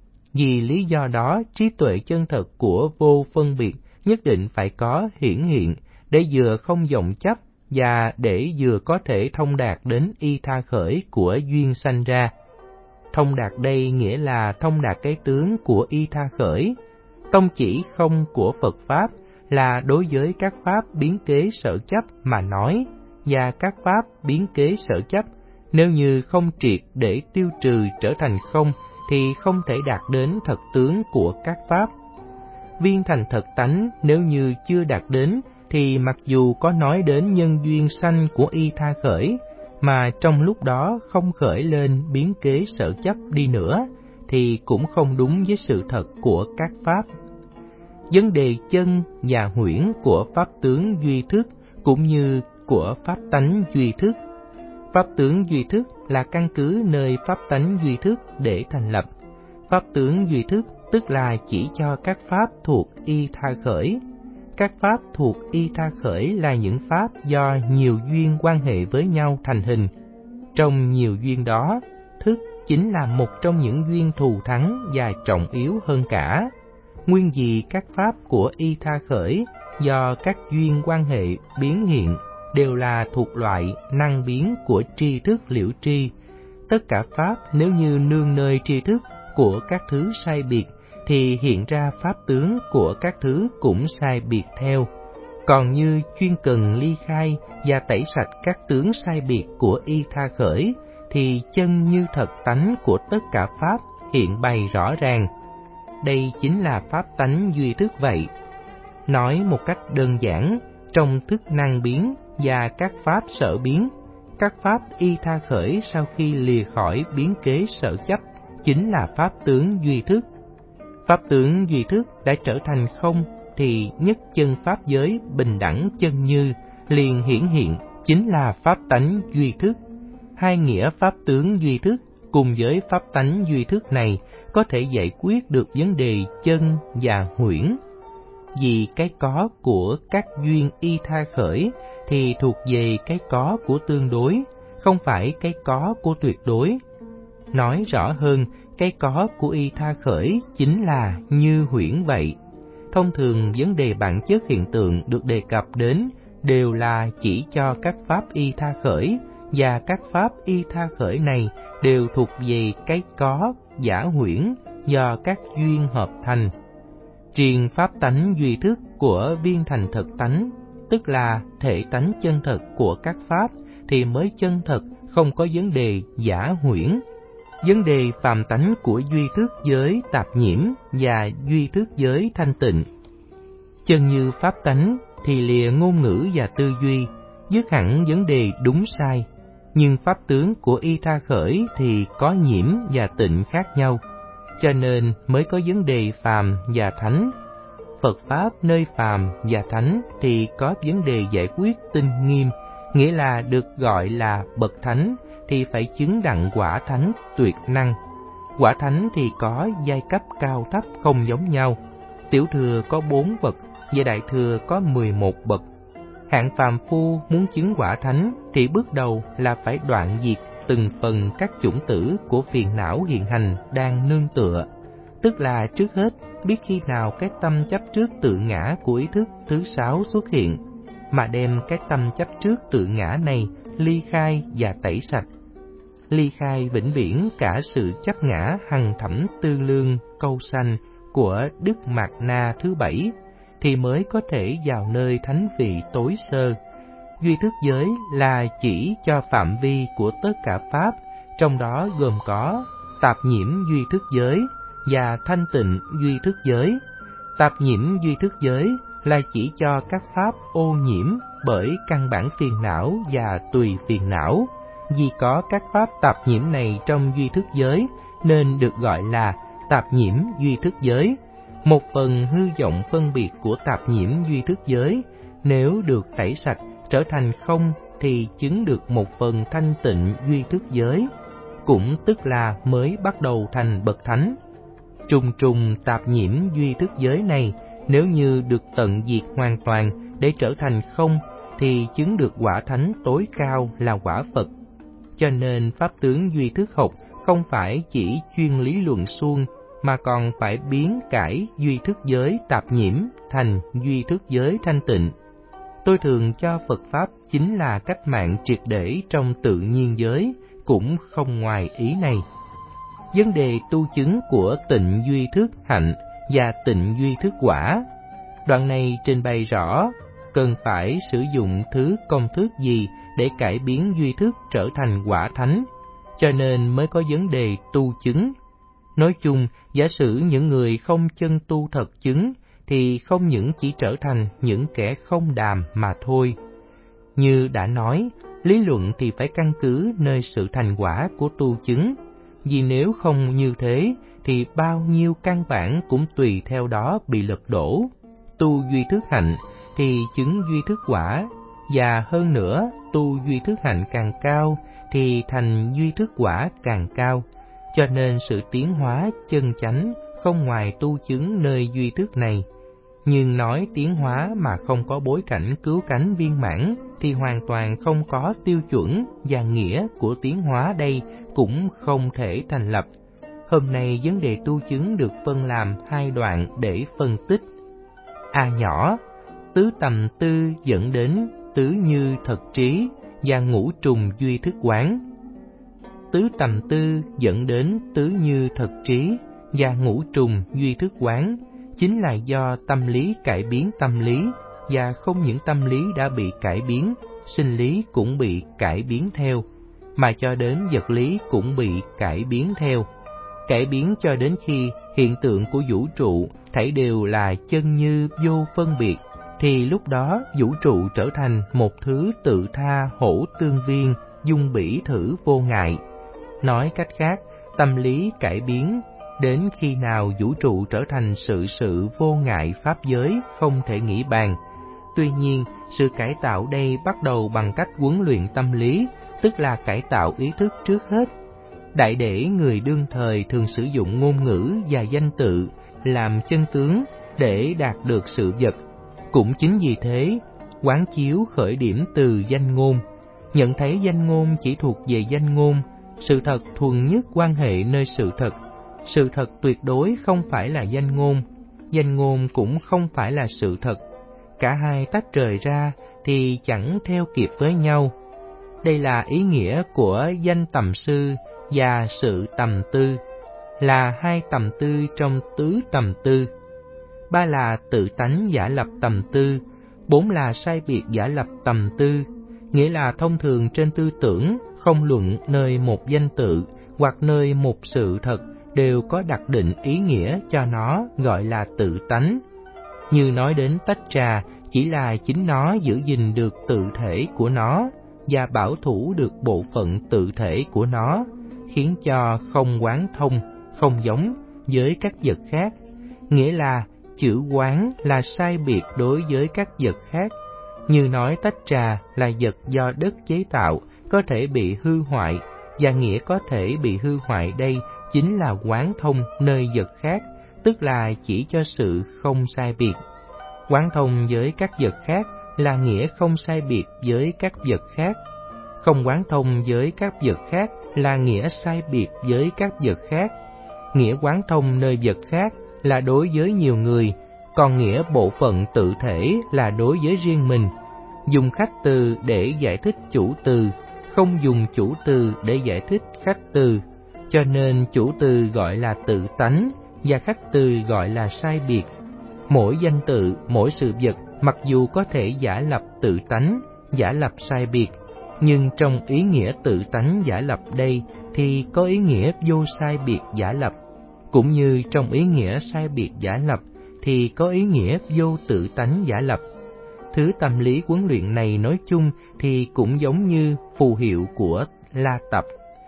[SPEAKER 1] Vì lý do đó, trí tuệ chân thật của vô phân biệt nhất định phải có hiển hiện để vừa không vọng chấp và để vừa có thể thông đạt đến y tha khởi của duyên sanh ra. Thông đạt đây nghĩa là thông đạt cái tướng của y tha khởi. Tông chỉ không của Phật Pháp là đối với các pháp biến kế sở chấp mà nói, và các pháp biến kế sở chấp nếu như không triệt để tiêu trừ trở thành không thì không thể đạt đến thật tướng của các pháp. Viên thành thật tánh nếu như chưa đạt đến thì mặc dù có nói đến nhân duyên sanh của y tha khởi, mà trong lúc đó không khởi lên biến kế sở chấp đi nữa, thì cũng không đúng với sự thật của các pháp. Vấn đề chân và huyễn của pháp tướng duy thức cũng như của pháp tánh duy thức. Pháp tướng duy thức là căn cứ nơi pháp tánh duy thức để thành lập. Pháp tướng duy thức tức là chỉ cho các pháp thuộc y tha khởi. Các pháp thuộc y tha khởi là những pháp do nhiều duyên quan hệ với nhau thành hình. Trong nhiều duyên đó, thức chính là một trong những duyên thù thắng và trọng yếu hơn cả. Nguyên vì các pháp của y tha khởi do các duyên quan hệ biến hiện đều là thuộc loại năng biến của tri thức liễu tri. Tất cả pháp nếu như nương nơi tri thức của các thứ sai biệt thì hiện ra pháp tướng của các thứ cũng sai biệt theo. Còn như chuyên cần ly khai và tẩy sạch các tướng sai biệt của y tha khởi thì chân như thật tánh của tất cả pháp hiện bày rõ ràng. Đây chính là pháp tánh duy thức vậy. Nói một cách đơn giản, trong thức năng biến và các pháp sở biến, các pháp y tha khởi sau khi lìa khỏi biến kế sở chấp chính là pháp tướng duy thức. Pháp tướng duy thức đã trở thành không thì nhất chân pháp giới bình đẳng chân như liền hiển hiện chính là pháp tánh duy thức. Hai nghĩa pháp tướng duy thức cùng với pháp tánh duy thức này có thể giải quyết được vấn đề chân và huyễn. Vì cái có của các duyên y tha khởi thì thuộc về cái có của tương đối, không phải cái có của tuyệt đối. Nói rõ hơn, cái có của y tha khởi chính là như huyễn vậy. Thông thường vấn đề bản chất hiện tượng được đề cập đến đều là chỉ cho các pháp y tha khởi, và các pháp y tha khởi này đều thuộc về cái có giả huyễn do các duyên hợp thành. Riêng pháp tánh duy thức của viên thành thật tánh, tức là thể tánh chân thật của các pháp thì mới chân thật, không có vấn đề giả huyễn. Vấn đề phàm tánh của duy thức giới tạp nhiễm và duy thức giới thanh tịnh. Chân như pháp tánh thì lìa ngôn ngữ và tư duy, dứt hẳn vấn đề đúng sai. Nhưng pháp tướng của y tha khởi thì có nhiễm và tịnh khác nhau, cho nên mới có vấn đề phàm và thánh. Phật Pháp nơi phàm và thánh thì có vấn đề giải quyết tinh nghiêm, nghĩa là được gọi là bậc thánh thì phải chứng đặng quả thánh tuyệt năng. Quả thánh thì có giai cấp cao thấp không giống nhau, tiểu thừa có bốn bậc và đại thừa có mười một bậc. Hạng phàm phu muốn chứng quả thánh thì bước đầu là phải đoạn diệt từng phần các chủng tử của phiền não hiện hành đang nương tựa, tức là trước hết biết khi nào cái tâm chấp trước tự ngã của ý thức thứ sáu xuất hiện, mà đem cái tâm chấp trước tự ngã này ly khai và tẩy sạch. Ly khai vĩnh viễn cả sự chấp ngã hằng thẩm tư lương câu sanh của Đức Mạt Na thứ bảy, thì mới có thể vào nơi thánh vị tối sơ. Duy thức giới là chỉ cho phạm vi của tất cả pháp, trong đó gồm có tạp nhiễm duy thức giới và thanh tịnh duy thức giới. Tạp nhiễm duy thức giới là chỉ cho các pháp ô nhiễm bởi căn bản phiền não và tùy phiền não. Vì có các pháp tạp nhiễm này trong duy thức giới nên được gọi là tạp nhiễm duy thức giới. Một phần hư vọng phân biệt của tạp nhiễm duy thức giới nếu được tẩy sạch trở thành không thì chứng được một phần thanh tịnh duy thức giới, cũng tức là mới bắt đầu thành bậc thánh. Trùng trùng tạp nhiễm duy thức giới này nếu như được tận diệt hoàn toàn để trở thành không thì chứng được quả thánh tối cao là quả Phật. Cho nên pháp tướng duy thức học không phải chỉ chuyên lý luận suông, mà còn phải biến cải duy thức giới tạp nhiễm thành duy thức giới thanh tịnh. Tôi thường cho Phật Pháp chính là cách mạng triệt để trong tự nhiên giới, cũng không ngoài ý này. Vấn đề tu chứng của tịnh duy thức hạnh và tịnh duy thức quả, đoạn này trình bày rõ cần phải sử dụng thứ công thức gì để cải biến duy thức trở thành quả thánh, cho nên mới có vấn đề tu chứng. Nói chung, giả sử những người không chân tu thật chứng thì không những chỉ trở thành những kẻ không đàm mà thôi. Như đã nói, lý luận thì phải căn cứ nơi sự thành quả của tu chứng, vì nếu không như thế thì bao nhiêu căn bản cũng tùy theo đó bị lật đổ. Tu duy thức hạnh thì chứng duy thức quả, và hơn nữa tu duy thức hạnh càng cao thì thành duy thức quả càng cao. Cho nên sự tiến hóa chân chánh không ngoài tu chứng nơi duy thức này. Nhưng nói tiến hóa mà không có bối cảnh cứu cánh viên mãn thì hoàn toàn không có tiêu chuẩn, và nghĩa của tiến hóa đây cũng không thể thành lập. Hôm nay vấn đề tu chứng được phân làm hai đoạn để phân tích. A nhỏ, tứ tầm tư dẫn đến tứ như thật trí và ngũ trùng duy thức quán. Tứ tầm tư dẫn đến tứ như thật trí và ngũ trùng duy thức quán chính là do tâm lý cải biến tâm lý, và không những tâm lý đã bị cải biến, sinh lý cũng bị cải biến theo, mà cho đến vật lý cũng bị cải biến theo. Cải biến cho đến khi hiện tượng của vũ trụ thảy đều là chân như vô phân biệt, thì lúc đó vũ trụ trở thành một thứ tự tha hỗ tương viên, dung bỉ thử vô ngại. Nói cách khác, tâm lý cải biến đến khi nào vũ trụ trở thành sự sự vô ngại pháp giới không thể nghĩ bàn. Tuy nhiên, sự cải tạo đây bắt đầu bằng cách huấn luyện tâm lý, tức là cải tạo ý thức trước hết. Đại để người đương thời thường sử dụng ngôn ngữ và danh tự làm chân tướng để đạt được sự vật. Cũng chính vì thế, quán chiếu khởi điểm từ danh ngôn, nhận thấy danh ngôn chỉ thuộc về danh ngôn, sự thật thuần nhất quan hệ nơi sự thật. Sự thật tuyệt đối không phải là danh ngôn, danh ngôn cũng không phải là sự thật. Cả hai tách rời ra thì chẳng theo kịp với nhau. Đây là ý nghĩa của danh tầm sư và sự tầm tư, là hai tầm tư trong tứ tầm tư. Ba là tự tánh giả lập tầm tư, bốn là sai biệt giả lập tầm tư, nghĩa là thông thường trên tư tưởng, không luận nơi một danh tự hoặc nơi một sự thật đều có đặc định ý nghĩa cho nó gọi là tự tánh. Như nói đến tách trà, chỉ là chính nó giữ gìn được tự thể của nó và bảo thủ được bộ phận tự thể của nó, khiến cho không quán thông, không giống với các vật khác. Nghĩa là chữ quán là sai biệt đối với các vật khác. Như nói tách trà là vật do đất chế tạo, có thể bị hư hoại, và nghĩa có thể bị hư hoại đây chính là quán thông nơi vật khác, tức là chỉ cho sự không sai biệt. Quán thông với các vật khác là nghĩa không sai biệt với các vật khác. Không quán thông với các vật khác là nghĩa sai biệt với các vật khác. Nghĩa quán thông nơi vật khác là đối với nhiều người, còn nghĩa bộ phận tự thể là đối với riêng mình. Dùng khách từ để giải thích chủ từ, không dùng chủ từ để giải thích khách từ. Cho nên chủ từ gọi là tự tánh và khách từ gọi là sai biệt. Mỗi danh tự, mỗi sự vật mặc dù có thể giả lập tự tánh, giả lập sai biệt, nhưng trong ý nghĩa tự tánh giả lập đây thì có ý nghĩa vô sai biệt giả lập, cũng như trong ý nghĩa sai biệt giả lập thì có ý nghĩa vô tự tánh giả lập. Thứ tâm lý huấn luyện này nói chung thì cũng giống như phù hiệu của La Tập.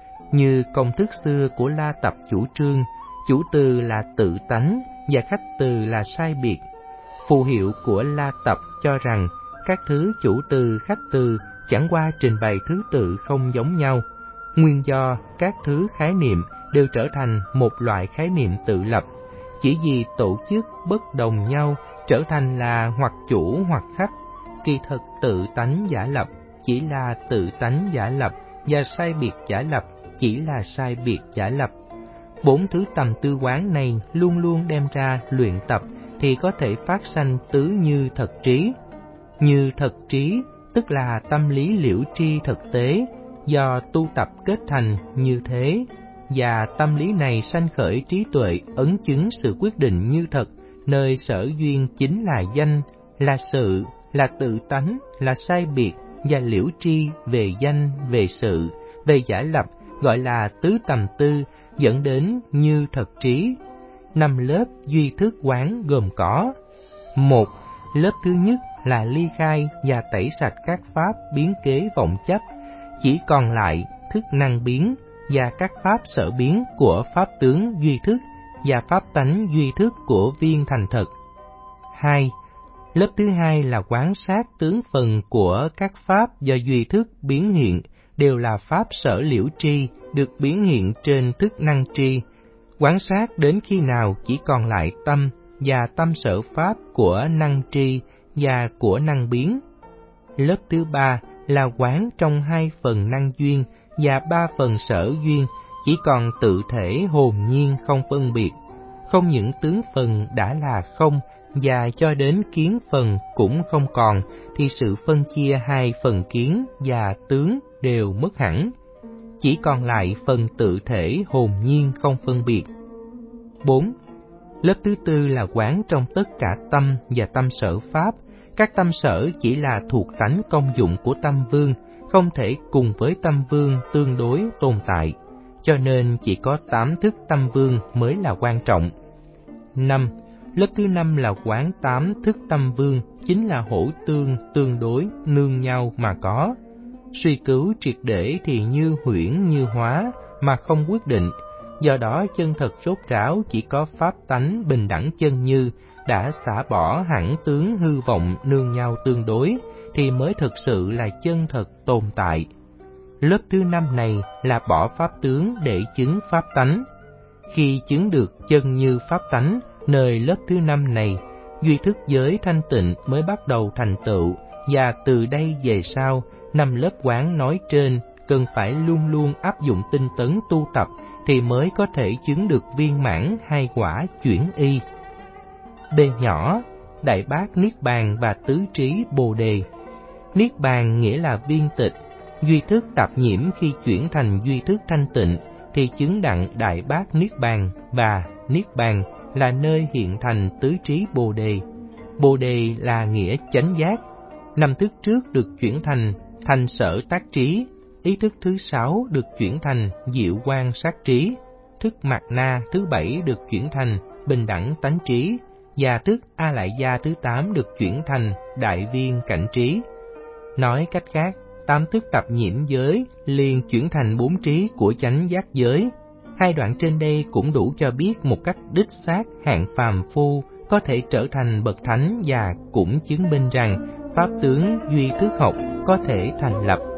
[SPEAKER 1] Như công thức xưa của La Tập chủ trương, chủ từ là tự tánh và khách từ là sai biệt. Phù hiệu của La Tập cho rằng các thứ chủ từ, khách từ chẳng qua trình bày thứ tự không giống nhau, nguyên do các thứ khái niệm đều trở thành một loại khái niệm tự lập, chỉ vì tổ chức bất đồng nhau trở thành là hoặc chủ hoặc khách. Kỳ thực tự tánh giả lập chỉ là tự tánh giả lập và sai biệt giả lập chỉ là sai biệt giả lập. Bốn thứ tầm tư quán này luôn luôn đem ra luyện tập thì có thể phát sanh tứ như thật trí. Như thật trí tức là tâm lý liễu tri thực tế do tu tập kết thành như thế, và tâm lý này sanh khởi trí tuệ ấn chứng sự quyết định như thật, nơi sở duyên chính là danh, là sự, là tự tánh, là sai biệt và liễu tri về danh, về sự, về giả lập gọi là tứ tầm tư, dẫn đến như thật trí. Năm lớp duy thức quán gồm có: một. Lớp thứ nhất là ly khai và tẩy sạch các pháp biến kế vọng chấp, chỉ còn lại thức năng biến và các pháp sở biến của pháp tướng duy thức và pháp tánh duy thức của viên thành thực. Hai. Lớp thứ hai là quán sát tướng phần của các pháp do duy thức biến hiện, đều là pháp sở liễu tri, được biến hiện trên thức năng tri. Quán sát đến khi nào chỉ còn lại tâm và tâm sở pháp của năng tri và của năng biến. Lớp thứ ba là quán trong hai phần năng duyên và ba phần sở duyên, chỉ còn tự thể hồn nhiên không phân biệt, không những tướng phần đã là không và cho đến kiến phần cũng không còn, thì sự phân chia hai phần kiến và tướng đều mất hẳn, chỉ còn lại phần tự thể hồn nhiên không phân biệt. Bốn. Lớp thứ tư là quán trong tất cả tâm và tâm sở pháp. Các tâm sở chỉ là thuộc tánh công dụng của tâm vương, không thể cùng với tâm vương tương đối tồn tại, cho nên chỉ có tám thức tâm vương mới là quan trọng. Năm. Lớp thứ năm là quán tám thức tâm vương, chính là hỗ tương, tương đối, nương nhau mà có. Suy cứu triệt để thì như huyễn như hóa, mà không quyết định. Do đó chân thật rốt ráo chỉ có pháp tánh bình đẳng chân như, đã xả bỏ hẳn tướng hư vọng nương nhau tương đối, thì mới thực sự là chân thật tồn tại. Lớp thứ năm này là bỏ pháp tướng để chứng pháp tánh. Khi chứng được chân như pháp tánh, nơi lớp thứ năm này, duy thức giới thanh tịnh mới bắt đầu thành tựu, và từ đây về sau, năm lớp quán nói trên cần phải luôn luôn áp dụng tinh tấn tu tập thì mới có thể chứng được viên mãn hai quả chuyển y. B nhỏ, Đại Bát Niết Bàn và Tứ Trí Bồ Đề. Niết Bàn nghĩa là viên tịch, duy thức tạp nhiễm khi chuyển thành duy thức thanh tịnh thì chứng đặng Đại Bát Niết Bàn, và Niết Bàn là nơi hiện thành Tứ Trí Bồ Đề. Bồ Đề là nghĩa chánh giác. Năm thức trước được chuyển thành thành sở tác trí, ý thức thứ sáu được chuyển thành diệu quan sát trí, thức mạt na thứ bảy được chuyển thành bình đẳng tánh trí, và thức A Lại Gia thứ tám được chuyển thành đại viên cảnh trí. Nói cách khác, tám thức tập nhiễm giới liền chuyển thành bốn trí của chánh giác giới. Hai đoạn trên đây cũng đủ cho biết một cách đích xác hạng phàm phu có thể trở thành bậc thánh, và cũng chứng minh rằng pháp tướng duy thức học có thể thành lập